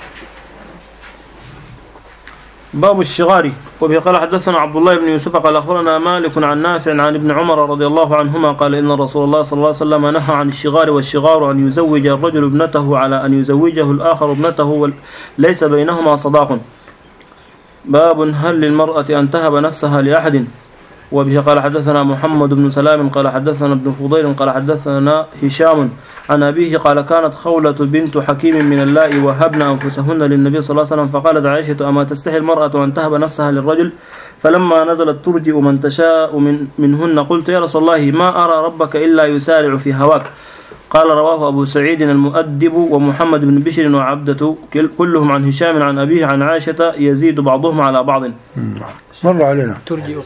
باب الشغار. وبه قال حدثنا عبد الله بن يوسف قال أخبرنا مالك عن نافع عن ابن عمر رضي الله عنهما قال إن رسول الله صلى الله عليه وسلم نهى عن الشغار والشغار أن يزوج الرجل ابنته على أن يزوجه الآخر ابنته ليس بينهما صداق. باب هل للمرأة أن تهب نفسها لأحد. وبه قال حدثنا محمد بن سلام قال حدثنا ابن فضيل قال حدثنا هشام عن أبيه قال كانت خولة بنت حكيم من الله وهبن أنفسهن للنبي صلى الله عليه وسلم فقالت عائشة أما تستحي المرأة أن تهب نفسها للرجل فلما نزلت ترجئ من تشاء من منهن قلت يا رسول الله ما أرى ربك إلا يسارع في هواك. قال رواه أبو سعيد المؤدب ومحمد بن بشر وعبدة كلهم عن هشام عن أبيه عن عائشة يزيد بعضهم على بعض. مر علينا ترجئ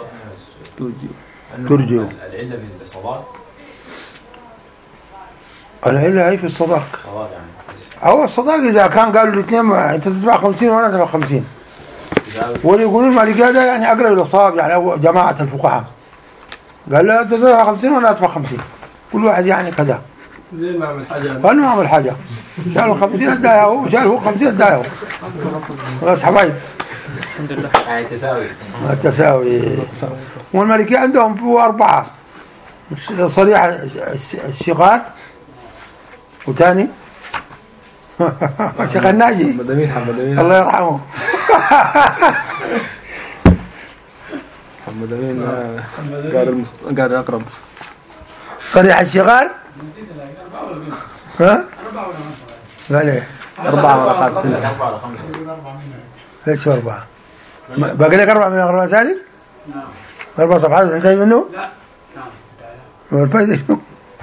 ترجئ العلة بالصلاة العلة هي في الصداق. هو الصداق إذا كان قالوا الاثنين أنت تدفع خمسين وأنا أدفع خمسين، واللي يقولون المالكية هذا يعني أقرب للصواب، يعني جماعة الفقهاء قال لا أنت تدفع خمسين وأنا أدفع خمسين، كل واحد يعني كذا. زين ما عمل حاجة. قال ما عمل حاجة، شالوا خمسين اداها هو، شالوا خمسين اداها هو. خلاص حبايب. الحمد لله. التساوي. التساوي. والمالكية عندهم فيه أربعة، صريح الشغال وثاني شيخ الناجي الله يرحمه محمد امين قال قال اقرب صريح الشغال ها قال ايه اربعه ولا خمسه ليش اربعه باقي لك اربعه من اقرب ثاني نعم اربع صفحات انتهي منه لا نعم والفائده شنو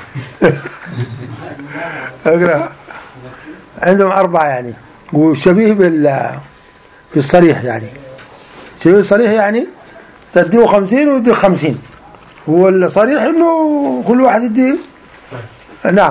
اقرا عندهم أربعة يعني، وشبيه بال بالصريح يعني، شبيه الصريح يعني تديه خمسين ويديه خمسين، والصريح إنه كل واحد يديه نعم.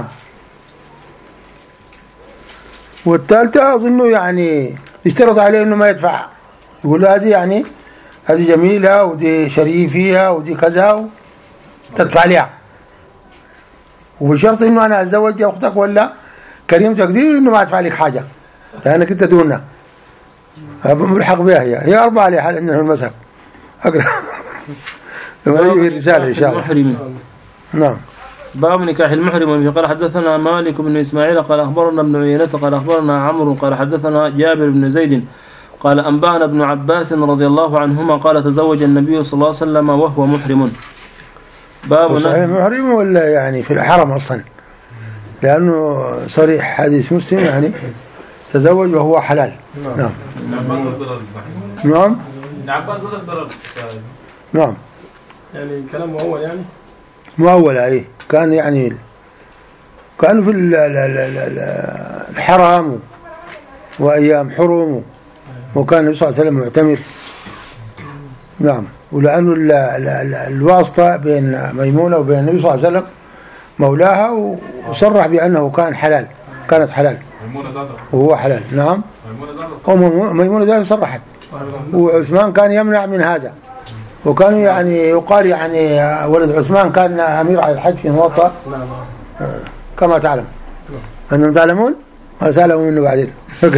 والثالثة أظنه يعني يشترط عليه إنه ما يدفع، يقول له هذه يعني هذه جميلة ودي شريف فيها ودي كذا تدفع لها، وبشرط إنه أنا أتزوج أختك ولا كريمتك دي إنه ما أدفع لك حاجة لأنك أنت دوننا ملحق بها. هي هي أربعة لي حال عندنا في المذهب. أقرأ لما نجي في الرسالة إن شاء الله. نعم. باب نكاح المحرم. قال حدثنا مالك بن إسماعيل قال أخبرنا ابن عيينة قال أخبرنا عمرو قال حدثنا جابر بن زيد قال أنبأنا ابن عباس رضي الله عنهما قال تزوج النبي صلى الله عليه وسلم وهو محرم. باب صحيح محرم ولا يعني في الحرم أصلا، لأنه صريح حديث مسلم يعني تزوج وهو حلال. نعم نعم نعم يعني كلام مؤول يعني مؤول أي كان يعني كان في الحرم وأيام حرم وكان النبي صلى الله عليه وسلم معتمر. نعم. ولأنه الواسطة بين ميمونة وبين النبي صلى الله عليه وسلم مولاها، وصرح بأنه كان حلال، كانت حلال وهو حلال. نعم ميمونة ذلك صرحت، وعثمان كان يمنع من هذا، وكان يعني يقال يعني ولد عثمان كان أمير على الحج في موطأ كما تعلم. أنتم تعلمون؟ ما تعلموا منه بعدين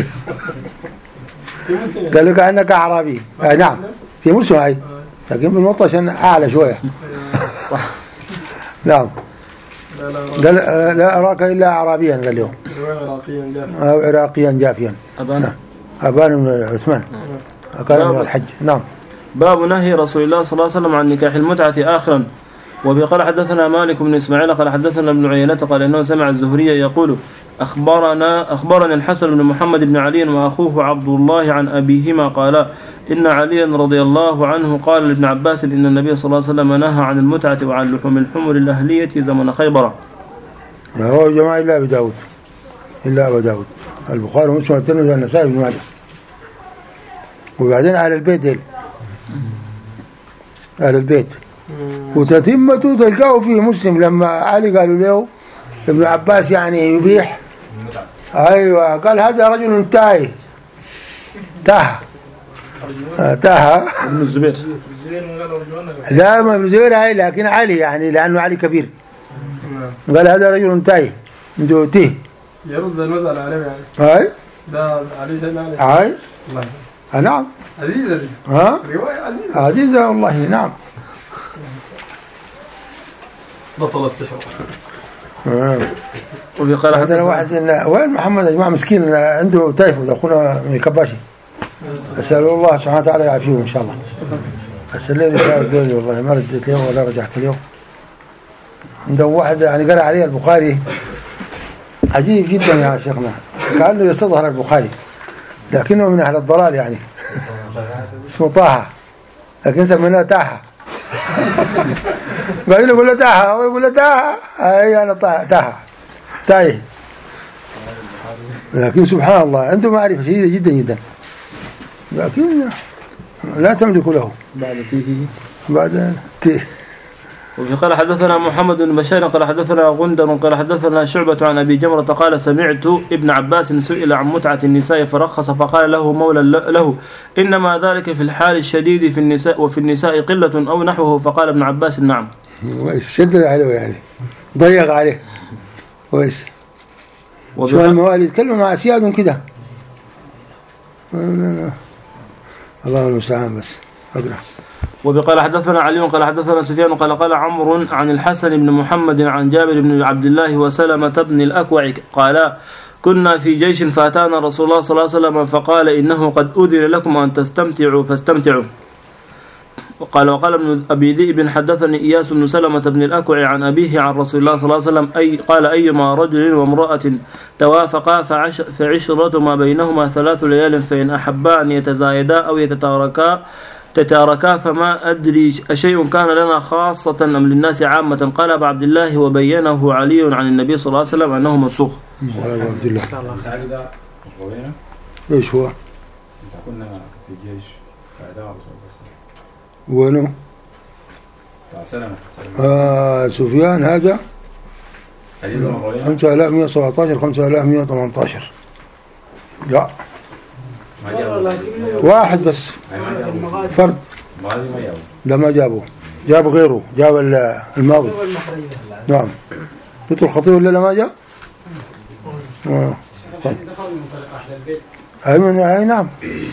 قال لك أنك أعرابي. آه نعم في مسلم أي، لكن في الموطأ عشان أعلى شوية. صح. نعم. قال لا أراك إلا أعرابيا قال لهم، أو عراقيا جافيا. أبان أبان بن عثمان كان من الحج. نعم. باب نهي رسول الله صلى الله عليه وسلم عن نكاح المتعة آخرا. وبقال حدثنا مالك بن إسماعيل قال حدثنا ابن عيينة قال إنه سمع الزهري يقول أخبرنا أخبرنا الحسن بن محمد بن علي وأخوه عبد الله عن أبيهما قال إن عليا رضي الله عنه قال لابن عباس إن النبي صلى الله عليه وسلم نهى عن المتعة وعن لحوم الحمر الأهلية زمن خيبر. رواه جماعة إلا أبي داود إلا أبي داود البخاري ومسلم والترمذي والنسائي بن ماجه. وبعدين على البيت دل. على البيت وتتمته تلقاه فيه مسلم لما علي قالوا له ابن عباس يعني يبيح. أيوة قال هذا رجل تايه تاه تاه ابن الزبير. لا ما ابن الزبير هاي لكن علي يعني لأنه علي كبير. قال هذا رجل تايه عنده تيه يرد المسألة عليه يعني. هاي ده علي سيدنا علي. هاي نعم عزيزة دي. ها رواية عزيزة عزيزة والله. نعم. بطل السحر. وفي قال هذا واحد وين محمد يا جماعة مسكين عنده تايفود أخونا من الكباشي، أسأل الله سبحانه وتعالى يعافيه إن شاء الله. أسأل لي رسالة قال والله ما رديت اليوم ولا رجعت اليوم. عنده واحد يعني قرأ عليه البخاري عجيب جدا يا شيخنا، كأنه يستظهر البخاري لكنه من أهل الضلال يعني اسمه طه لكن سميناه تاها بعدين يقول له تاها ويقول له تاها أي أنا تاها تايه، لكن سبحان الله عنده معرفة شديدة جدا جدا لكن لا تملك له بعد تيه بعد تيه. وفي قال حدثنا محمد بن بشير قال حدثنا غندر قال حدثنا شعبة عن أبي جمرة قال سمعت ابن عباس سئل عن متعة النساء فرخص فقال له مولى له إنما ذلك في الحال الشديد في النساء وفي النساء قلة أو نحوه. فقال ابن عباس نعم. كويس شدد عليه يعني ضيق عليه كويس. شو الموالي يتكلموا مع أسيادهم كده الله المستعان بس أقرأ. وبقال حدثنا علي قال حدثنا سفيان قال قال عمرو عن الحسن بن محمد عن جابر بن عبد الله وسلمة بن الأكوع قال كنا في جيش فأتانا رسول الله صلى الله عليه وسلم فقال إنه قد أذن لكم أن تستمتعوا فاستمتعوا. وقال وقال ابن أبي ذئب حدثني إياس بن سلمة بن الأكوع عن أبيه عن رسول الله صلى الله عليه وسلم أي قال أيما رجل وامرأة توافقا فعش فعشرة ما بينهما ثلاث ليال فإن أحبا أن يتزايدا أو يتتاركا تتاركا فما أدري أشيء كان لنا خاصة أم للناس عامة. قال أبو عبد الله وبينه علي عن النبي صلى الله عليه وسلم أنه منسوخ. قال أبو عبد الله إيش هو؟ كنا في الجيش فأداء رسول الله وينه؟ سلمة آه سفيان هذا خمسة آلاف مئة وسبعة عشر خمسة آلاف مئة وثمانية عشر لا واحد بس فرد لا ما جابوه جابوا غيره جاب الماضي نعم. قلت الخطيب ولا لا ما جاء آه. أي نعم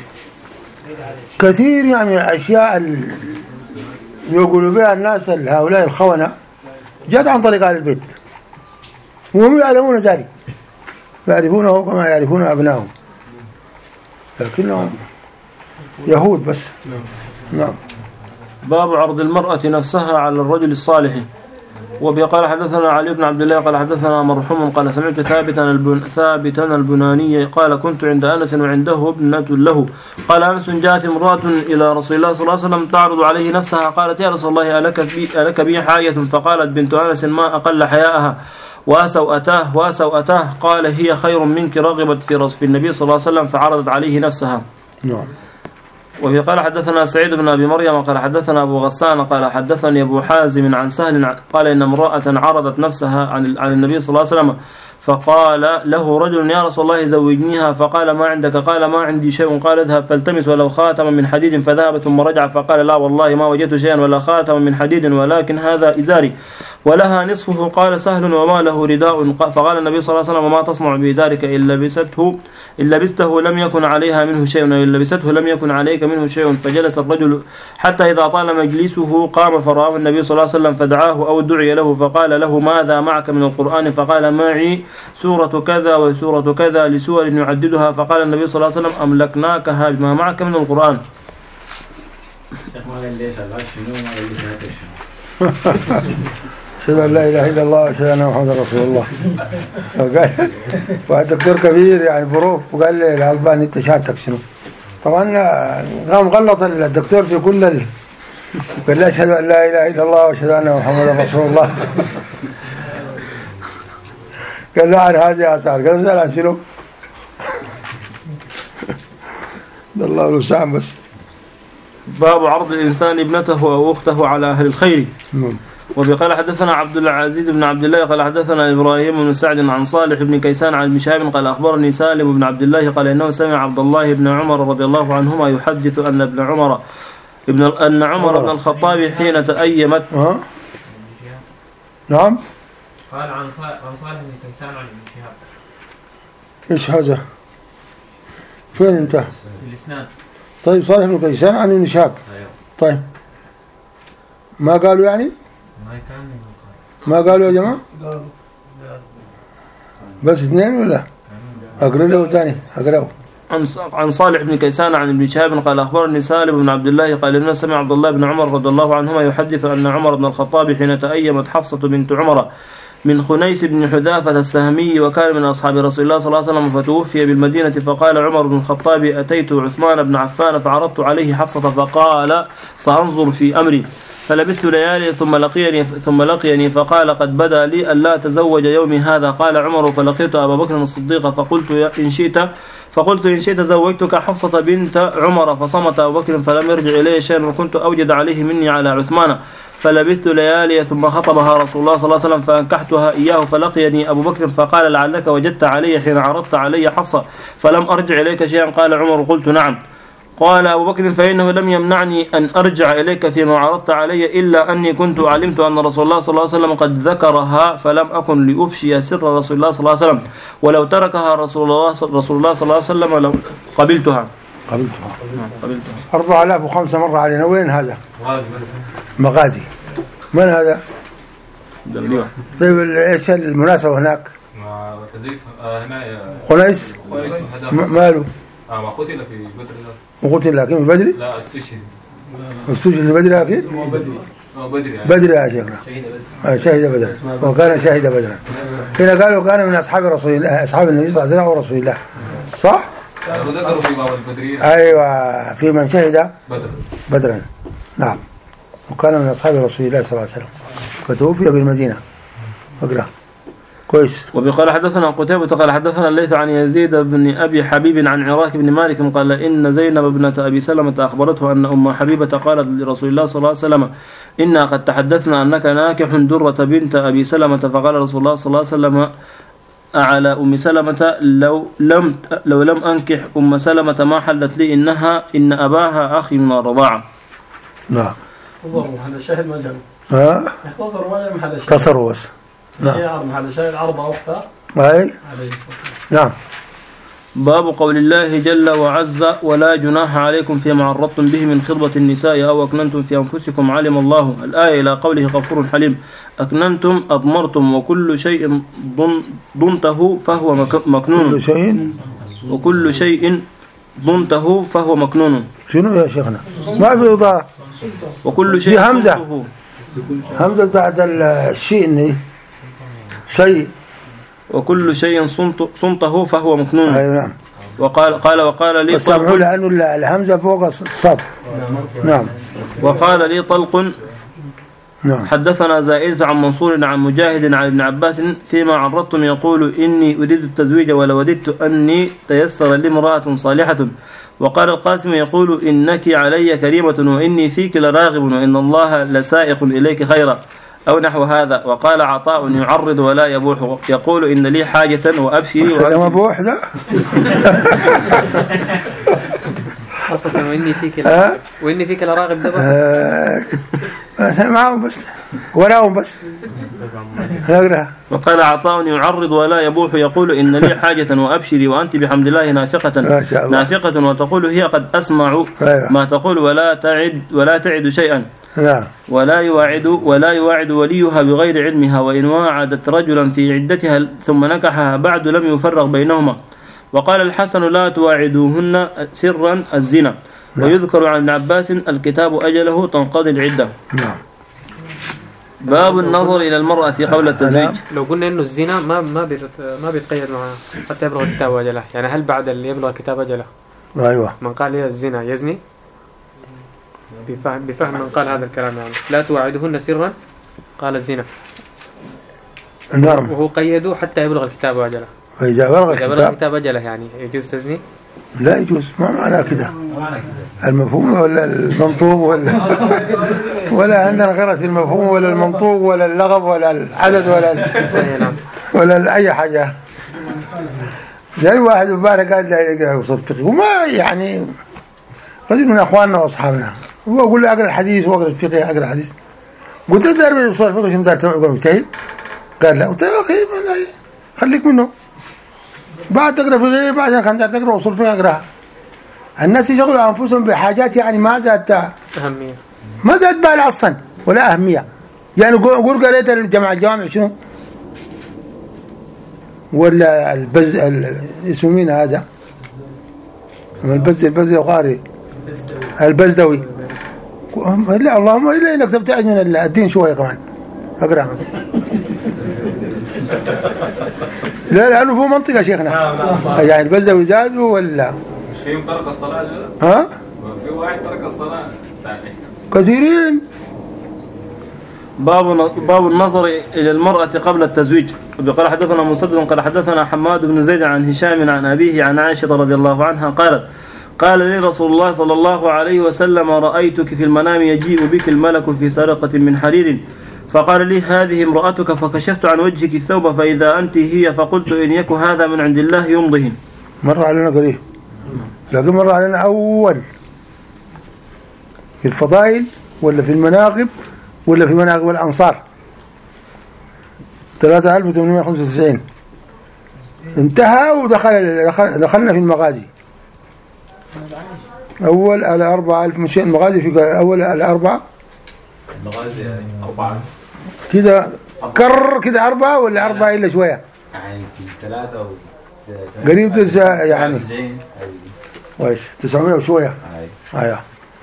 كثير يعني الأشياء اللي يقولوا بها الناس هؤلاء الخونة جاءت عن طريق أهل البيت وهم يعلمون ذلك يعرفونه كما يعرفون أبنائهم لكنهم يهود بس. نعم. باب عرض المرأة نفسها على الرجل الصالح. وبقال حدثنا علي بن عبد الله قال حدثنا مرحوم قال سمعت ثابتا البن ثابتا البناني قال كنت عند أنس وعنده ابنة له قال أنس جاءت امرأة إلى رسول الله صلى الله عليه وسلم تعرض عليه نفسها قالت يا رسول الله ألك بي, ألك بي حاجة؟ فقالت بنت أنس ما أقل حياءها وسوءتاه وسوءتاه قال هي خير منك رغبت في رسول النبي صلى الله عليه وسلم فعرضت عليه نفسها. نعم. وفي قال حدثنا سعيد بن أبي مريم قال حدثنا أبو غسان قال حدثني أبو حازم عن سهل قال إن امرأة عرضت نفسها عن عن النبي صلى الله عليه وسلم فقال له رجل يا رسول الله زوجنيها فقال ما عندك؟ قال ما عندي شيء. قال اذهب فالتمس ولو خاتما من حديد فذهب ثم رجع فقال لا والله ما وجدت شيئا ولا خاتما من حديد ولكن هذا إزاري ولها نصفه. قال سهل وما له رداء؟ فقال النبي صلى الله عليه وسلم وما تصنع بذلك إن لبسته إن لبسته لم يكن عليها منه شيء وإن لبسته لم يكن عليك منه شيء. فجلس الرجل حتى إذا طال مجلسه قام فرآه النبي صلى الله عليه وسلم فدعاه أو دعي له فقال له ماذا معك من القرآن؟ فقال معي سورة كذا وسورة كذا لسور يعددها. فقال النبي صلى الله عليه وسلم أملكناكها بما معك من القرآن. أشهد أن لا إله إلا الله وأشهد أن محمدا رسول الله. واحد دكتور كبير يعني بروف وقال لي الألباني أنت شهادتك شنو؟ طبعا قام غلط الدكتور في كل ال... قال لي أشهد أن لا إله إلا الله وأشهد أن محمدا رسول الله. قال له عن هذه آثار. قال له عن شنو؟ الله المستعان بس. باب عرض الإنسان ابنته أو أخته على أهل الخير. وبقال حدثنا عبد العزيز بن عبد الله قال حدثنا إبراهيم بن سعد عن صالح بن كيسان عن ابن شهاب قال أخبرني سالم بن عبد الله قال إنه سمع عبد الله بن عمر رضي الله عنهما يحدث أن ابن عمر ابن أن عمر بن الخطاب حين تأيمت. أه؟ نعم. قال عن صالح بن كيسان عن ابن شهاب. إيش هذا؟ فين أنت؟ في الإسناد. طيب صالح بن كيسان عن ابن شهاب. طيب ما قالوا يعني؟ ما قالوا يا جماعة؟ بس اثنين ولا؟ أقرأ له ثاني أقرأه. عن صالح بن كيسان عن ابن شهاب قال أخبرني سالم بن عبد الله قال إنه سمع عبد الله بن عمر رضي الله عنهما يحدث أن عمر بن الخطاب حين تأيمت حفصة بنت عمر من خنيس بن حذافة السهمي وكان من أصحاب رسول الله صلى الله عليه وسلم فتوفي بالمدينة. فقال عمر بن الخطاب أتيت عثمان بن عفان فعرضت عليه حفصة فقال سأنظر في أمري. فلبثت ليالي ثم لقيني ثم لقيني فقال قد بدا لي ألا أتزوج يومي هذا. قال عمر فلقيت أبا بكر الصديق فقلت إن شئت فقلت إن شئت زوجتك حفصة بنت عمر. فصمت أبو بكر فلم يرجع إليه شيئا وكنت أوجد عليه مني على عثمان. فلبثت ليالي ثم خطبها رسول الله صلى الله عليه وسلم فأنكحتها إياه فلقيني أبو بكر فقال لعلك وجدت علي حين عرضت علي حفصة فلم أرجع إليك شيئا. قال عمر قلت نعم. قال أبو بكر فإنه لم يمنعني أن أرجع إليك فيما عرضت علي إلا أني كنت علمت أن رسول الله صلى الله عليه وسلم قد ذكرها فلم أكن لأفشي سر رسول الله صلى الله عليه وسلم ولو تركها رسول الله رسول الله صلى الله عليه وسلم لو قبلتها قبلتها قبلتها أربعة آلاف وخمسة مرة علينا. وين هذا؟ مغازي. من هذا؟ طيب إيش المناسبة هناك؟ خنيس ماله؟ اه ما قتل في بدر. وقتل لكن في بدري؟ لا استشهد. استشهد في بدري لكن؟ هو بدري. هو بدري يعني. بدري يا شيخنا. شهد بدرا. وكان شهد بدرا. هنا قالوا كان من أصحاب رسول الله أصحاب النبي صلى الله عليه وسلم ورسول الله. صح؟ وذكروا في باب البدريين. أيوة في من شهد بدر. بدرا. نعم. وكان من أصحاب رسول الله صلى الله عليه وسلم. فتوفي بالمدينة. اقرأ. كويس. وبقال حدثنا قتيبة قال حدثنا الليث عن يزيد بن أبي حبيب عن عراك بن مالك قال إن زينب ابنة أبي سلمة أخبرته أن أم حبيبة قالت لرسول الله صلى الله عليه وسلم إنا قد تحدثنا أنك ناكح درة بنت أبي سلمة فقال رسول الله صلى الله عليه وسلم على أم سلمة لو لم لو لم أنكح أم سلمة ما حلت لي إنها إن أباها أخي من الرضاعة. نعم. اختصروا محل الشاهد ما جاب. ها؟ اختصروا ما جاب محل الشاهد. اختصروا بس. نعم. محل الشاهد عرضة أختها. أي. نعم. باب قول الله جل وعز ولا جناح عليكم فيما عرضتم به من خطبة النساء أو أكننتم في أنفسكم علم الله. الآية إلى قوله غفور حليم. أكننتم أضمرتم وكل شيء ضمته فهو مكنون. كل شيء وكل شيء ضمته فهو مكنون. شنو يا شيخنا؟ ما في إضاءة. وكل شيء دي همزة. همزة بعد الشيء شيء. وكل شيء صمته فهو مكنون. أيوة نعم. وقال قال وقال لي طلق لأنه الهمزة فوق الصاد. نعم. وقال لي طلق. نعم. حدثنا زائدة عن منصور عن مجاهد عن ابن عباس فيما عرضتم يقول إني أريد التزويج ولوددت أني تيسر لي امرأة صالحة. وقال القاسم يقول إنك علي كريمة وإني فيك لراغب وإن الله لسائق إليك خيرا أو نحو هذا. وقال عطاء يعرض ولا يبوح يقول إن لي حاجة وأبشي وأبشي مبوح ده خاصة وإني فيك لا وإني فيك لراغب ده بس أنا معهم بس وراهم بس نقرأ. وقال عطاء يعرض ولا يبوح يقول إن لي حاجة وأبشري وأنت بحمد الله نافقة نافقة وتقول هي قد أسمع ما تقول ولا تعد ولا تعد شيئا ولا يواعد ولا يواعد وليها بغير علمها وإن واعدت رجلا في عدتها ثم نكحها بعد لم يفرق بينهما. وقال الحسن لا تواعدوهن سرا الزنا. ويذكر عن ابن عباس الكتاب أجله تنقضي العدة. نعم. باب النظر إلى المرأة قبل التزويج. لو قلنا إنه الزنا ما ما ما بيتقيد معه حتى يبلغ الكتاب أجله، يعني هل بعد اللي يبلغ الكتاب أجله أيوة من قال لي الزنا يزني بفهم بفهم من قال هذا الكلام يعني لا تواعدهن سرا قال الزنا. نعم. وهو قيده حتى يبلغ الكتاب أجله. فإذا بلغ الكتاب, الكتاب أجله يعني يجوز تزني؟ لا يجوز. ما معنى كده المفهوم ولا المنطوق ولا ولا عندنا غرس المفهوم ولا المنطوق ولا اللغب ولا العدد ولا ولا أي حاجة. جاء واحد مبارك قال لا يقرأ أصول فقه وما يعني رجل من أخواننا وأصحابنا هو يقول لي أقرأ الحديث وأقرأ الفقه أقرأ الحديث. قلت له دار أصول الفقه شو دار تقول مجتهد؟ قال لا. قلت له أخي ما خليك منه بعد تقرأ فقه بعد كان دار تقرأ أصول فقه أقرأها. الناس يشغلوا أنفسهم بحاجات يعني ما زادت أهمية ما زادت بال أصلا ولا أهمية. يعني قول قريت الجامعة الجوامع شنو ولا البز اسمه مين هذا البز البز القاري البزدوي. لا اللهم إلا إنك تبتعد من الدين شوية كمان أقرأ. لا لأنه هو منطقة شيخنا يعني البزدوي زادوا ولا في ترك الصلاة ها في واحد ترك الصلاة ثاني كثيرين. باب باب النظر إلى المرأة قبل التزويج. وقال حدثنا مسدد قال حدثنا حماد بن زيد عن هشام عن أبيه عن عائشة رضي الله عنها قالت قال لي رسول الله صلى الله عليه وسلم رأيتك في المنام يجيء بك الملك في سرقة من حرير فقال لي هذه امرأتك فكشفت عن وجهك الثوب فإذا أنت هي فقلت إن يك هذا من عند الله يمضهم. مر علينا قريب لكن مر علينا أول في الفضائل ولا في المناقب ولا في مناقب الأنصار ثلاثة آلاف وثمانمائة وخمسة وتسعين انتهى ودخل دخل دخلنا في المغازي. أول على أربعة ألف مش المغازي في أول على أربعة المغازي أربعة كده كر كده أربعة ولا أربعة إلا شوية يعني ثلاثة و قريب تسعة يعني كويس تسعمائة وشوية. أيوة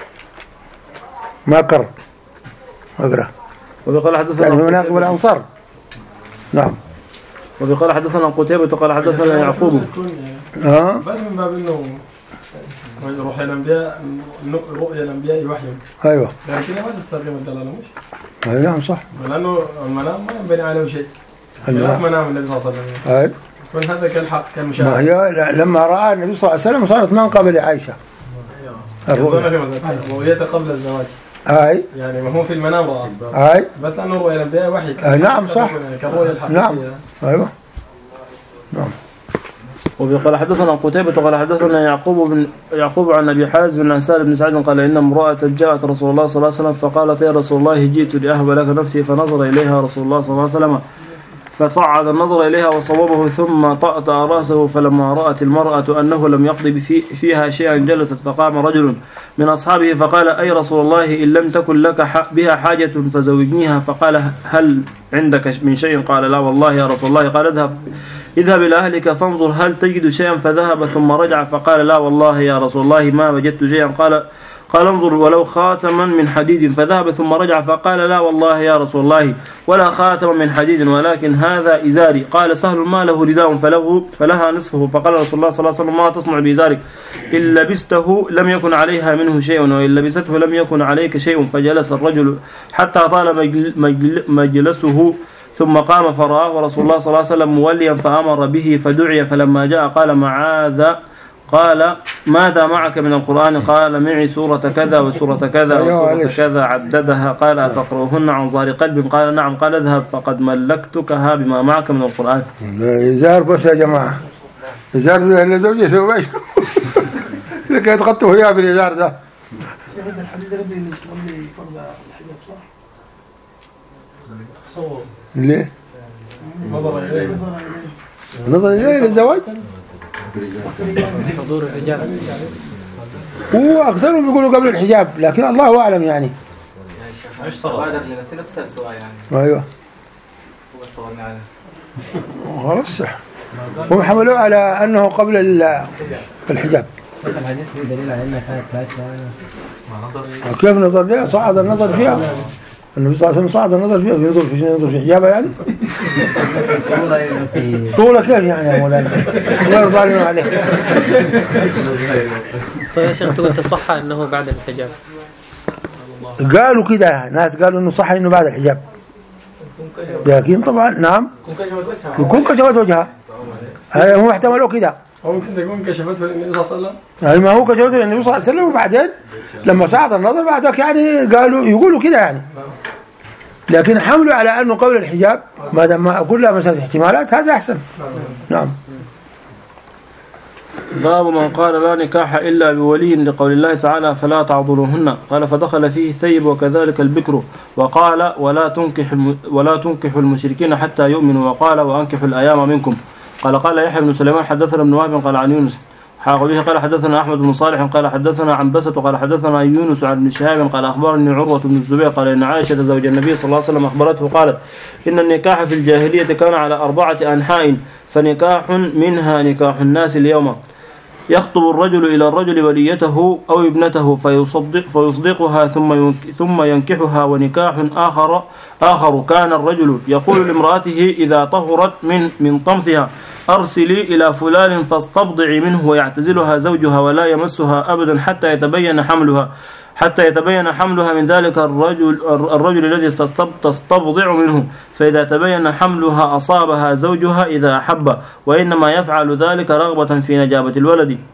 ما كر أقرأ. وبقال حدثنا يعني مناقب الأنصار. نعم. وبقال حدثنا قتيبة قال حدثنا يعقوب. اه بس من باب انه رؤيا الانبياء رؤيا الانبياء وحي. ايوه لكن ما تستقيم الدلاله مش. اي نعم صح. لانه المنام ما ينبني عليه شيء. لا منام النبي صلى الله عليه وسلم. اي كل هذا كالحق كالمشاهد. ما هي لما راى النبي صلى الله عليه وسلم صارت منقبه لعائشه. الرؤيا رؤيته قبل الزواج. اي يعني ما هو في المنام رأى. اي بس انه رؤيا الانبياء وحي. آه نعم صح. كالرؤيا الحقيقيه. نعم ايوه نعم. وقال حدثنا قتيبة قال حدثنا يعقوب بن يعقوب عن ابي حازم عن سالم بن سعد قال ان امرأة جاءت رسول الله صلى الله عليه وسلم فقالت يا رسول الله جئت لاهب لك نفسي فنظر اليها رسول الله صلى الله عليه وسلم فصعد النظر إليها وصوبه ثم طأطأ رأسه فلما رأت المرأة أنه لم يقضي فيها شيئا جلست فقام رجل من أصحابه فقال أي رسول الله إن لم تكن لك بها حاجة فزوجنيها فقال هل عندك من شيء قال لا والله يا رسول الله قال اذهب اذهب إلى أهلك فانظر هل تجد شيئا فذهب ثم رجع فقال لا والله يا رسول الله ما وجدت شيئا قال قال انظر ولو خاتما من حديد فذهب ثم رجع فقال لا والله يا رسول الله ولا خاتما من حديد ولكن هذا إزاري قال سهل ما له رداء فله فلها نصفه فقال رسول الله صلى الله عليه وسلم ما تصنع بإزارك إن لبسته لم يكن عليها منه شيء وإن لبسته لم يكن عليك شيء فجلس الرجل حتى طال مجل مجلسه ثم قام فرآه رسول الله صلى الله عليه وسلم موليا فأمر به فدعي فلما جاء قال معاذ قال ماذا معك من القرآن قال معي سورة كذا وسورة كذا وسورة كذا عددها قال أتقرؤهن عن ظهر قلب قال نعم قال اذهب فقد ملكتكها بما معك من القرآن. إزار بس يا جماعة إزار ده اللي زوجي سوى ايش لك يتغطوا فيها بالإزار ده. الحديث ده قبل قبل فرض الحجاب صح؟ صور ليه؟ نظر إليه نظر إليه للزواج حضور الرجال هو أكثرهم يقولوا قبل الحجاب لكن الله أعلم يعني. ايش تبادر لنفسي نفس السؤال يعني. أيوة. هو الصواب يعني. خلاص صح. هم حملوا على أنه قبل الحجاب. الحديث فيه دليل على أنها كانت ماشية. كيف نظر لها؟ صعد النظر فيها. النبي صلى الله عليه وسلم صعد النظر فيها ينظر في ينظر في حجابها يعني. طولة كيف يعني يا مولانا؟ الله يرضى علينا عليه. طيب يا شيخ تقول تصح أنه بعد الحجاب. قالوا كده ناس قالوا إنه صح إنه بعد الحجاب. لكن طبعا نعم. يكون كشفت وجهها. هاي هم احتملوا كده. أو ممكن تكون كشفته النبي صلى الله عليه وسلم. أي ما هو كشفته النبي صلى الله عليه وسلم وبعدين لما صعد النظر بعدك يعني قالوا يقولوا كده يعني. لكن حملوا على أنه قبل الحجاب ما دام كلها مسألة احتمالات هذا أحسن. نعم. باب من قال لا نكاح إلا بولي لقول الله تعالى فلا تعضلوهن قال فدخل فيه الثيب وكذلك البكر وقال ولا تنكح ولا تنكح المشركين حتى يؤمنوا وقال وأنكحوا الأيام منكم قال قال يحيى بن سليمان حدثنا ابن وهب قال عن يونس حاق به قال حدثنا أحمد بن صالح قال حدثنا عن بسط قال حدثنا يونس عن ابن شهاب قال أخبرني عروة بن الزبير قال إن عائشة زوج النبي صلى الله عليه وسلم أخبرته قالت إن النكاح في الجاهلية كان على أربعة أنحاء فنكاح منها نكاح الناس اليوم يخطب الرجل إلى الرجل وليته أو ابنته فيصدق فيصدقها ثم ثم ينكحها ونكاح آخر آخر كان الرجل يقول لامرأته إذا طهرت من من طمثها أرسلي إلى فلان فاستبضعي منه ويعتزلها زوجها ولا يمسها أبدا حتى يتبين حملها حتى يتبين حملها من ذلك الرجل الرجل الذي تستبضع منه فإذا تبين حملها أصابها زوجها إذا أحب وإنما يفعل ذلك رغبة في نجابة الولد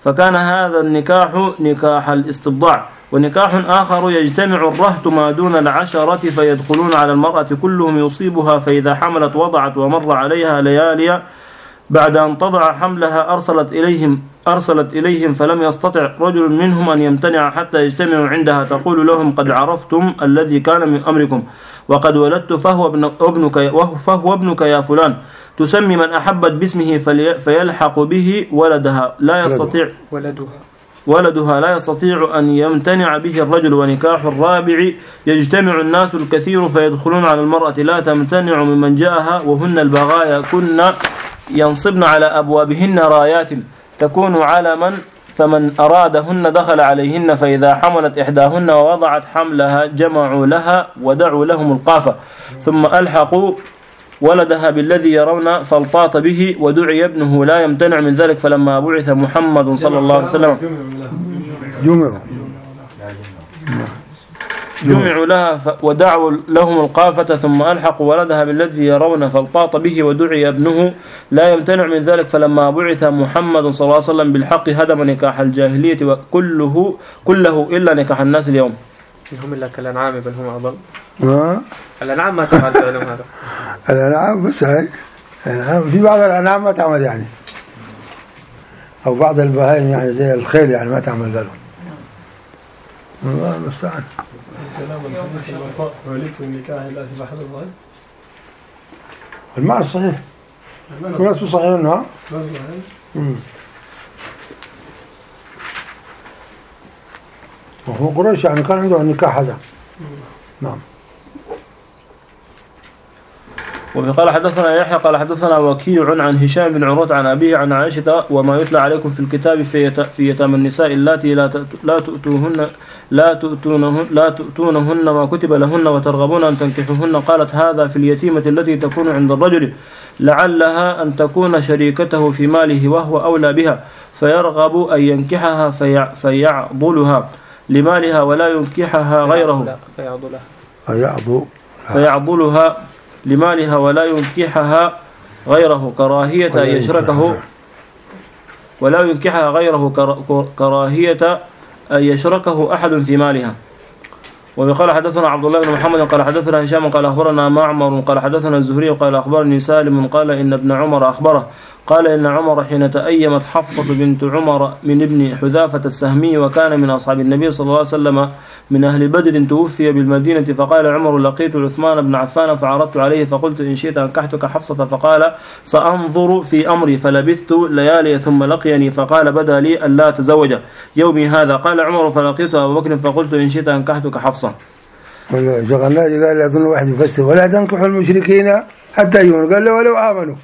فكان هذا النكاح نكاح الاستبضاع. ونكاح آخر يجتمع الرهط ما دون العشرة فيدخلون على المرأة كلهم يصيبها، فإذا حملت وضعت ومر عليها ليالي بعد أن تضع حملها أرسلت إليهم أرسلت إليهم فلم يستطع رجل منهم أن يمتنع حتى يجتمعوا عندها، تقول لهم قد عرفتم الذي كان من أمركم وقد ولدت فهو ابنك فهو ابنك يا فلان، تسمي من أحبت باسمه فيلحق به ولدها لا يستطيع ولدها ولدها لا يستطيع أن يمتنع به الرجل. ونكاح الرابع يجتمع الناس الكثير فيدخلون على المرأة لا تمتنع ممن جاءها، وهن البغايا كن ينصبن على أبوابهن رايات تكون علما، فمن أرادهن دخل عليهن، فإذا حملت إحداهن ووضعت حملها جمعوا لها ودعوا لهم القافة، ثم ألحقوا ولدها بالذي يرون فالطاط به، ودعي ابنه لا يمتنع من ذلك. فلما بعث محمد صلى الله عليه وسلم جمعوا جمعوا لها ودعوا لهم القافة، ثم ألحقوا ولدها بالذي يرون فالطاط به، ودعي ابنه لا يمتنع من ذلك. فلما بعث محمد صلى الله عليه وسلم بالحق هدم نكاح الجاهلية وكله كله إلا نكاح الناس اليوم. هم إلا كالأنعام بل هم أضل. ما الأنعام ما تفعل فعلهم هذا. الأنعام بس هاي الأنعام في بعض الأنعام ما تعمل يعني، أو بعض البهائم يعني زي الخيل يعني ما تعمل قالوا. الله المستعان. كلام الحديث المرفوع ولدت النكاح الأسف حدث صحيح؟ المعنى صحيح. المعنى صحيح إنها. امم. وهو قريش يعني كان عنده النكاح هذا. نعم. وقال حدثنا يحيى قال حدثنا وكيع عن هشام بن عروة عن أبيه عن عائشة وما يتلى عليكم في الكتاب في يتامى النساء اللاتي لا تؤتوهن لا تؤتونهن لا تؤتونهن ما كتب لهن وترغبون أن تنكحوهن. قالت هذا في اليتيمة التي تكون عند الرجل لعلها أن تكون شريكته في ماله وهو أولى بها، فيرغب أن ينكحها فيعضلها لمالها ولا ينكحها غيره فيعضلها فيعضلها لمالها ولا ينكحها غيره كراهية أن يشركه ولا ينكحها غيره كراهية أن يشركه أحد في مالها. وقال حدثنا عبد الله بن محمد قال حدثنا هشام قال أخبرنا معمر قال حدثنا الزهري قال أخبرني سالم قال إن ابن عمر أخبره قال إن عمر حين تأيمت حفصة بنت عمر من ابن حذافة السهمي وكان من أصحاب النبي صلى الله عليه وسلم من أهل بدر توفي بالمدينة، فقال عمر لقيت عثمان بن عفان فعرضت عليه فقلت إن شئت أنكحتك حفصة، فقال سأنظر في أمري، فلبثت ليالي ثم لقيني فقال بدا لي ألا تزوج يومي هذا. قال عمر فلقيت أبو بكر فقلت إن شئت أنكحتك حفصة. شغلنا قال لي أظن واحد يفسر ولا تنكحوا المشركين حتى يؤمنوا، قال له ولو آمنوا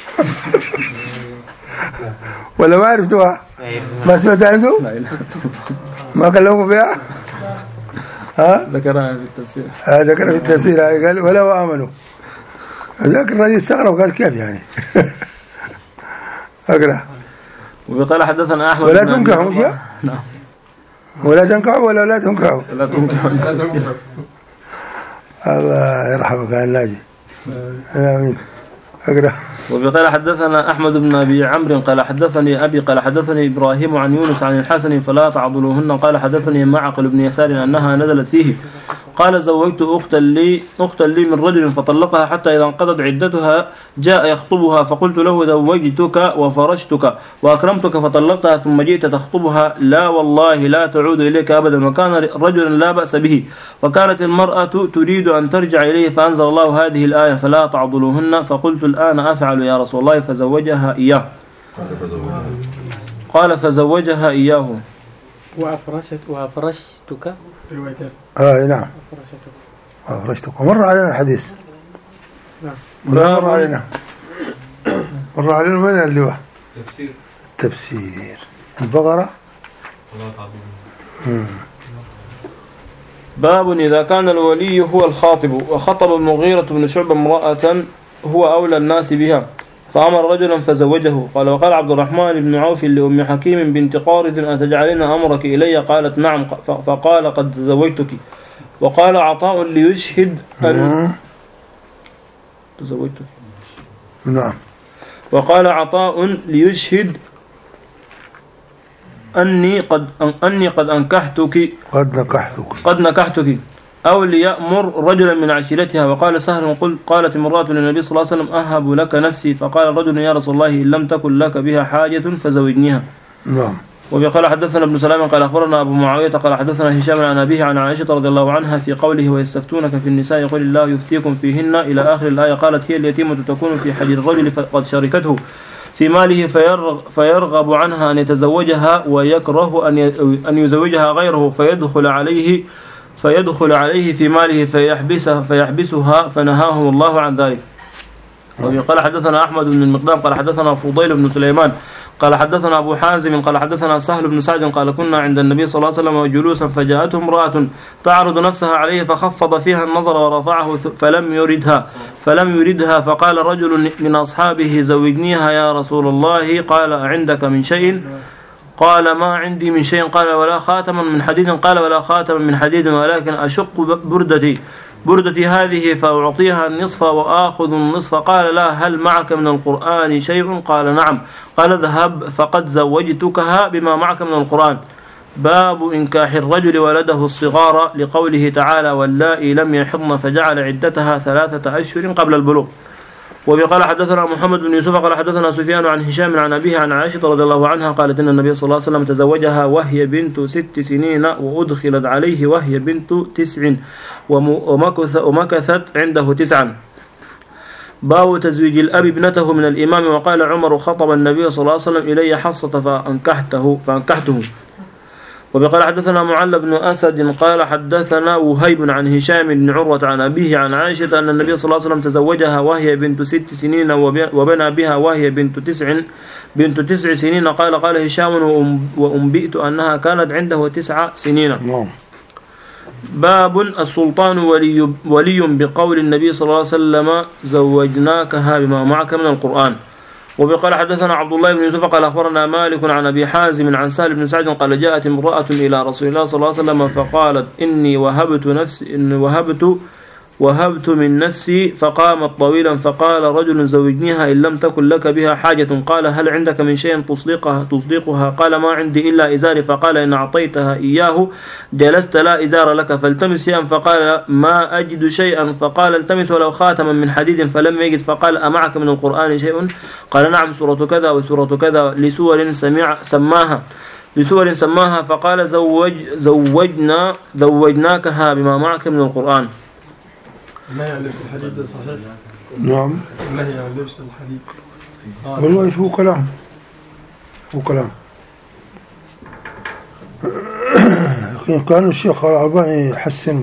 ولا ما عرفتوها ما سمعت عنده ما كلموا بها ها ذكرها في التفسير ها ذكرها في التفسير قال ولو آمنوا. ذاك الرجل استغرب قال كيف يعني أقرأ. وقال حدثنا أحمد ولا تنكحوا مش نعم ولا تنكحوا ولا لا تنكحوا لا تنكحوا الله يرحمك يا الناجي آمين. أقرأ. وقال حدثنا أحمد بن أبي عمرو قال حدثني أبي قال حدثني إبراهيم عن يونس عن الحسن فلا تعضلوهن. قال حدثني معقل بن يسار أنها نزلت فيه قال زوجت أختا لي أختا لي من رجل فطلقها حتى إذا انقضت عدتها جاء يخطبها فقلت له زوجتك وفرشتك وأكرمتك فطلقتها ثم جئت تخطبها لا والله لا تعود إليك أبدا. وكان رجلا لا بأس به وكانت المرأة تريد أن ترجع إليه فأنزل الله هذه الآية فلا تعضلوهن. فقلت الآن أفعل يا رسول الله فزوجها إياه. قال فزوجها إياه. وأفرشت وأفرشتك آه نعم أفرشتك. ومر علينا الحديث نعم مر علينا مر علينا من اللي هو تفسير تفسير البقرة. باب إذا كان الولي هو الخاطب وخطب المغيرة بن شعبة امرأة هو أولى الناس بها فأمر رجلا فزوجه. قال وقال عبد الرحمن بن عوف لأم حكيم بنت قارد أتجعلين أمرك إلي؟ قالت نعم فقال قد زوجتك. وقال عطاء ليشهد أن تزوجتك نعم. وقال عطاء ليشهد أني قد أني قد أنكحتك قد نكحتك قد نكحتك أو ليأمر رجلا من عشيرتها. وقال سهل قل قالت امرأة للنبي صلى الله عليه وسلم أهب لك نفسي، فقال رجل يا رسول الله إن لم تكن لك بها حاجة فزوجنيها. نعم. وقال حدثنا ابن سلام قال أخبرنا أبو معاوية قال حدثنا هشام عن أبيه عن عائشة رضي الله عنها في قوله ويستفتونك في النساء قل الله يفتيكم فيهن إلى آخر الآية. قالت هي اليتيمة تكون في حجر الرجل فقد شاركته في ماله فيرغب, فيرغب عنها أن يتزوجها ويكره أن يزوجها غيره فيدخل عليه فيدخل عليه في ماله فيحبسها, فيحبسها فنهاهم الله عن ذلك. وقال حدثنا أحمد بن المقدام قال حدثنا فضيل بن سليمان قال حدثنا أبو حازم قال حدثنا سهل بن سعد قال كنا عند النبي صلى الله عليه وسلم جلوسا فجاءته امرأة تعرض نفسها عليه فخفض فيها النظر ورفعه فلم يردها فلم يردها فقال رجل من أصحابه زوجنيها يا رسول الله. قال عندك من شيء؟ قال ما عندي من شيء. قال ولا خاتما من حديد؟ قال ولا خاتما من حديد ولكن أشق بردتي بردتي هذه فأعطيها النصف وآخذ النصف. قال لا هل معك من القرآن شيء؟ قال نعم. قال اذهب فقد زوجتكها بما معك من القرآن. باب إنكاح الرجل ولده الصغار لقوله تعالى واللائي لم يحضن فجعل عدتها ثلاثة أشهر قبل البلوغ. وقال حدثنا محمد بن يوسف قال حدثنا سفيان عن هشام عن أبيه عن عائشة رضي الله عنها قالت إن النبي صلى الله عليه وسلم تزوجها وهي بنت ست سنين وأدخلت عليه وهي بنت تسع ومكثت عنده تسعا. باب تزويج الأب ابنته من الإمام. وقال عمر خطب النبي صلى الله عليه وسلم إلي حصة فأنكحته, فأنكحته. وقال حدثنا معل بن أسد قال حدثنا وهيب عن هشام بن عروة عن أبيه عن عائشة أن النبي صلى الله عليه وسلم تزوجها وهي بنت ست سنين وبنى بها وهي بنت تسع بنت تسع سنين. قال قال هشام وأنبئت أنها كانت عنده تسع سنين. باب السلطان ولي, ولي بقول النبي صلى الله عليه وسلم زوجناكها بما معك من القرآن. وقال حدثنا عبد الله بن يوسف قال أخبرنا مالك عن أبي حازم عن سهل بن سعد قال جاءت امرأة إلى رسول الله صلى الله عليه وسلم فقالت إني وهبت نفسي إني وهبت وهبت من نفسي فقامت طويلا فقال رجل زوجنيها إن لم تكن لك بها حاجة. قال هل عندك من شيء تصدقها تصدقها؟ قال ما عندي إلا إزاري. فقال إن أعطيتها إياه جلست لا إزار لك فالتمس شيئا. فقال ما أجد شيئا. فقال التمس ولو خاتما من حديد فلم يجد. فقال أمعك من القرآن شيء؟ قال نعم سورة كذا وسورة كذا لسور سمع سماها لسور سماها. فقال زوج زوجنا زوجناكها بما معك من القرآن. النهي عن لبس الحديد صحيح؟ نعم. النهي عن لبس الحديد والله شو كلام شو كلام كان الشيخ الألباني يحسنه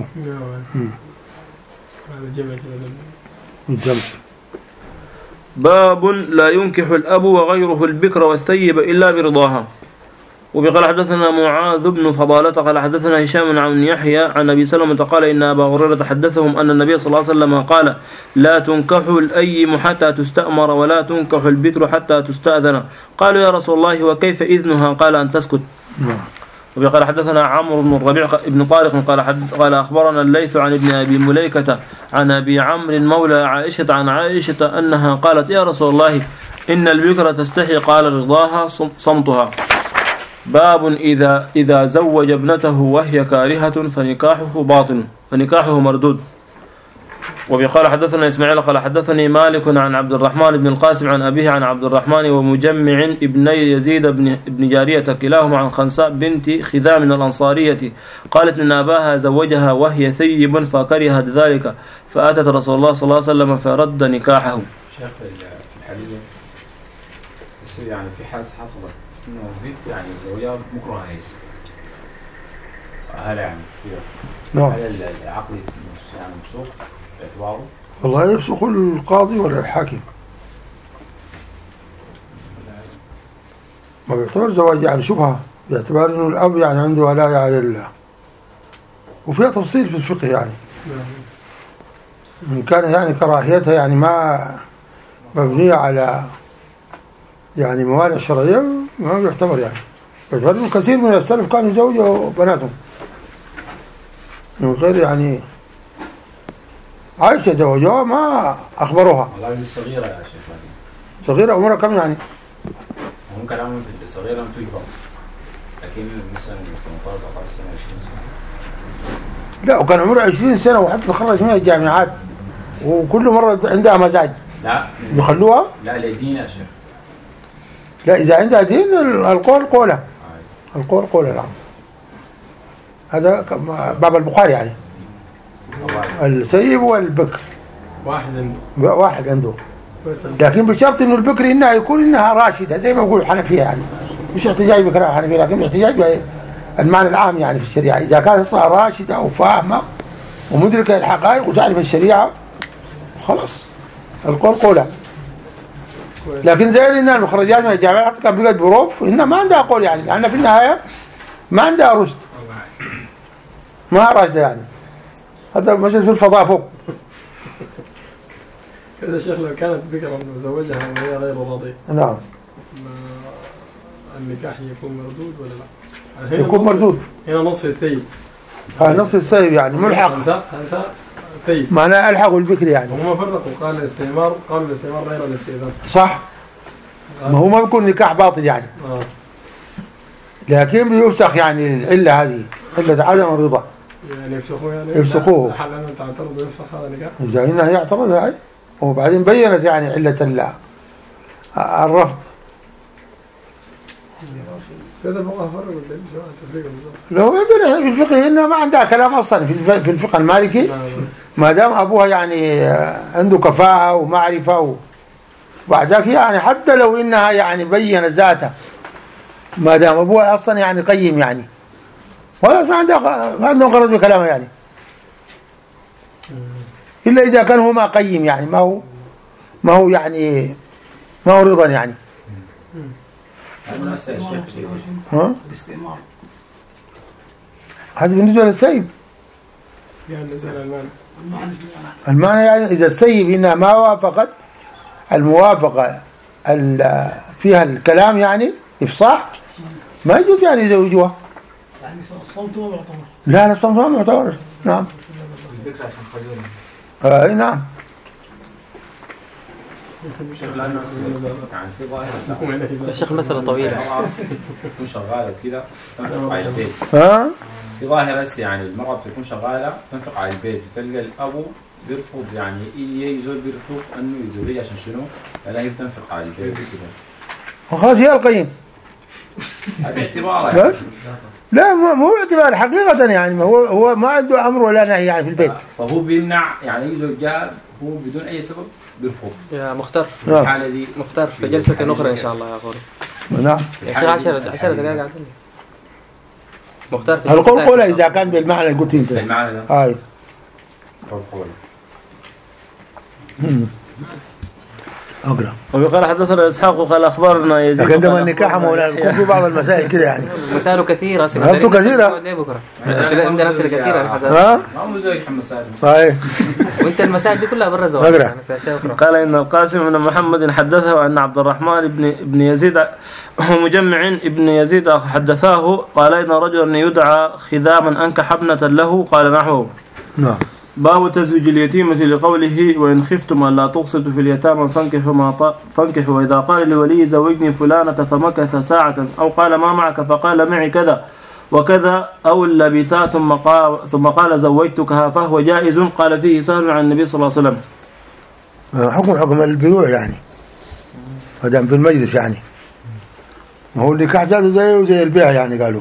الجمع. باب لا ينكح الأب وغيره البكر والثيب إلا برضاها. وقال حدثنا معاذ بن فضالة قال حدثنا هشام عن يحيى عن أبي سلمة قال إن أبا هريرة حدثهم أن النبي صلى الله عليه وسلم قال لا تنكح الأيم حتى تستأمر ولا تنكح البكر حتى تستأذن. قالوا يا رسول الله وكيف إذنها؟ قال أن تسكت. وقال حدثنا عمرو بن الربيع بن طارق قال قال أخبرنا الليث عن ابن أبي مليكة عن أبي عمرو مولى عائشة عن عائشة أنها قالت يا رسول الله إن البكر تستحي قال رضاها صمتها. باب إذا إذا زوج ابنته وهي كارهة فنكاحه باطل فنكاحه مردود. وقال حدثنا إسماعيل قال حدثني مالك عن عبد الرحمن بن القاسم عن أبيه عن عبد الرحمن ومجمع ابني يزيد بن ابن جارية كلاهما عن خنساء بنت خذام الأنصارية قالت إن أباها زوجها وهي ثيب فكرهت ذلك فأتت رسول الله صلى الله عليه وسلم فرد نكاحه. شيخ الحديث بس يعني في حادث حصلت إنه بيت يعني زوجها مكره هي هل يعني كذا هل العقل يعني مسوق باعتباره؟ والله يفسخ القاضي ولا الحاكم ما بيعتبر زواج يعني شبهة باعتبار إنه الأب يعني عنده ولاية على الله وفيها تفصيل في الفقه يعني إن كان يعني كراهيتها يعني ما مبنية على يعني موانع شرعية ما يعتبر يعني باعتبار كثير من السلف كانوا يزوجوا بناتهم من غير يعني عايشة زوجوها ما أخبروها. والله الصغيرة يا شيخ صغيرة عمرها كم يعني؟ ممكن أعمل في الصغيرة أم تجبر لكن مثلا ثمانية عشر تسعة عشر سنة عشرين سنة لا وكان عمره عشرين سنة وحتى تخرج من الجامعات وكل مرة عندها مزاج. لا يخلوها؟ لا لدين يا شيخ. لا إذا عندها دين القول قولها. القول قولها نعم. هذا باب البخاري يعني. السيب والبكر. واحد عنده. واحد عنده. لكن بشرط إنه البكر إنها يكون إنها راشدة زي ما يقول الحنفية يعني. مش احتجاج بكلام الحنفية لكن احتجاج بالمعنى العام يعني في الشريعة. إذا كانت راشدة وفاهمة ومدركة الحقائق وتعرف الشريعة خلاص القول قولها. لكن زي إنها المخرجات من الجامعات كان بيقعد بروف إنها ما عندها قول يعني لأن في النهاية ما عندها رشد ما راشدة يعني. هذا مجلس في الفضاء فوق. كذا شيخ لو كانت بكرا مزوجها وهي غير راضية نعم النكاح يكون مردود ولا لا؟ يكون مردود. هنا نصف الثيب. ها نصف الثيب يعني ملحق. هنساء هنساء ثيب. معناه ألحقوا البكر يعني. هم فرقوا قال الاستعمار قال الاستعمار غير الاستئذان. صح. ما هو ما بيكون نكاح باطل يعني. آه. لكن بيفسخ يعني العلة هذه علة عدم الرضا. يعني يفسخوه يعني. يفسخوه. حل أن تعترض ويفسخ هذا النكاح. إذا إنها يعترض هاي وبعدين بينت يعني علة الرفض. كذا بقى فرق ولا شو التفريق بالضبط؟ لو يدري في الفقه إنها ما عندها كلام أصلا في الفقه المالكي ما دام أبوها يعني عنده كفاءة ومعرفة وبعدك يعني حتى لو إنها يعني بيّنت ذاتها ما دام أبوها أصلا يعني قيم يعني ولا ما عندها ما عندهم غرض بكلامها يعني إلا إذا كان هو ما قيم يعني ما هو ما هو يعني ما هو رضا يعني. ها؟ الاستئمار هذا بالنسبة للسيب. يعني نزل المعنى. المعنى يعني إذا السيب إنها ما وافقت الموافقة فيها الكلام يعني إفصاح ما يجوز يعني يزوجوها. يعني الصمت هو معتبر. لا لا الصمت هو معتبر. نعم. آه نعم. يعني في ظاهر يا شيخ المسألة طويلة. تكون شغالة وكذا تنفق على البيت. ها؟ في ظاهر بس يعني المرأة بتكون شغالة تنفق على البيت بتلقى الأبو بيرفض يعني إيه يزول بيرفض إنه يزولي عشان شنو؟ لا هي بتنفق على البيت وكذا. وخلاص هي القيم. هذا اعتباره. بس. لا مو اعتبار حقيقة يعني ما هو هو ما عنده أمر ولا نهي يعني في البيت. فهو بيمنع يعني يزول جار هو بدون أي سبب بيرفض. يا مختار نعم. الحالة دي مختار في جلسة أخرى إن شاء الله يا أخوي. نعم. يا شيخ عشرة عشرة دقائق عندنا. مختار في القول قول إذا كان بالمعنى اللي قلت أنت. بالمعنى ده. هاي. قول قول. أقرأ. وقال حدثنا إسحاق وقال أخبرنا يزيد. لكن عندما النكاح مولانا يكون في بعض المسائل كده يعني. مسائل كثيرة. مسائل كثيرة. عندنا أسئلة كثيرة. ها؟ ما هو زوج حمسات. هاي. وأنت المسائل دي كلها برا زواج. أقرأ. قال إن القاسم بن محمد حدثه أن عبد الرحمن بن ابن يزيد مجمع ابن يزيد حدثاه قال إن رجلا يدعى خذاما أنكح ابنة له قال نحوه. نعم. باب تزويج اليتيمة لقوله وإن خفتم أن لا تقسطوا في اليتامى فانكحوا ما ط... فانكحوا وإذا قال لولي زوجني فلانة فمكث ساعة أو قال ما معك فقال معي كذا وكذا أو اللبثا ثم قال ثم قال زوجتكها فهو جائز قال فيه سهل عن النبي صلى الله عليه وسلم. حكم حكم البيوع يعني هذا في المجلس يعني ما هو اللي كحجاته زيه زي البيع يعني قالوا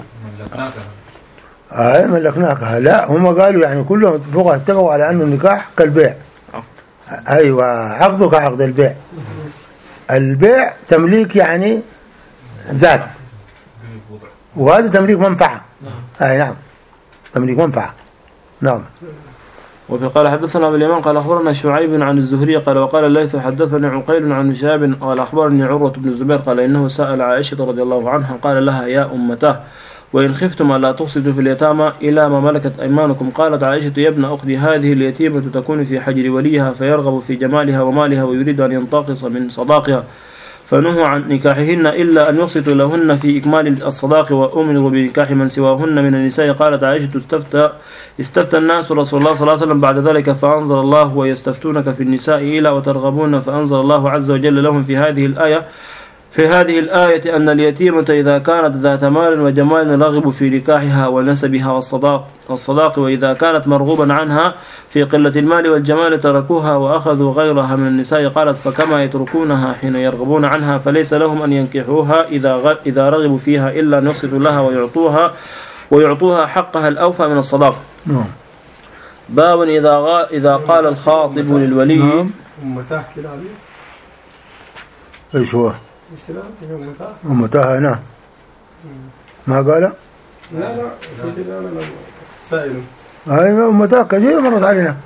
آه ملكناكها. لا هم قالوا يعني كلهم اتفقوا اتفقوا على أنه النكاح كالبيع. أيوة عقده كعقد البيع. البيع تمليك يعني ذات وهذا تمليك منفعة. أي نعم تمليك منفعة. نعم. وفي قال حدثنا أبو اليمان قال أخبرنا شعيب عن الزهري قال وقال الليث حدثني عقيل عن شهاب قال أخبرني عروة بن الزبير قال إنه سأل عائشة رضي الله عنها قال لها يا أمته وإن خفتم ألا تقسطوا في اليتامى إلى ما ملكت أيمانكم قالت عائشة يا ابن أختي هذه اليتيمة تكون في حجر وليها فيرغب في جمالها ومالها ويريد أن ينتقص من صداقها فنهوا عن نكاحهن إلا أن يقسطوا لهن في إكمال الصداق وأمروا بنكاح من سواهن من النساء. قالت عائشة استفتى استفتى الناس رسول الله صلى الله عليه وسلم بعد ذلك فأنزل الله ويستفتونك في النساء إلى وترغبون فأنزل الله عز وجل لهم في هذه الآية في هذه الآية أن اليتيمة إذا كانت ذات مال وجمال رغبوا في نكاحها ونسبها والصداق, والصداق وإذا كانت مرغوبا عنها في قلة المال والجمال تركوها وأخذوا غيرها من النساء. قالت فكما يتركونها حين يرغبون عنها فليس لهم أن ينكحوها إذا إذا رغبوا فيها إلا أن يصلوا لها ويعطوها ويعطوها حقها الأوفى من الصداق. باب إذا غا إذا قال الخاطب للولي متاح كده عليه ايش هو؟ مش كده متاح متاح هنا ما قال؟ لا لا كده انا سائل ايوه متاح كثير مرت علينا.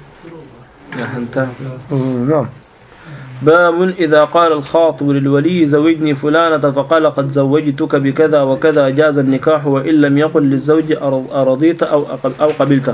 نعم. باب إذا قال الخاطب للولي زوجني فلانة فقال قد زوجتك بكذا وكذا جاز النكاح وإن لم يقل للزوج أرضيت أو أو قبلته.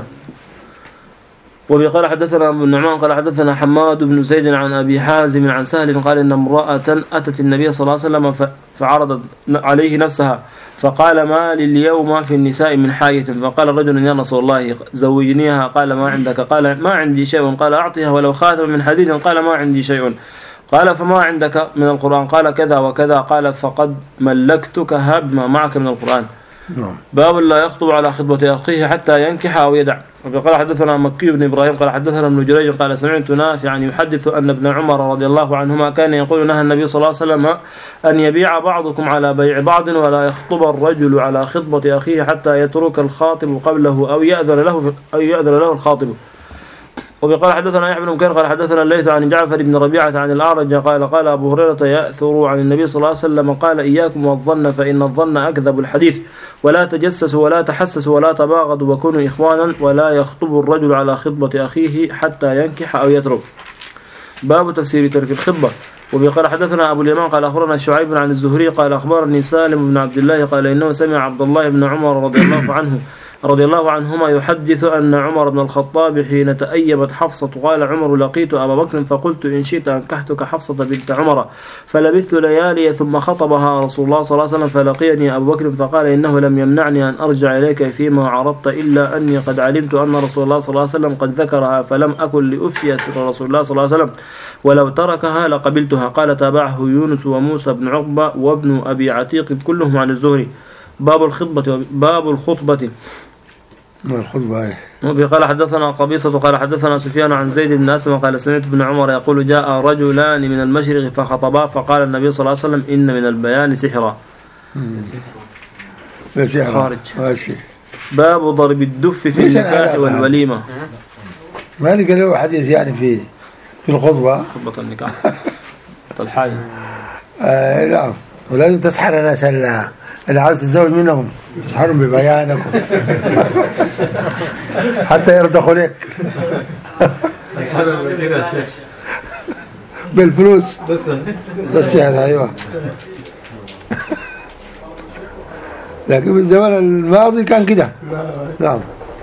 وبقال حدثنا أبو النعمان قال حدثنا حماد بن زيد عن أبي حازم عن سهل قال إن امرأة أتت النبي صلى الله عليه وسلم فعرضت عليه نفسها فقال ما لي اليوم في النساء من حاجة. فقال رجل يا رسول الله زوجنيها. قال ما عندك؟ قال ما عندي شيء. قال أعطيها ولو خاتم من حديد. قال ما عندي شيء. قال فما عندك من القرآن؟ قال كذا وكذا. قال فقد ملكتكها بما معك من القرآن. باب لا يخطب على خطبة أخيه حتى ينكح أو يدع. وقال حدثنا مكي بن إبراهيم قال حدثنا ابن جريج قال سمعت نافعا يحدث أن ابن عمر رضي الله عنهما كان يقول نهى النبي صلى الله عليه وسلم أن يبيع بعضكم على بيع بعض ولا يخطب الرجل على خطبة أخيه حتى يترك الخاطب قبله أو يأذن له أو يأذن له الخاطب. وقال حدثنا يحيى بن بكير قال حدثنا الليث عن جعفر بن ربيعة عن الأعرج قال قال أبو هريرة يأثر عن النبي صلى الله عليه وسلم قال إياكم والظن فإن الظن أكذب الحديث ولا تجسسوا ولا تحسسوا ولا تباغضوا وكونوا إخوانا ولا يخطب الرجل على خطبة أخيه حتى ينكح أو يترك. باب تفسير ترك الخطبة. وقال حدثنا أبو اليمان قال أخبرنا شعيب عن الزهري قال أخبرني سالم بن عبد الله قال إنه سمع عبد الله بن عمر رضي الله عنه رضي الله عنهما يحدث أن عمر بن الخطاب حين تأيبت حفصة قال عمر لقيت أبا بكر فقلت إن شئت أنكحتك حفصة بنت عمر فلبثت ليالي ثم خطبها رسول الله صلى الله عليه وسلم فلقيني أبو بكر فقال إنه لم يمنعني أن أرجع إليك فيما عرضت إلا أني قد علمت أن رسول الله صلى الله عليه وسلم قد ذكرها فلم أكن لأفشي سر رسول الله صلى الله عليه وسلم ولو تركها لقبلتها. قال تابعه يونس وموسى بن عقبة وابن أبي عتيق كلهم عن الزهري. باب الخطبة. باب الخطبة. الخطبة. قال حدثنا قبيصة قال حدثنا سفيان عن زيد بن أسلم قال سمعت ابن عمر يقول جاء رجلان من المشرق فخطبا فقال النبي صلى الله عليه وسلم إن من البيان سحرا. خارج. باب ضرب الدف في النكاح والوليمة. ما لقى له حديث يعني في في الخطبة خطبة النكاح الحاجة. آه لا ولازم تسحر الناس اللي عاوز تتزوج منهم تسحرهم ببيانك حتى يرضخوا لك بالفلوس بس هذا. ايوه لكن في الزمان الماضي كان كده. نعم.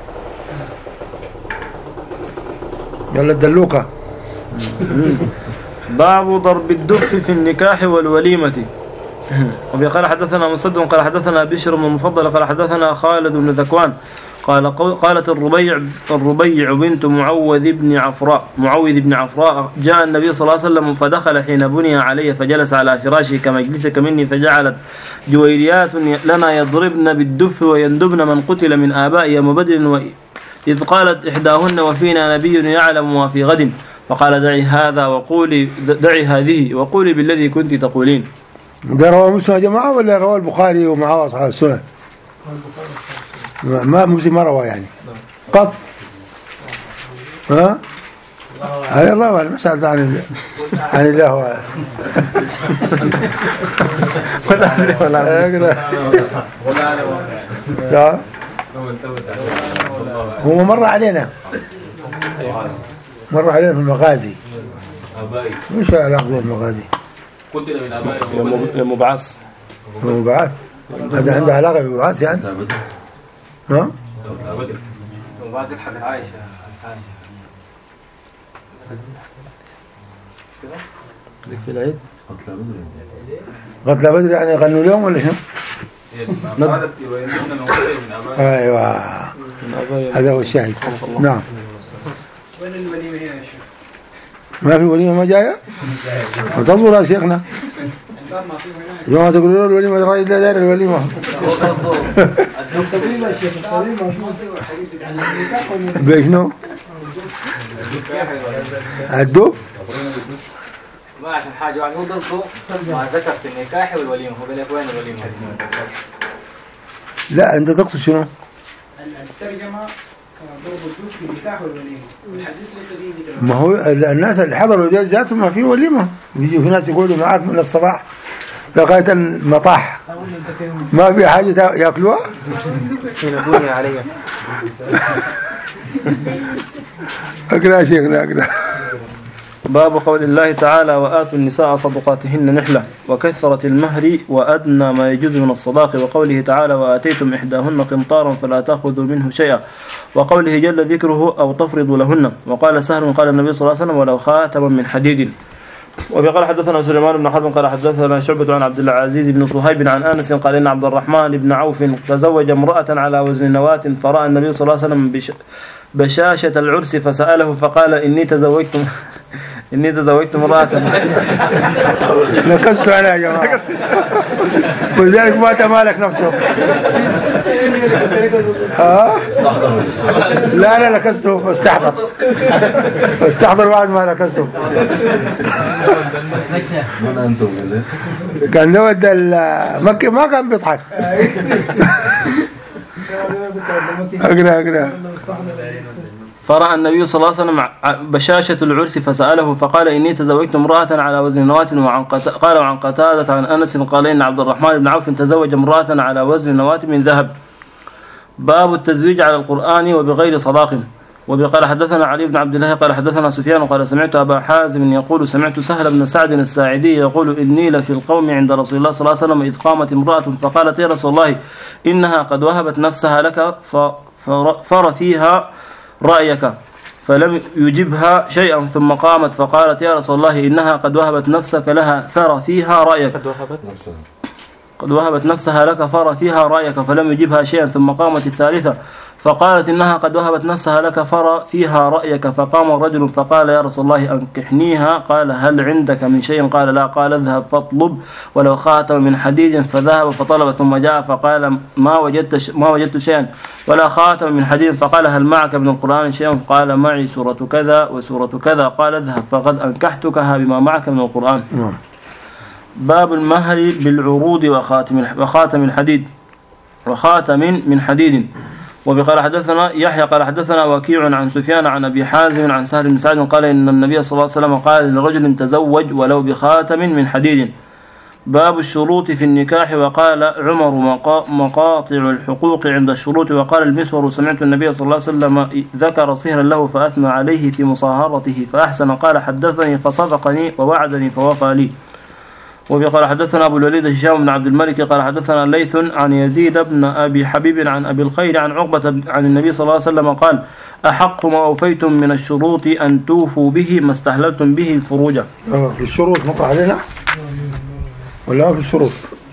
يلا الدلوكة. باب ضرب الدف في النكاح والوليمة. وقال حدثنا مسدد قال حدثنا بشر بن المفضل قال حدثنا خالد بن ذكوان قال قالت الربيع الربيع بنت معوذ بن عفراء معوذ بن عفراء جاء النبي صلى الله عليه وسلم فدخل حين بني عليه فجلس على فراشه كمجلسك مني فجعلت جويريات لنا يضربن بالدف ويندبن من قتل من آباء يوم بدر إذ قالت إحداهن وفينا نبي يعلم ما في غد فقال دعي هذا وقولي دعي هذه وقولي بالذي كنت تقولين. ده رواه مسلم يا جماعة ولا رواه البخاري ومعه أصحاب السنن؟ ما مسلم ما رواه يعني قط. ها؟ هاي الله أعلم. مسألة عن عن الله وعلا. ولا هو مر علينا مر علينا في المغازي. مش علاقة بالمغازي. قتل من آبائهم المبعث المبعث هذا عنده علاقة بالمبعث يعني. ها؟ المبعث حق عائشة في العيد قتل بدر يعني غنوا اليوم ولا شنو؟ ايوه هذا هو الشاهد. نعم. وين الوليمة هنا يا شيخ؟ ما في وليمة ما جاية؟ وتنظر يا شيخنا يوم تقولوا له الوليمة الراجل لا داير الوليمة بيشنو؟ الدوف؟ ما عشان حاجة واحدة هو قصده ما ذكر في النكاح والوليمة هو قال لك وين الوليمة؟ لا أنت تقصد شنو؟ الترجمة ضرب الدوف في النكاح والوليمة الحديث ليس فيه ذكر. ما هو الناس اللي حضروا ديال ذاتهم ما في وليمة بيجوا في ناس يقعدوا معاك من الصباح لغاية المطاح ما في حاجة يأكلوها ينبوني عليها أقرأ شيخنا أقرأ. باب قول الله تعالى وآتوا النساء صدقاتهن نحلة وكثرة المهر وأدنى ما يجوز من الصداق وقوله تعالى وآتيتم إحداهن قنطارا فلا تأخذوا منه شيئا وقوله جل ذكره أو تفرضوا لهن وقال سهل قال النبي صلى الله عليه وسلم ولو خاتما من حديد. وقال حدثنا سليمان بن حرب قال حدثنا شعبة عن عبد العزيز بن صهيب عن أنس قال إن عبد الرحمن بن عوف تزوج امرأة على وزن نواة فرأى النبي صلى الله عليه وسلم بش بشاشة العرس فسأله فقال إني تزوجت إني تزوجت امرأة نكست أنا يا جماعة ولذلك ما تمالك نفسه ها لا لا نكسته واستحضر واستحضر بعد ما نكسته كان نود مكي ما كان بيضحك أقرأ أقرأ. فرأى النبي صلى الله عليه وسلم بشاشة العرس فسأله فقال إني تزوجت امرأة على وزن نواة وعن قال وعن قتادة عن أنس قال إن عبد الرحمن بن عوف تزوج امرأة على وزن نواة من ذهب. باب التزويج على القرآن وبغير صداق. وبقال حدثنا علي بن عبد الله قال حدثنا سفيان قال سمعت أبا حازم يقول سمعت سهل بن سعد الساعدي يقول إني لفي القوم عند رسول الله صلى الله عليه وسلم إذ قامت امرأة فقالت يا رسول الله إنها قد وهبت نفسها لك فرثيها رأيك فلم يجبها شيئا ثم قامت فقالت يا رسول الله إنها قد وهبت نفسك لها فرثيها رأيك قد وهبت نفسها لك فرثيها رأيك فلم يجبها شيئا ثم قامت الثالثة فقالت إنها قد وهبت نفسها لك فرثيها رأيك فقام رجل فقال يا رسول الله أنكحنيها قال هل عندك من شيء قال لا قال اذهب فاطلب ولو خاتم من حديد فذهب فطلب ثم جاء فقال ما وجدت ما وجدت شيئا ولا خاتم من حديد فقال هل معك من القرآن شيء قال معي سورة كذا وسورة كذا قال اذهب فقد أنكحتكها بما معك من القرآن. باب المهر بالعروض وخاتم وخاتم الحديد وخاتم من حديد. وبقال حدثنا يحيى قال حدثنا وكيع عن سفيان عن أبي حازم عن سهل بن سعد قال إن النبي صلى الله عليه وسلم قال لرجل تزوج ولو بخاتم من حديد. باب الشروط في النكاح. وقال عمر مقاطع الحقوق عند الشروط. وقال المسور سمعت النبي صلى الله عليه وسلم ذكر صهرا له فأثنى عليه في مصاهرته فأحسن قال حدثني فصدقني ووعدني فوفى لي. وقال حدثنا أبو الوليد هشام بن عبد الملك قال حدثنا ليث عن يزيد بن أبي حبيب عن أبي الخير عن عقبة عن النبي صلى الله عليه وسلم قال أحق ما أوفيتم من الشروط أن توفوا به ما استحللتم به الفروج. في الشروط نقرأ علينا ولا في الشروط؟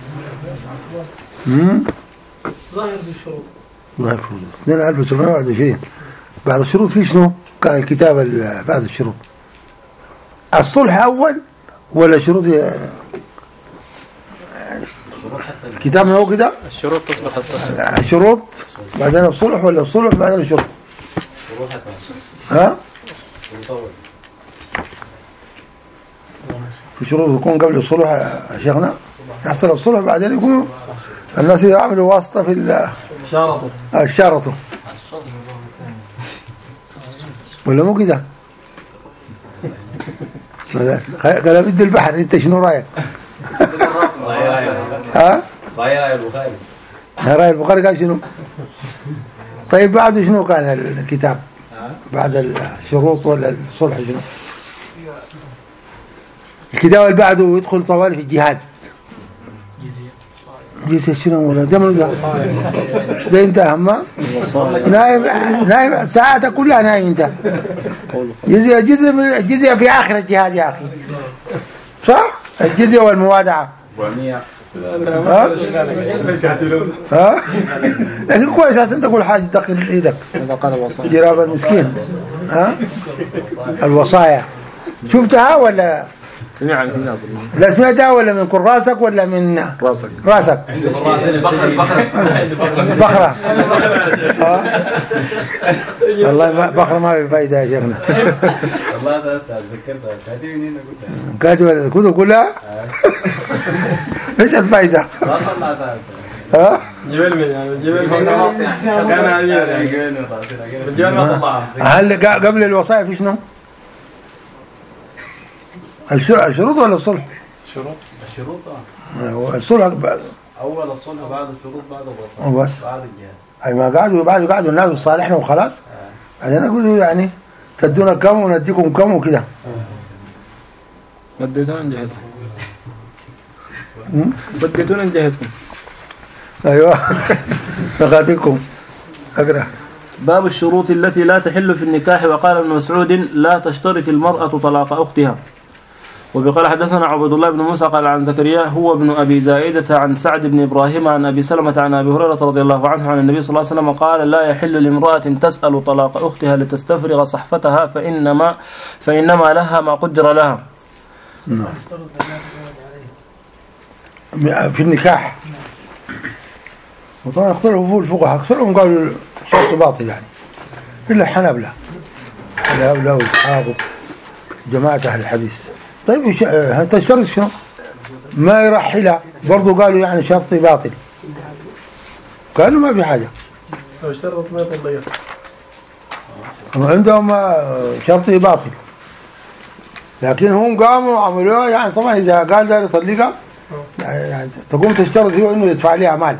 امم ظاهر بالشروط ظاهر في الشروط اثنين ألف وسبعمائة وواحد وعشرين. بعد الشروط في شنو؟ كان الكتاب بعد الشروط الصلح أول ولا شروط كتاب ما هو كده الشروط تصبح الصلح الشروط بعدين الصلح ولا الصلح بعدين الشروط ها في شروط يكون قبل الصلح يا شيخنا يحصل الصلح بعدين يكون الناس يعملوا واسطة في الشارطة ولا مو كده قال بدي البحر انت شنو رايك؟ ها؟ راي البخاري راي البخاري قال شنو؟ طيب بعد شنو كان الكتاب؟ بعد الشروط ولا الصلح شنو؟ الكتاب اللي بعده يدخل طوال في الجهاد جزية شنو ولا ده من ده؟ ده انت اهما؟ نايم نايم ساعتك كلها نايم انت. جزية جزية جزية في آخر الجهاد يا أخي. صح؟ الجزية والموادعة. ها؟ ها؟ لكن كويس أنت تقول حاجة داخل إيدك. جراب المسكين. ها؟ الوصايا. شفتها ولا سمع في ناس لا سمعتها ولا من كراسك ولا من راسك راسك بخرة والله بخرة ما في فايدة يا شيخنا والله هذا اتذكرتها كاتبين هنا قلتها كاتب الكتب كلها ايش الفايدة؟ ما طلعتها ها؟ جبل من يعني جبل كان عبير يعني جبل ما طلعها. هل قبل الوصايا شنو؟ الشروط ولا الصلح؟ شروط الشروط اه الصلح اول الصلح بعد الشروط بعد الوصايا بس بعد الجهاد. اي ما قعدوا بعد قعدوا الناس صالحنا وخلاص. بعدين اقولوا يعني تدونا كم ونديكم كم وكذا. بديتونا نجهزكم. بديتونا نجهزكم. ايوه نقاتلكم. اقرا. باب الشروط التي لا تحل في النكاح. وقال ابن مسعود لا تشترط المرأة طلاق أختها. وبقال حدثنا عبد الله بن موسى قال عن زكريا هو ابن أبي زائدة عن سعد بن إبراهيم عن أبي سلمة عن أبي هريرة رضي الله عنه عن النبي صلى الله عليه وسلم قال لا يحل لامرأة تسأل طلاق أختها لتستفرغ صحفتها فإنما فإنما لها ما قدر لها. نعم. في النكاح وطبعا اختلفوا الفقهاء أكثرهم قالوا شرط باطل يعني إلا الحنابلة الحنابلة وإسحاق جماعة أهل الحديث. طيب تشترط شنو؟ ما يرحلها برضو قالوا يعني شرط باطل قالوا ما في حاجة لو اشترط ما يطلقها عندهم شرط باطل لكن هم قاموا وعملوها يعني طبعا إذا قال دار يطلقها يعني تقوم تشترط فيه إنه يدفع عليها مال.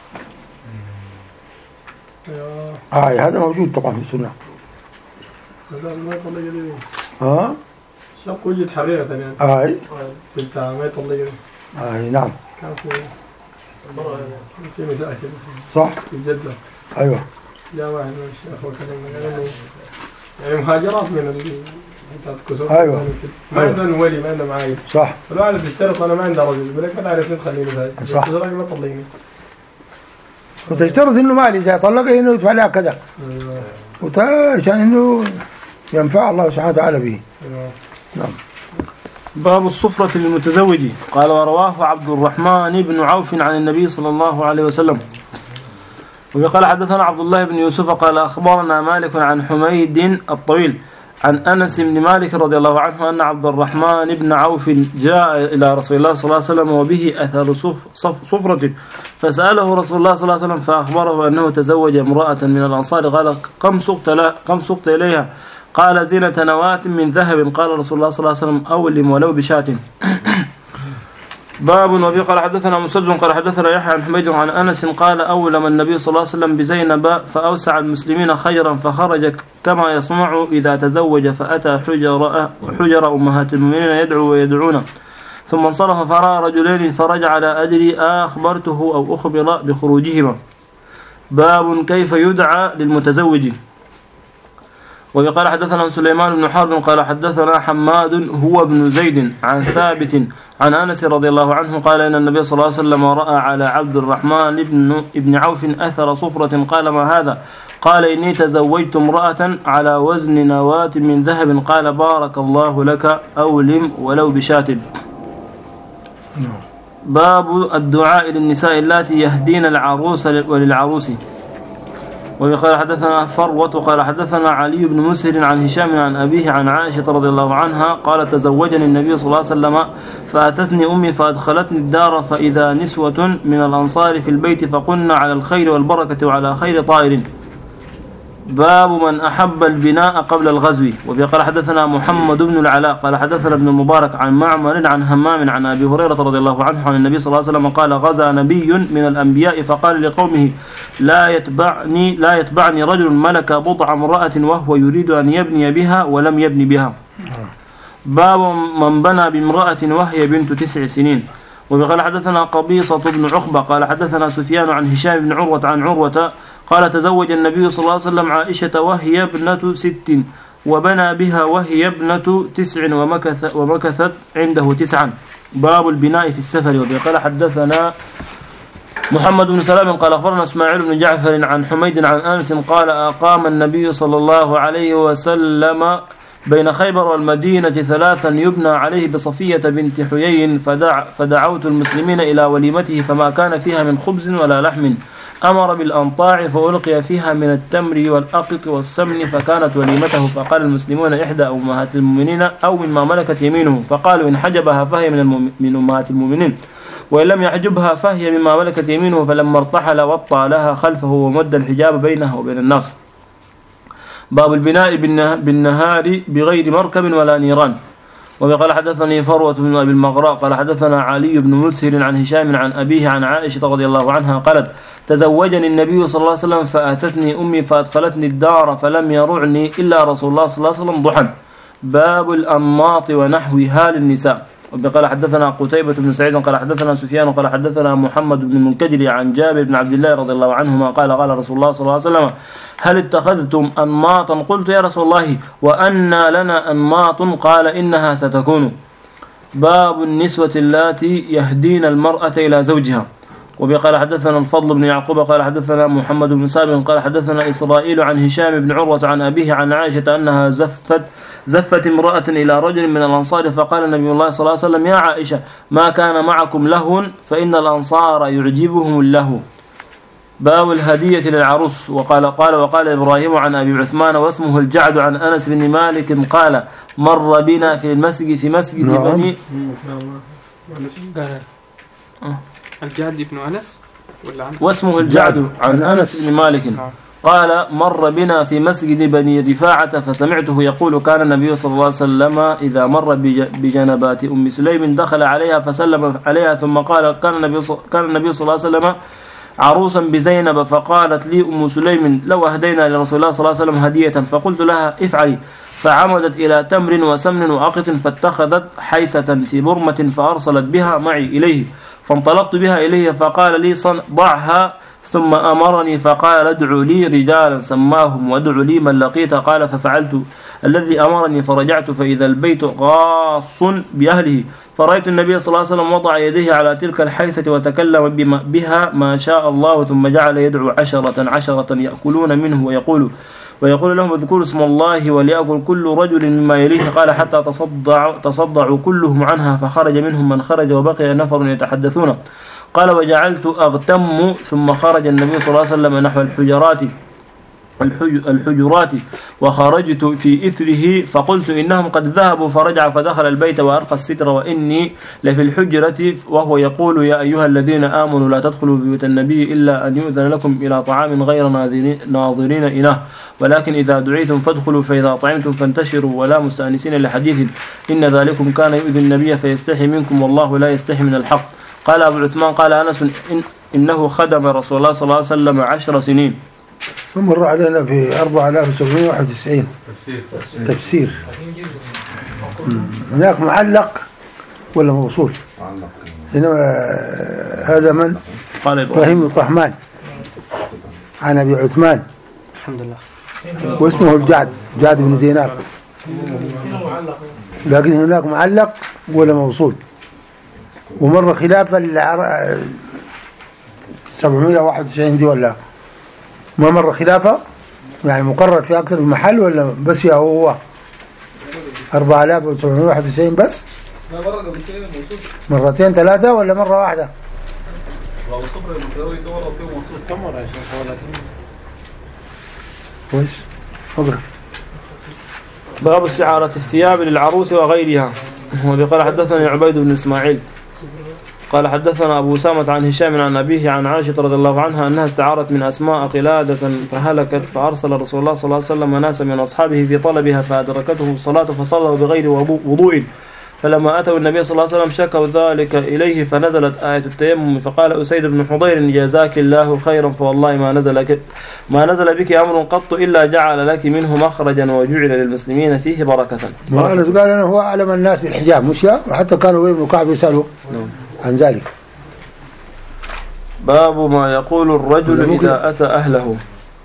آه هذا موجود طبعا في السنة. هذا ما يطلق اه شرط وجد حقيقة يعني. آه قلت ما يطلق آه نعم. كان في مرة في مساء كده. صح. في الجدة. أيوه. جاء واحد من الشيخ وكلمنا قال يعني مهاجرات من الكسوف. أيوه. ما عندنا ولي ما عندنا معايا. صح. فالواحد تشترط أنا ما عندي رجل يقول لك ما تعرف تخليني مساء. صح. الراجل ما طلقني. وتشترط إنه مالي إذا طلقه إنه يدفع لها كذا. أيوه. وعشان إنه ينفع الله سبحانه وتعالى به. أيوه. نعم. باب الصفرة للمتزوج. قال ورواه عبد الرحمن بن عوف عن النبي صلى الله عليه وسلم. وقال حدثنا عبد الله بن يوسف قال أخبرنا مالك عن حميد الطويل عن أنس بن مالك رضي الله عنه أن عبد الرحمن بن عوف جاء إلى رسول الله صلى الله عليه وسلم وبه أثر صف صف صفرة فسأله رسول الله صلى الله عليه وسلم فأخبره أنه تزوج امرأة من الأنصار. قال كم سقت كم سقت إليها؟ قال زينة نواة من ذهب. قال رسول الله صلى الله عليه وسلم أولم ولو بشاة. باب. وبه قال حدثنا مسدد قال حدثنا يحيى عن حميد عن أنس قال أولم النبي صلى الله عليه وسلم بزينب فأوسع المسلمين خيرا فخرج كما يصنع إذا تزوج فأتى حجر, حجر أمهات المؤمنين يدعو ويدعون ثم انصرف فرأى رجلين فرجع على أدري أخبرته أو أخبر بخروجهما. باب كيف يدعى للمتزوج. وقال حدثنا سليمان بن حرب قال حدثنا حماد هو ابن زيد عن ثابت عن أنس رضي الله عنه قال إن النبي صلى الله عليه وسلم رأى على عبد الرحمن بن ابن عوف أثر صفرة. قال ما هذا؟ قال إني تزوجت امرأة على وزن نواة من ذهب. قال بارك الله لك أولم ولو بشاة. باب الدعاء للنساء اللاتي يهدين العروس وللعروس. وقال حدثنا فروة قال حدثنا علي بن مسهر عن هشام عن أبيه عن عائشة رضي الله عنها قال تزوجني النبي صلى الله عليه وسلم فأتتني أمي فأدخلتني الدار فإذا نسوة من الأنصار في البيت فقلنا على الخير والبركة وعلى خير طائر. باب من أحب البناء قبل الغزو. وقال حدثنا محمد بن العلاء قال حدثنا ابن المبارك عن معمر عن همام عن أبي هريرة رضي الله عنه عن النبي صلى الله عليه وسلم قال غزا نبي من الأنبياء فقال لقومه لا يتبعني لا يتبعني رجل ملك بضع امرأة وهو يريد أن يبني بها ولم يبني بها. باب من بنى بامرأة وهي بنت تسع سنين. وقال حدثنا قبيصة بن عقبة قال حدثنا سفيان عن هشام بن عروة عن عروة قال تزوج النبي صلى الله عليه وسلم عائشة وهي ابنة ست وبنى بها وهي ابنة تسع ومكث ومكثت عنده تسعا. باب البناء في السفر. وقال حدثنا محمد بن سلام قال أخبرنا إسماعيل بن جعفر عن حميد عن أنس قال أقام النبي صلى الله عليه وسلم بين خيبر والمدينة ثلاثا يبنى عليه بصفية بنت حيي، فدع فدعوت المسلمين إلى وليمته فما كان فيها من خبز ولا لحم، أمر بالأنطاع فألقي فيها من التمر والأقط والسمن فكانت وليمته، فقال المسلمون إحدى أمهات المؤمنين أو مما ملكت يمينه، فقالوا إن حجبها فهي من, من أمهات المؤمنين، وإن لم يحجبها فهي مما ملكت يمينه، فلما ارتحل وطى لها خلفه ومد الحجاب بينها وبين الناس. باب البناء بالنهار بغير مركب ولا نيران. وقال حدثني فروة بن أبي المغراء قال حدثنا علي بن مسهر عن هشام عن أبيه عن عائشة رضي الله عنها قالت تزوجني النبي صلى الله عليه وسلم فأتتني أمي فأدخلتني الدار فلم يرعني إلا رسول الله صلى الله عليه وسلم ضحى. باب الأنماط ونحوها للنساء. وقال حدثنا قتيبة بن سعيد قال حدثنا سفيان قال حدثنا محمد بن المنكدر عن جابر بن عبد الله رضي الله عنهما قال قال رسول الله صلى الله عليه وسلم هل اتخذتم أنماطا؟ قلت يا رسول الله وأنى لنا أنماط؟ قال إنها ستكون. باب النسوة اللاتي يهدين المرأة إلى زوجها. وقال حدثنا الفضل بن يعقوب قال حدثنا محمد بن سابق قال حدثنا إسرائيل عن هشام بن عروة عن أبيه عن عائشة أنها زفت زفت امرأة إلى رجل من الأنصار فقال النبي الله صلى الله عليه وسلم يا عائشة ما كان معكم لهو فإن الأنصار يعجبهم اللهو. باب الهدية للعروس. وقال قال وقال إبراهيم عن أبي عثمان واسمه الجعد عن أنس بن مالك قال مر بنا في المسجد في مسجد بني الجعد بن أنس واسمه الجعد عن أنس بن مالك قال مر بنا في مسجد بني رفاعة فسمعته يقول كان النبي صلى الله عليه وسلم إذا مر بجنبات أم سليم دخل عليها فسلم عليها ثم قال كان النبي كان النبي صلى الله عليه وسلم عروسا بزينب فقالت لي أم سليم لو أهدينا لرسول الله صلى الله عليه وسلم هدية فقلت لها افعلي فعمدت إلى تمر وسمن وأقط فاتخذت حيسة في برمة فأرسلت بها معي إليه فانطلقت بها إليه فقال لي ضعها ثم أمرني فقال ادعوا لي رجالا سماهم وادعوا لي من لقيت قال ففعلت الذي أمرني فرجعت فإذا البيت غاص بأهله فرأيت النبي صلى الله عليه وسلم وضع يديه على تلك الحيسة وتكلم بها ما شاء الله ثم جعل يدعو عشرة عشرة يأكلون منه ويقول ويقول لهم اذكروا اسم الله وليأكل كل رجل مما يليه قال حتى تصدعوا, تصدعوا كلهم عنها فخرج منهم من خرج وبقي نفر يتحدثون قال وجعلت أغتم ثم خرج النبي صلى الله عليه وسلم نحو الحجرات الحجرات وخرجت في إثره فقلت إنهم قد ذهبوا فرجع فدخل البيت وأرقى الستر وإني لفي الحجرة وهو يقول يا أيها الذين آمنوا لا تدخلوا بيوت النبي إلا أن يؤذن لكم إلى طعام غير ناظرين إناه ولكن إذا دعيتم فادخلوا فإذا طعمتم فانتشروا ولا مستأنسين لحديث إن ذلكم كان يؤذي النبي فيستحي منكم والله لا يستحي من الحق. قال أبو عثمان قال أنس إن إنه خدم رسول الله صلى الله عليه وسلم عشر سنين. مر علينا في أربعة آلاف وسبعمائة وواحد وتسعين تفسير تفسير هناك معلق ولا موصول؟ إنما هذا من؟ قال إبراهيم الطحمان عن أبي عثمان الحمد لله واسمه الجعد جعد بن دينار لكن هناك معلق ولا موصول ومر خلافة سبعمائة وواحد وتسعين دي ولا ما مر خلافة يعني مقرر في أكثر من محل ولا بس يا هو أربعة آلاف وسبعمائة وواحد وتسعين بس مرتين ثلاثة ولا مرة واحدة كويس أقرأ. باب استعارة الثياب للعروس وغيرها. وقال حدثني عبيد بن إسماعيل قال حدثنا أبو أسامة عن هشام عن أبيه عن عائشة رضي الله عنها أنها استعارت من أسماء قلادة فهلكت فأرسل رسول الله صلى الله عليه وسلم ناسا من أصحابه في طلبها فأدركته الصلاة فصلوا بغير وضوء فلما أتوا النبي صلى الله عليه وسلم شكوا ذلك إليه فنزلت آية التيمم فقال أسيد بن حضير جزاك الله خيرا فوالله ما نزل ما نزل بك أمر قط إلا جعل لك منه مخرجا وجعل للمسلمين فيه بركة. ما أنا قال أنا هو أعلم الناس بالحجاب مش يا وحتى كانوا ابن كعب يسألوا عن ذلك. باب ما يقول الرجل إذا أتى أهله.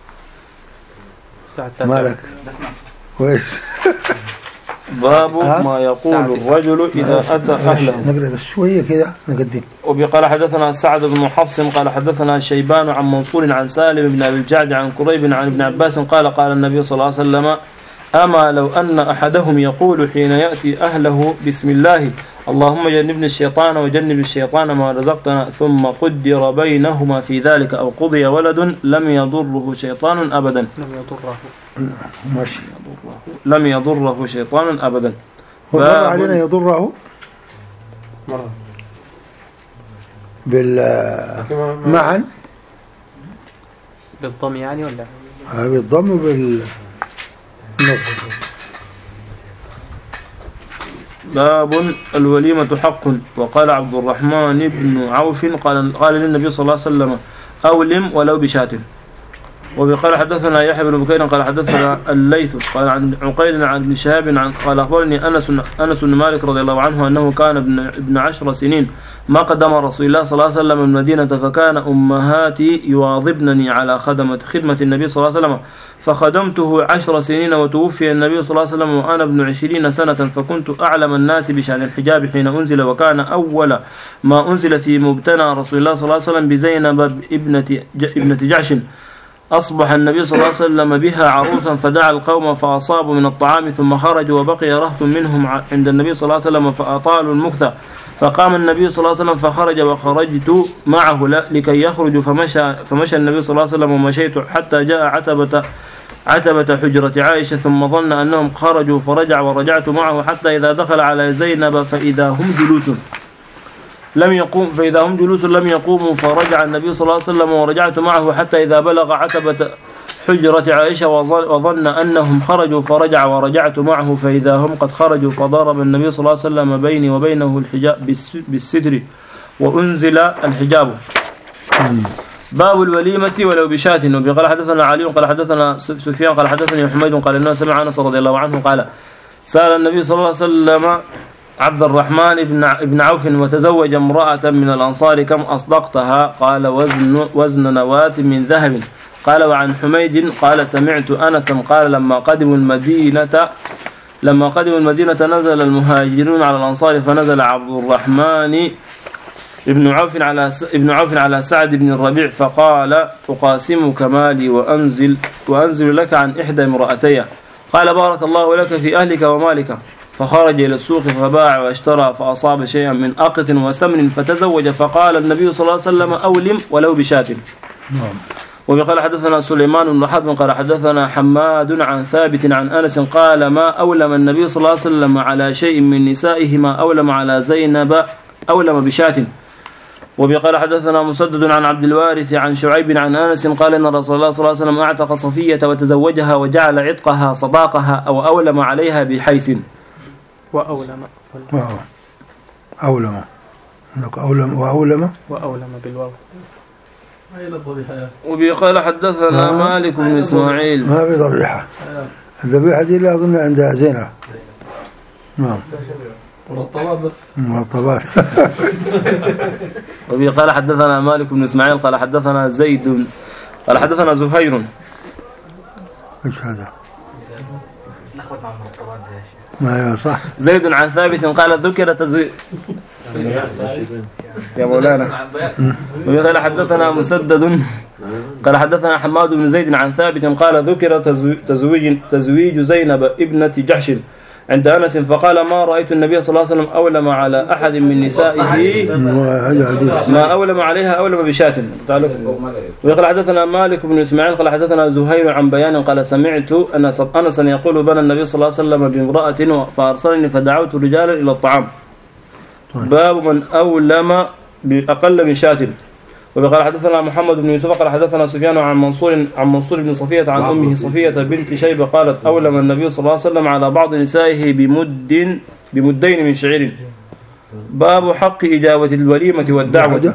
مالك كويس. باب ما يقول الرجل إذا أتى أهله. نقرأ بس شوية كذا نقدم. وبقال حدثنا سعد بن حفص قال حدثنا شيبان عن منصور عن سالم بن أبي الجعد عن كريب عن ابن عباس قال قال النبي صلى الله عليه وسلم أما لو أن أحدهم يقول حين يأتي أهله بسم الله اللهم جنبني الشيطان وجنب الشيطان ما رزقتنا ثم قدر بينهما في ذلك أو قضي ولد لم يضره شيطان أبدا. لم يضره ماشي لم يضره شيطان أبدا. مر علينا يضره مرة بال معا بالضم يعني ولا بالضم وبال باب الوليمة حق. وقال عبد الرحمن بن عوف قال قال للنبي صلى الله عليه وسلم أولم ولو بشاة. وقال حدثنا يحيى بن بكير قال حدثنا الليث قال عن عقيل عن ابن شهاب عن قال أخبرني أنس أنس بن مالك رضي الله عنه أنه كان ابن ابن عشر سنين ما قدم رسول الله صلى الله عليه وسلم المدينة فكان أمهاتي يواظبنني على خدمة خدمة النبي صلى الله عليه وسلم فخدمته عشر سنين وتوفي النبي صلى الله عليه وسلم وأنا ابن عشرين سنة فكنت أعلم الناس بشأن الحجاب حين أنزل وكان أول ما أنزل في مبتنى رسول الله صلى الله عليه وسلم بزينب ابنة ابنة جعش. أصبح النبي صلى الله عليه وسلم بها عروسا فدعا القوم فأصابوا من الطعام ثم خرجوا وبقي رهط منهم عند النبي صلى الله عليه وسلم فأطالوا المكث فقام النبي صلى الله عليه وسلم فخرج وخرجت معه لكي يخرج فمشى فمشى النبي صلى الله عليه وسلم ومشيت حتى جاء عتبة عتبة حجرة عائشة ثم ظن أنهم خرجوا فرجع ورجعت معه حتى إذا دخل على زينب فإذا هم جلوس لم يقوم فإذا هم جلوس لم يقوموا فرجع النبي صلى الله عليه وسلم ورجعت معه حتى إذا بلغ عتبة حجرة عائشة وظن أنهم خرجوا فرجع ورجعت معه فإذا هم قد خرجوا فضرب النبي صلى الله عليه وسلم بيني وبينه الحجاب بالستر وأنزل الحجاب. باب الوليمة ولو بشاة. وقال حدثنا علي قال حدثنا سفيان قال حدثني حميد قال إنه سمع أنس رضي الله عنه قال سأل النبي صلى الله عليه وسلم عبد الرحمن بن ابن عوف وتزوج امرأة من الأنصار كم أصدقتها قال وزن, وزن نواة من ذهب. قال وعن حميد قال سمعت أنسا قال لما قدموا المدينة لما قدموا المدينة نزل المهاجرون على الأنصار فنزل عبد الرحمن ابن عوف على ابن عوف على سعد بن الربيع فقال أقاسمك مالي وأنزل وأنزل لك عن إحدى امرأتي. قال بارك الله لك في أهلك ومالك. فخرج إلى السوق فباع واشترى فأصاب شيئا من أقط وسمن فتزوج فقال النبي صلى الله عليه وسلم أولم ولو بشاة. وقال حدثنا سليمان بن حرب قال حدثنا حماد عن ثابت عن أنس قال ما أولم النبي صلى الله عليه وسلم على شيء من نسائه ما أولم على زينب أولم بشاة. وقال حدثنا مسدد عن عبد الوارث عن شعيب عن أنس قال إن رسول الله صلى الله عليه وسلم أعتق صفية وتزوجها وجعل عتقها صداقها أو أولم عليها بحيث. وأولم أولم أولم وأولم وأولم بالواو. وبيقال حدثنا مالك بن إسماعيل ما في ذبيحة. الذبيحة دي لا أظن عندها زينة. نعم مرطبات بس مرطبات. وبيقال حدثنا مالك بن إسماعيل قال حدثنا زيد قال حدثنا زهير. إيش هذا؟ نخبط مع المرطبات يا شيخ. ما صح. زيد عن ثابت قال ذكر تزويج يا مولانا. وقال حدثنا مسدد قال حدثنا حماد بن زيد عن ثابت قال ذكر تزويج تزويج زينب ابنة جحش عند أنس فقال ما رأيت النبي صلى الله عليه وسلم أولم على أحد من نسائه ما أولم عليها أولم بشاة. وقال حدثنا مالك بن إسماعيل قال حدثنا زهير عن بيان قال سمعت أنس أنسا يقول بنى النبي صلى الله عليه وسلم بامرأة فأرسلني فدعوت رجالا إلى الطعام. باب من أولم بأقل من شاة. وقال حدثنا محمد بن يوسف قال حدثنا سفيان عن منصور عن منصور بن صفية عن أمه صفية بنت شيبة قالت أولم النبي صلى الله عليه وسلم على بعض نسائه بمد بمدين من شعير. باب حق إجابة الوليمة والدعوة.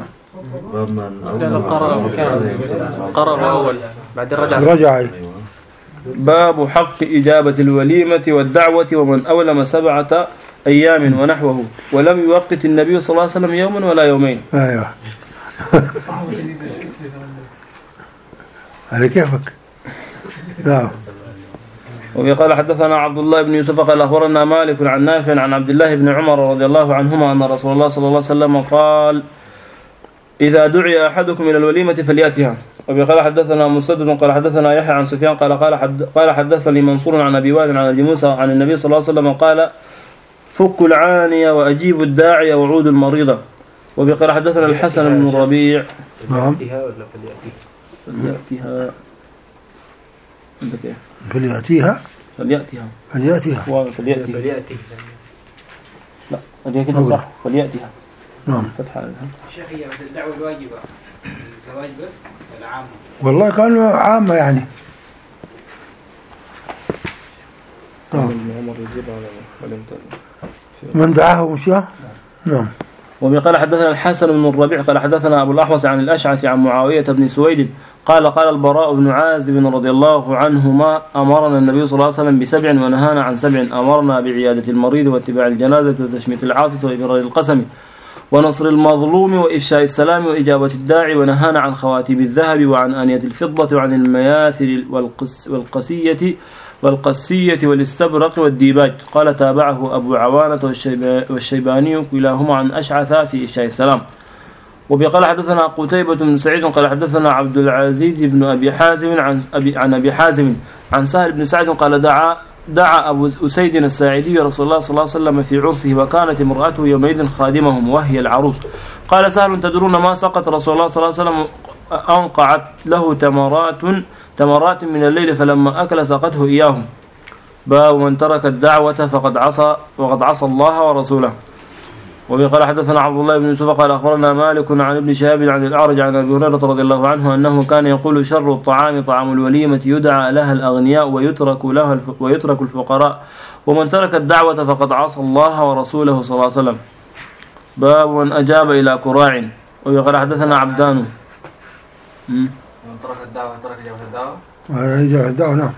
قرأ أول بعدين رجع رجع. باب حق إجابة الوليمة والدعوة ومن أولم سبعة أيام ونحوه ولم يوقت النبي صلى الله عليه وسلم يوما ولا يومين. أيوه على كيفك. نعم. وقال حدثنا عبد الله بن يوسف قال أخبرنا مالك عن نافع عن عبد الله بن عمر رضي الله عنهما أن رسول الله صلى الله عليه وسلم قال إذا دعي أحدكم إلى الوليمة فليأتها. وبه قال حدثنا مسدد قال حدثنا يحيى عن سفيان قال قال حد قال حدثني منصور عن أبي وائل عن أبي موسى عن النبي صلى الله عليه وسلم قال فكوا العانية وأجيبوا الداعي وعودوا المريضة. وبه قال حدثنا الحسن بن الربيع. نعم. فليأتها. عندك إيه؟ فليأتيها. فليأتها. فليأتيها. فليأتي. فليأتي. لا هذه كده صح. فليأتيها. نعم. فتحة. شيخ هي الدعوة الواجبة الزواج بس ولا عامة؟ والله كان عامة يعني. من دعاه مشيا. نعم. وقال حدثنا الحسن بن الربيع قال حدثنا أبو الأحوص عن الأشعث عن معاوية بن سويد قال قال البراء بن عازب رضي الله عنهما أمرنا النبي صلى الله عليه وسلم بسبع ونهانا عن سبع. أمرنا بعيادة المريض واتباع الجنازة وتشميت العاطس وإبرار القسم ونصر المظلوم وإفشاء السلام وإجابة الداعي. ونهانا عن خواتيم الذهب وعن آنية الفضة وعن المياثر والقس والقسية والقسية والاستبرق والديباج. قال تابعه أبو عوانة والشيباني كلاهما عن أشعث في إفشاء السلام. وبقال حدثنا قتيبة بن سعيد قال حدثنا عبد العزيز بن أبي حازم عن أبي عن أبي حازم عن سهل بن سعد قال دعا دعا أبو أسيد الساعدي رسول الله صلى الله عليه وسلم في عرسه وكانت امرأته يومئذ خادمهم وهي العروس. قال سهل تدرون ما سقط رسول الله صلى الله عليه وسلم؟ أنقعت له تمرات تمرات من الليل فلما أكل سقته إياهم. باب من ترك الدعوة فقد عصى وقد عصى الله ورسوله. وقال حدثنا عبد الله بن يوسف قال أخبرنا مالك عن ابن شهاب عن الأعرج عن أبي هريرة رضي الله عنه أنه كان يقول شر الطعام طعام الوليمة يدعى لها الأغنياء ويترك لها ويترك الفقراء ومن ترك الدعوة فقد عصى الله ورسوله صلى الله عليه وسلم. باب من أجاب إلى كراع. وقال حدثنا عبدان من ترك الدعوة ترك إجابة الدعوة. إجابة الدعوة نعم.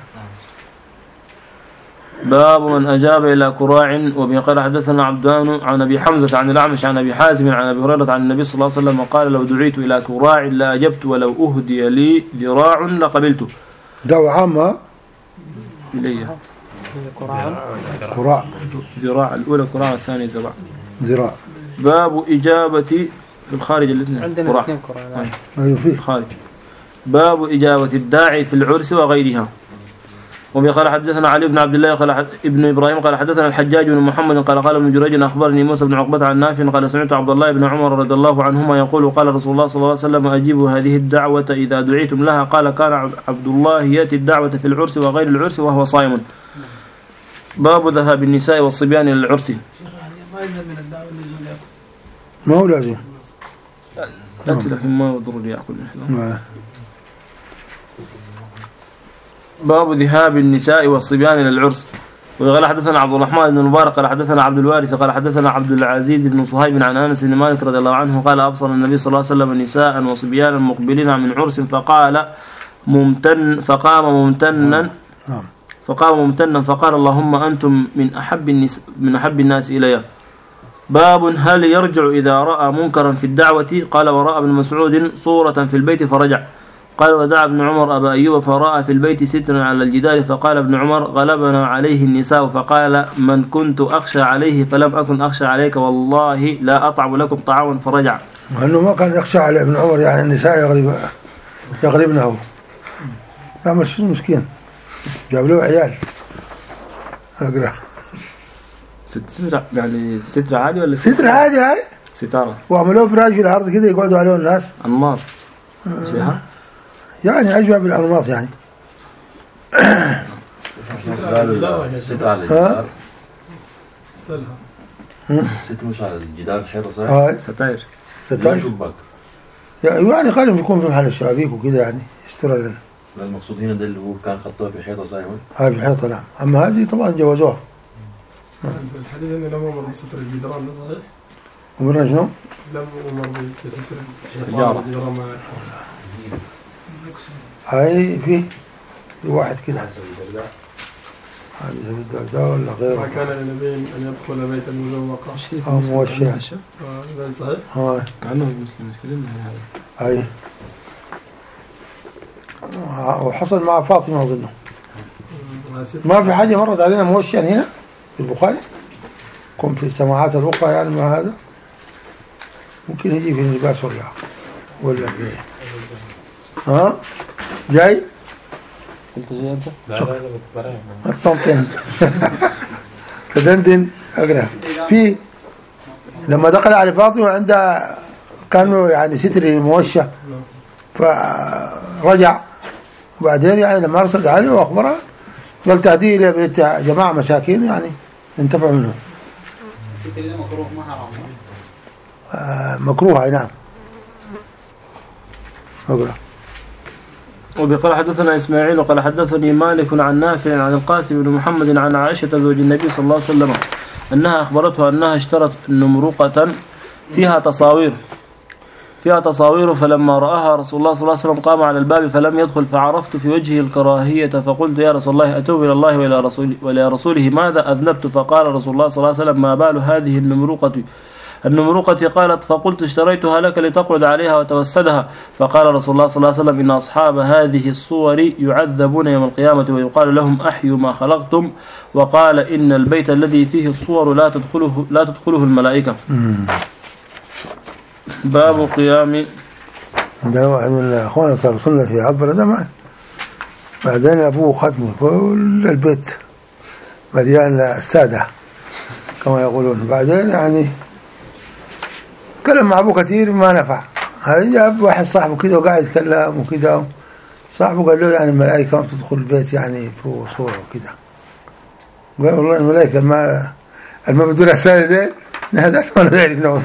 باب من أجاب إلى كراع. وبه قال حدثنا عبدان عن أبي حمزة عن الأعمش عن أبي حازم عن أبي هريرة عن النبي صلى الله عليه وسلم قال لو دعيت إلى كراع لا أجبت ولو أهدي لي ذراع لقبلته. دعوة عامة إليها. كراع. كراع. ذراع الأولى كراع الثانية ذراع. ذراع. باب إجابة في الخارج الاثنين. عندنا اثنين كراع. أيوة فيه. الخارج. باب إجابة الداعي في العرس وغيرها. وقال حدثنا علي بن عبد الله قال ابن إبراهيم قال حدثنا الحجاج بن محمد قال قال ابن جريج أخبرني موسى بن عقبة عن نافع قال سمعت عبد الله بن عمر رضي الله عنهما يقول قال رسول الله صلى الله عليه وسلم أجيبوا هذه الدعوة إذا دعيتم لها. قال كان عبد الله يأتي الدعوة في العرس وغير العرس وهو صائم. باب ذهاب النساء والصبيان إلى العرس. ما هو لازم أتي لكن ما يضر لي يأكل نعم. باب ذهاب النساء والصبيان إلى العرس. وقال حدثنا عبد الرحمن بن المبارك قال حدثنا عبد الوارث قال حدثنا عبد العزيز بن صهيب عن أنس بن مالك رضي الله عنه قال أبصر النبي صلى الله عليه وسلم نساء وصبيانا مقبلين من عرس فقال ممتن فقام ممتنا فقام ممتنا فقال اللهم أنتم من أحب الناس من أحب الناس إلي. باب هل يرجع إذا رأى منكرا في الدعوة؟ قال ورأى ابن مسعود صورة في البيت فرجع. قال ودعا ابن عمر أبا أيوب فرأى في البيت سترا على الجدار فقال ابن عمر غلبنا عليه النساء فقال من كنت أخشى عليه فلم أكن أخشى عليك والله لا أطعم لكم طعاما فرجع. وأنه ما كان يخشى على ابن عمر يعني النساء يغلب يغلبنه. يعمل شنو مسكين جاب له عيال أقرأ ستر يعني ستر عادي ولا ستر عادي هاي ستارة وعملوه فراش في الأرض كده يقعدوا عليه الناس أنماط آه. يعني أجوع بالأنماط يعني ستر على الجدار ستر مش على الجدار الحيطة صحيح؟ آه. ستاير ستاير شباك يعني قالوا يكون في محل الشبابيك وكده يعني يستر لنا. المقصود هنا ده اللي هو كان خطوه في حيطة صحيح؟ هاي في حيطة نعم. أما هذه طبعا جوازوها. الحديث إنه لم يمر بستر الجدران ده صحيح؟ أمرنا شنو؟ لم يمر بستر الجدران. هاي في واحد كده هذا الدرداء ولا غيره. ما كان لنبي أن يدخل بيتا مزوقا أو موشع. هذا صحيح؟ هاي كأنه مسلم مسلم هاي وحصل مع فاطمة أظنه. ما في حاجة مرت علينا موشع هنا في البخاري كم في السماعات الأخرى يعني ما هذا ممكن يجي في اللباس ولا ولا ايه؟ ها جاي؟ قلت جاي انت؟ لا لا لا براي الطمطم تدندن اقرا في لما دخل على فاطمه عندها كانوا يعني ستر موشى فرجع وبعدين يعني لما ارسل عليه واخبره قال تهديه الى بيت جماعه مساكين يعني انتفعوا منه. الستر ده مكروه ما حرام. آه مكروه اي نعم. اقرا. وبقال حدثنا إسماعيل وقال حدثني مالك عن نافع عن القاسم بن محمد عن عائشة زوج النبي صلى الله عليه وسلم أنها أخبرته أنها اشترت نمرقة فيها تصاوير فيها تصاوير فلما رآها رسول الله صلى الله عليه وسلم قام على الباب فلم يدخل فعرفت في وجهه الكراهية فقلت يا رسول الله أتوب إلى الله وإلى رسوله, وإلى رسوله ماذا أذنبت؟ فقال رسول الله صلى الله عليه وسلم ما بال هذه النمرقة النمرقة؟ قالت فقلت اشتريتها لك لتقعد عليها وتوسدها. فقال رسول الله صلى الله عليه وسلم إن أصحاب هذه الصور يعذبون يوم القيامة ويقال لهم أحيوا ما خلقتم. وقال إن البيت الذي فيه الصور لا تدخله لا تدخله الملائكة. باب قيام. عندنا واحد من الأخوان صار صلى في عطبة زمان بعدين أبوه ختمه كل البيت مليان السادة كما يقولون. بعدين يعني كلم مع أبوه كثير ما نفع. هذا جاب واحد صاحبه كده وقاعد يتكلم وكده صاحبه قال له يعني الملائكة ما تدخل البيت يعني في صورة وكده. قال والله الملائكة ما الما بدون السادة دي نهدت ولا داري منه.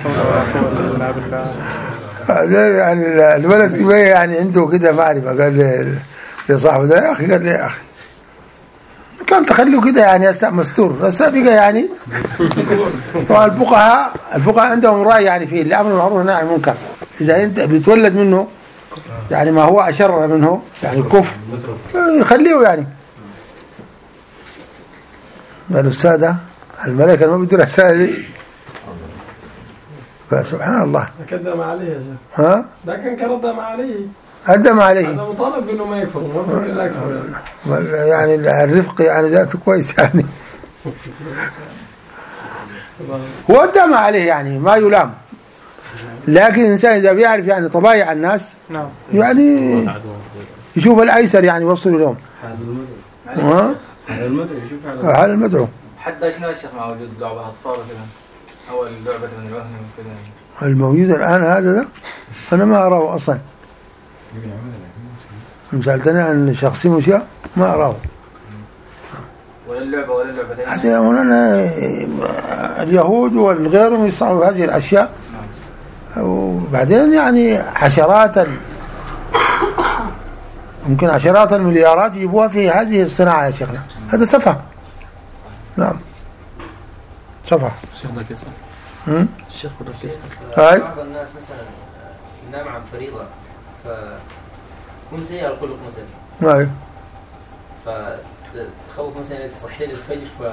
هذا يعني الولد يعني عنده كده معرفة. قال لي لصاحبه ده يا أخي قال لي يا أخي كان تخليه كده يعني هسه مستور بس بقى يعني طبعا الفقهاء الفقهاء عندهم رأي يعني في الأمر بالمعروف والنهي عن المنكر. إذا أنت بيتولد منه يعني ما هو أشر منه يعني الكفر يخليه يعني. قالوا السادة الملائكة ما بدون السادة دي فسبحان الله. كدم عليه يا شيخ. ها؟ ده كان كردم عليه. قدم عليه. هذا مطالب انه ما يكفر ما يكفر اكثر يعني. يعني الرفق يعني ذاته كويس يعني. هو قدم عليه يعني ما يلام. لكن الانسان اذا بيعرف يعني طبايع الناس يعني يشوف الايسر يعني يوصل لهم. ها؟ على المدعو يشوف على المدعو. حتى ايش الشيخ مع وجود لعبة اطفال كذا او اللعبة من الوهم كذا الموجود الان هذا ده انا ما اراه اصلا. سألتني عن شخصي مشى ما أراه ولا اللعبة ولا اللعبتين. هذا مولانا اليهود والغيرهم يصنعوا هذه الأشياء وبعدين يعني حشرات ال... ممكن عشرات المليارات يجيبوها في هذه الصناعة يا شيخنا. هذا سفه. نعم سفه. الشيخ ده كسر. الشيخ ده كسر. هاي بعض الناس مثلا ينام عن فريضة ف يكون سيء الخلق مثلا. ايوه. فتخوف مثلا تصحي للفجر ف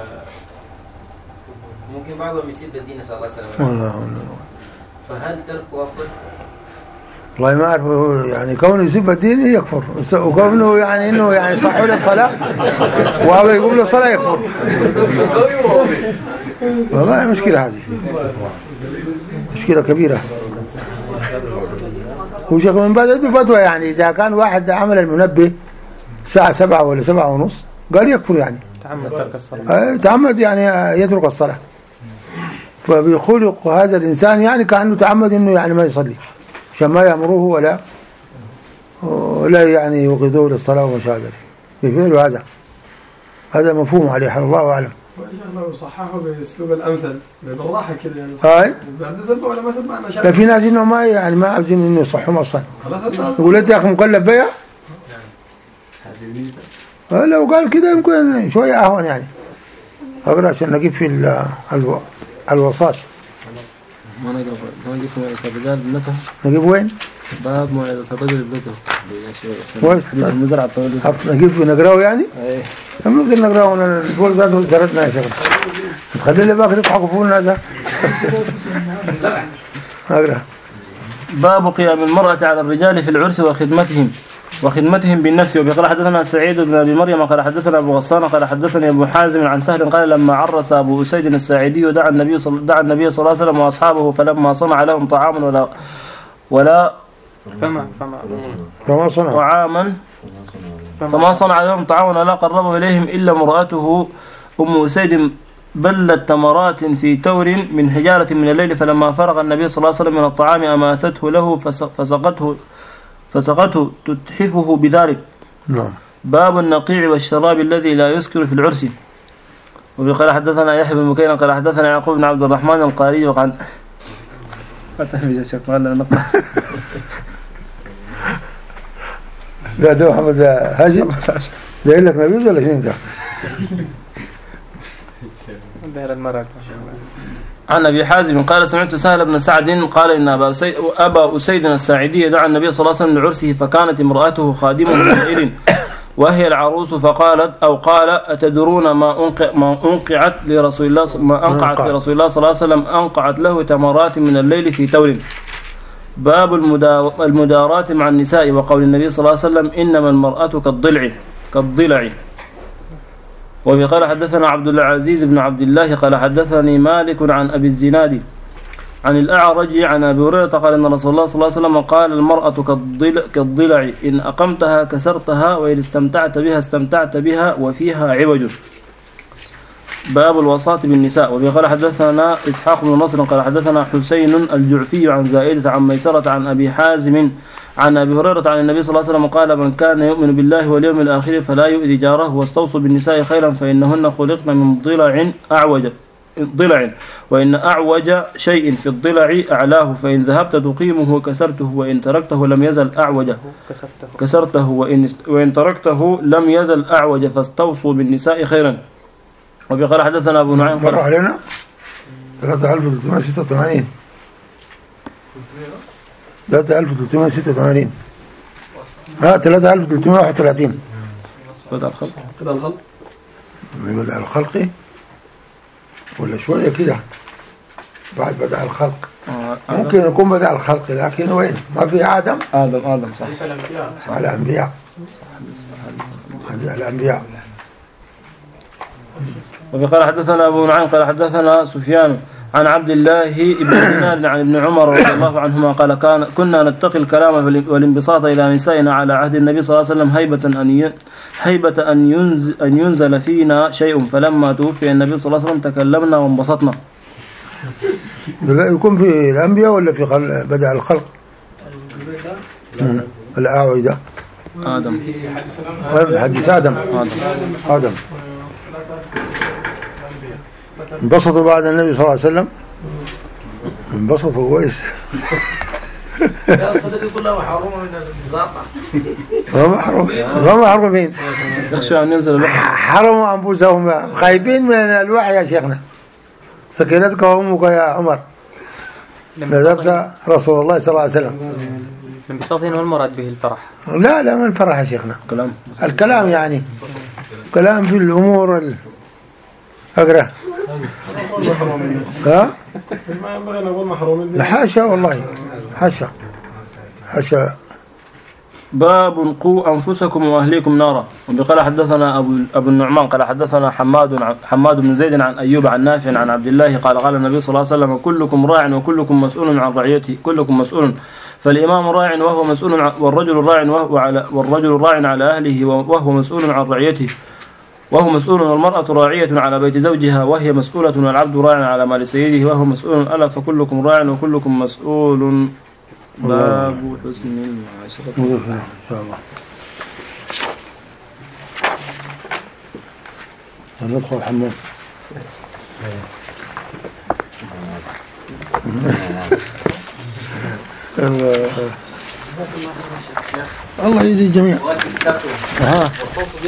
ممكن بعضهم يسيب الدين نسأل الله السلامة. والله والله. فهل تركه أفضل؟ والله ما أعرف يعني كونه يسيب الدين يكفر وكونه يعني إنه يعني صحوا له الصلاة وهو يقوم له الصلاة يكفر. والله مشكلة هذه مشكلة كبيرة. وشيخ من بعد عنده فتوى يعني إذا كان واحد عمل المنبه الساعة سبعة ولا سبعة ونص قال يكفر يعني تعمد ترك الصلاة. تعمد يعني يترك الصلاة. فبيخلق هذا الإنسان يعني كأنه تعمد إنه يعني ما يصلي عشان ما يأمروه ولا ولا يعني يوقظوه للصلاة وما شابه ذلك. بيفعلوا هذا هذا مفهوم عليه الله أعلم. لو صححه بأسلوب الأمثل بالراحة كده يعني. هاي. بعد سبب ولا ما سبب أنا شايف. لا في ناس إنه ما يعني ما عاوزين إنه يصحهم أصلا. يقول أنت يا أخي مكلف بيا. لو قال كده يمكن شوية أهون يعني. أقرأ عشان نجيب في الو الوساط. ما نجيب ما نجيب الرجال بنته. نجيب وين؟ باب موعظة الرجل بنته. كويس. المزرعة الطويلة. نجيب نقرأه يعني؟ إيه. هم نقدر نقرأه أنا الفول ذاته درتنا يا شيخ. تخلي لي باقي يضحكوا فوقنا هذا. أقرأ. باب قيام المرأة على الرجال في العرس وخدمتهم وخدمتهم بالنفس. وبقال حدثنا سعيد بن أبي مريم قال حدثنا أبو غسان قال حدثني أبو حازم عن سهل قال لما عرس أبو أسيد الساعدي دعا النبي صلى دعا النبي صلى الله عليه وسلم وأصحابه فلما صنع لهم طعاما ولا ولا فما فما فما صنع طعاما فما صنع لهم طعاما ولا قربه إليهم إلا امرأته أم أسيد بلت تمرات في تور من حجارة من الليل، فلما فرغ النبي صلى الله عليه وسلم من الطعام أماثته له فسقته فسقته تتحفه بذلك. نعم. باب النقيع والشراب الذي لا يسكر في العرس. وقال حدثنا يحيى بن بكير قال حدثنا يعقوب بن عبد الرحمن القاري وقال لا ده محمد هاجم ده لك نبيذ ولا شنو ده؟ ده المرأة. عن أبي حازم قال سمعت سهل بن سعد قال إن أبا أسيد, أبا أسيد الساعدي دعا النبي صلى الله عليه وسلم لعرسه، فكانت امرأته خادمة من وهي العروس، فقالت أو قال أتدرون ما أنقع ما أنقعت لرسول الله ما أنقعت لرسول الله صلى الله عليه وسلم؟ أنقعت له تمرات من الليل في تور. باب المدارات مع النساء وقول النبي صلى الله عليه وسلم إنما المرأة كالضلع كالضلع. وفي قال حدثنا عبد العزيز بن عبد الله قال حدثني مالك عن أبي الزناد عن الأعرج عن أبي هريرة قال إن رسول الله صلى الله عليه وسلم قال المرأة كالضلع, كالضلع إن أقمتها كسرتها وإن استمتعت بها استمتعت بها وفيها عوج. باب الوصاة بالنساء. وفي قال حدثنا إسحاق بن نصر قال حدثنا حسين الجعفي عن زائدة عن ميسرة عن أبي حازم عن أبي هريرة عن النبي صلى الله عليه وسلم قال من كان يؤمن بالله واليوم الآخر فلا يؤذي جاره واستوصوا بالنساء خيرا فإنهن خلقن من ضلع أعوج ضلع وإن أعوج شيء في الضلع أعلاه، فإن ذهبت تقيمه كسرته وإن تركته لم يزل أعوج كسرته وإن, وإن تركته لم يزل أعوج فاستوصوا بالنساء خيرا. وفي قال حدثنا أبو نعيم مر علينا ثلاثة آلاف وثلاثمائة وستة وثمانين ثلاثة آلاف وثلاثمائة وستة وثمانين ها ثلاثة آلاف وثلاثمائة وواحد وثلاثين بدأ الخلق بدأ الخلق بدأ الخلق ولا شوية كده بعد بدأ الخلق ممكن يكون بدأ الخلق لكن وين ما في آدم آدم آدم صح على الأنبياء على الأنبياء. وفي قال حدثنا أبو نعيم قال حدثنا سفيان عن عبد الله بن دينار عن ابن عمر رضي الله عنهما قال كان كنا نتقي الكلام والانبساط إلى نسائنا على عهد النبي صلى الله عليه وسلم هيبة أن هيبة أن ينزل, أن ينزل فينا شيء، فلما توفي النبي صلى الله عليه وسلم تكلمنا وانبسطنا. لا يكون في الأنبياء ولا في بدأ الخلق الأعوج ده آدم حديث آدم آدم انبسطوا بعد النبي صلى الله عليه وسلم انبسطوا كويس ما محروم ما محرومين حرموا أنفسهم خايبين من الوحي يا شيخنا. سكينتك وأمك يا عمر نذرت رسول الله صلى الله عليه وسلم. الانبساط هنا والمراد به الفرح؟ لا لا ما الفرح يا شيخنا كلام الكلام يعني كلام في الأمور أقرأ ها ما ينبغي نقول محرومين حاشا والله حاشا حاشا. باب قوا أنفسكم وأهليكم نارا. وقال حدثنا أبو, أبو النعمان قال حدثنا حماد حماد بن زيد عن أيوب عن نافع عن عبد الله قال قال النبي صلى الله عليه وسلم كلكم راع وكلكم مسؤول عن رعيته كلكم مسؤول، فالإمام راع وهو مسؤول عن والرجل راع وهو على والرجل راع على أهله وهو مسؤول عن رعيته وهو مسؤول، والمرأة راعية على بيت زوجها وهي مسؤولة، والعبد راع على مال سيده وهو مسؤول. ألا فكلكم راع وكلكم مسؤول. باب حسن المعاشرة إن شاء الله ندخل الحمام. الله يجزي الجميع.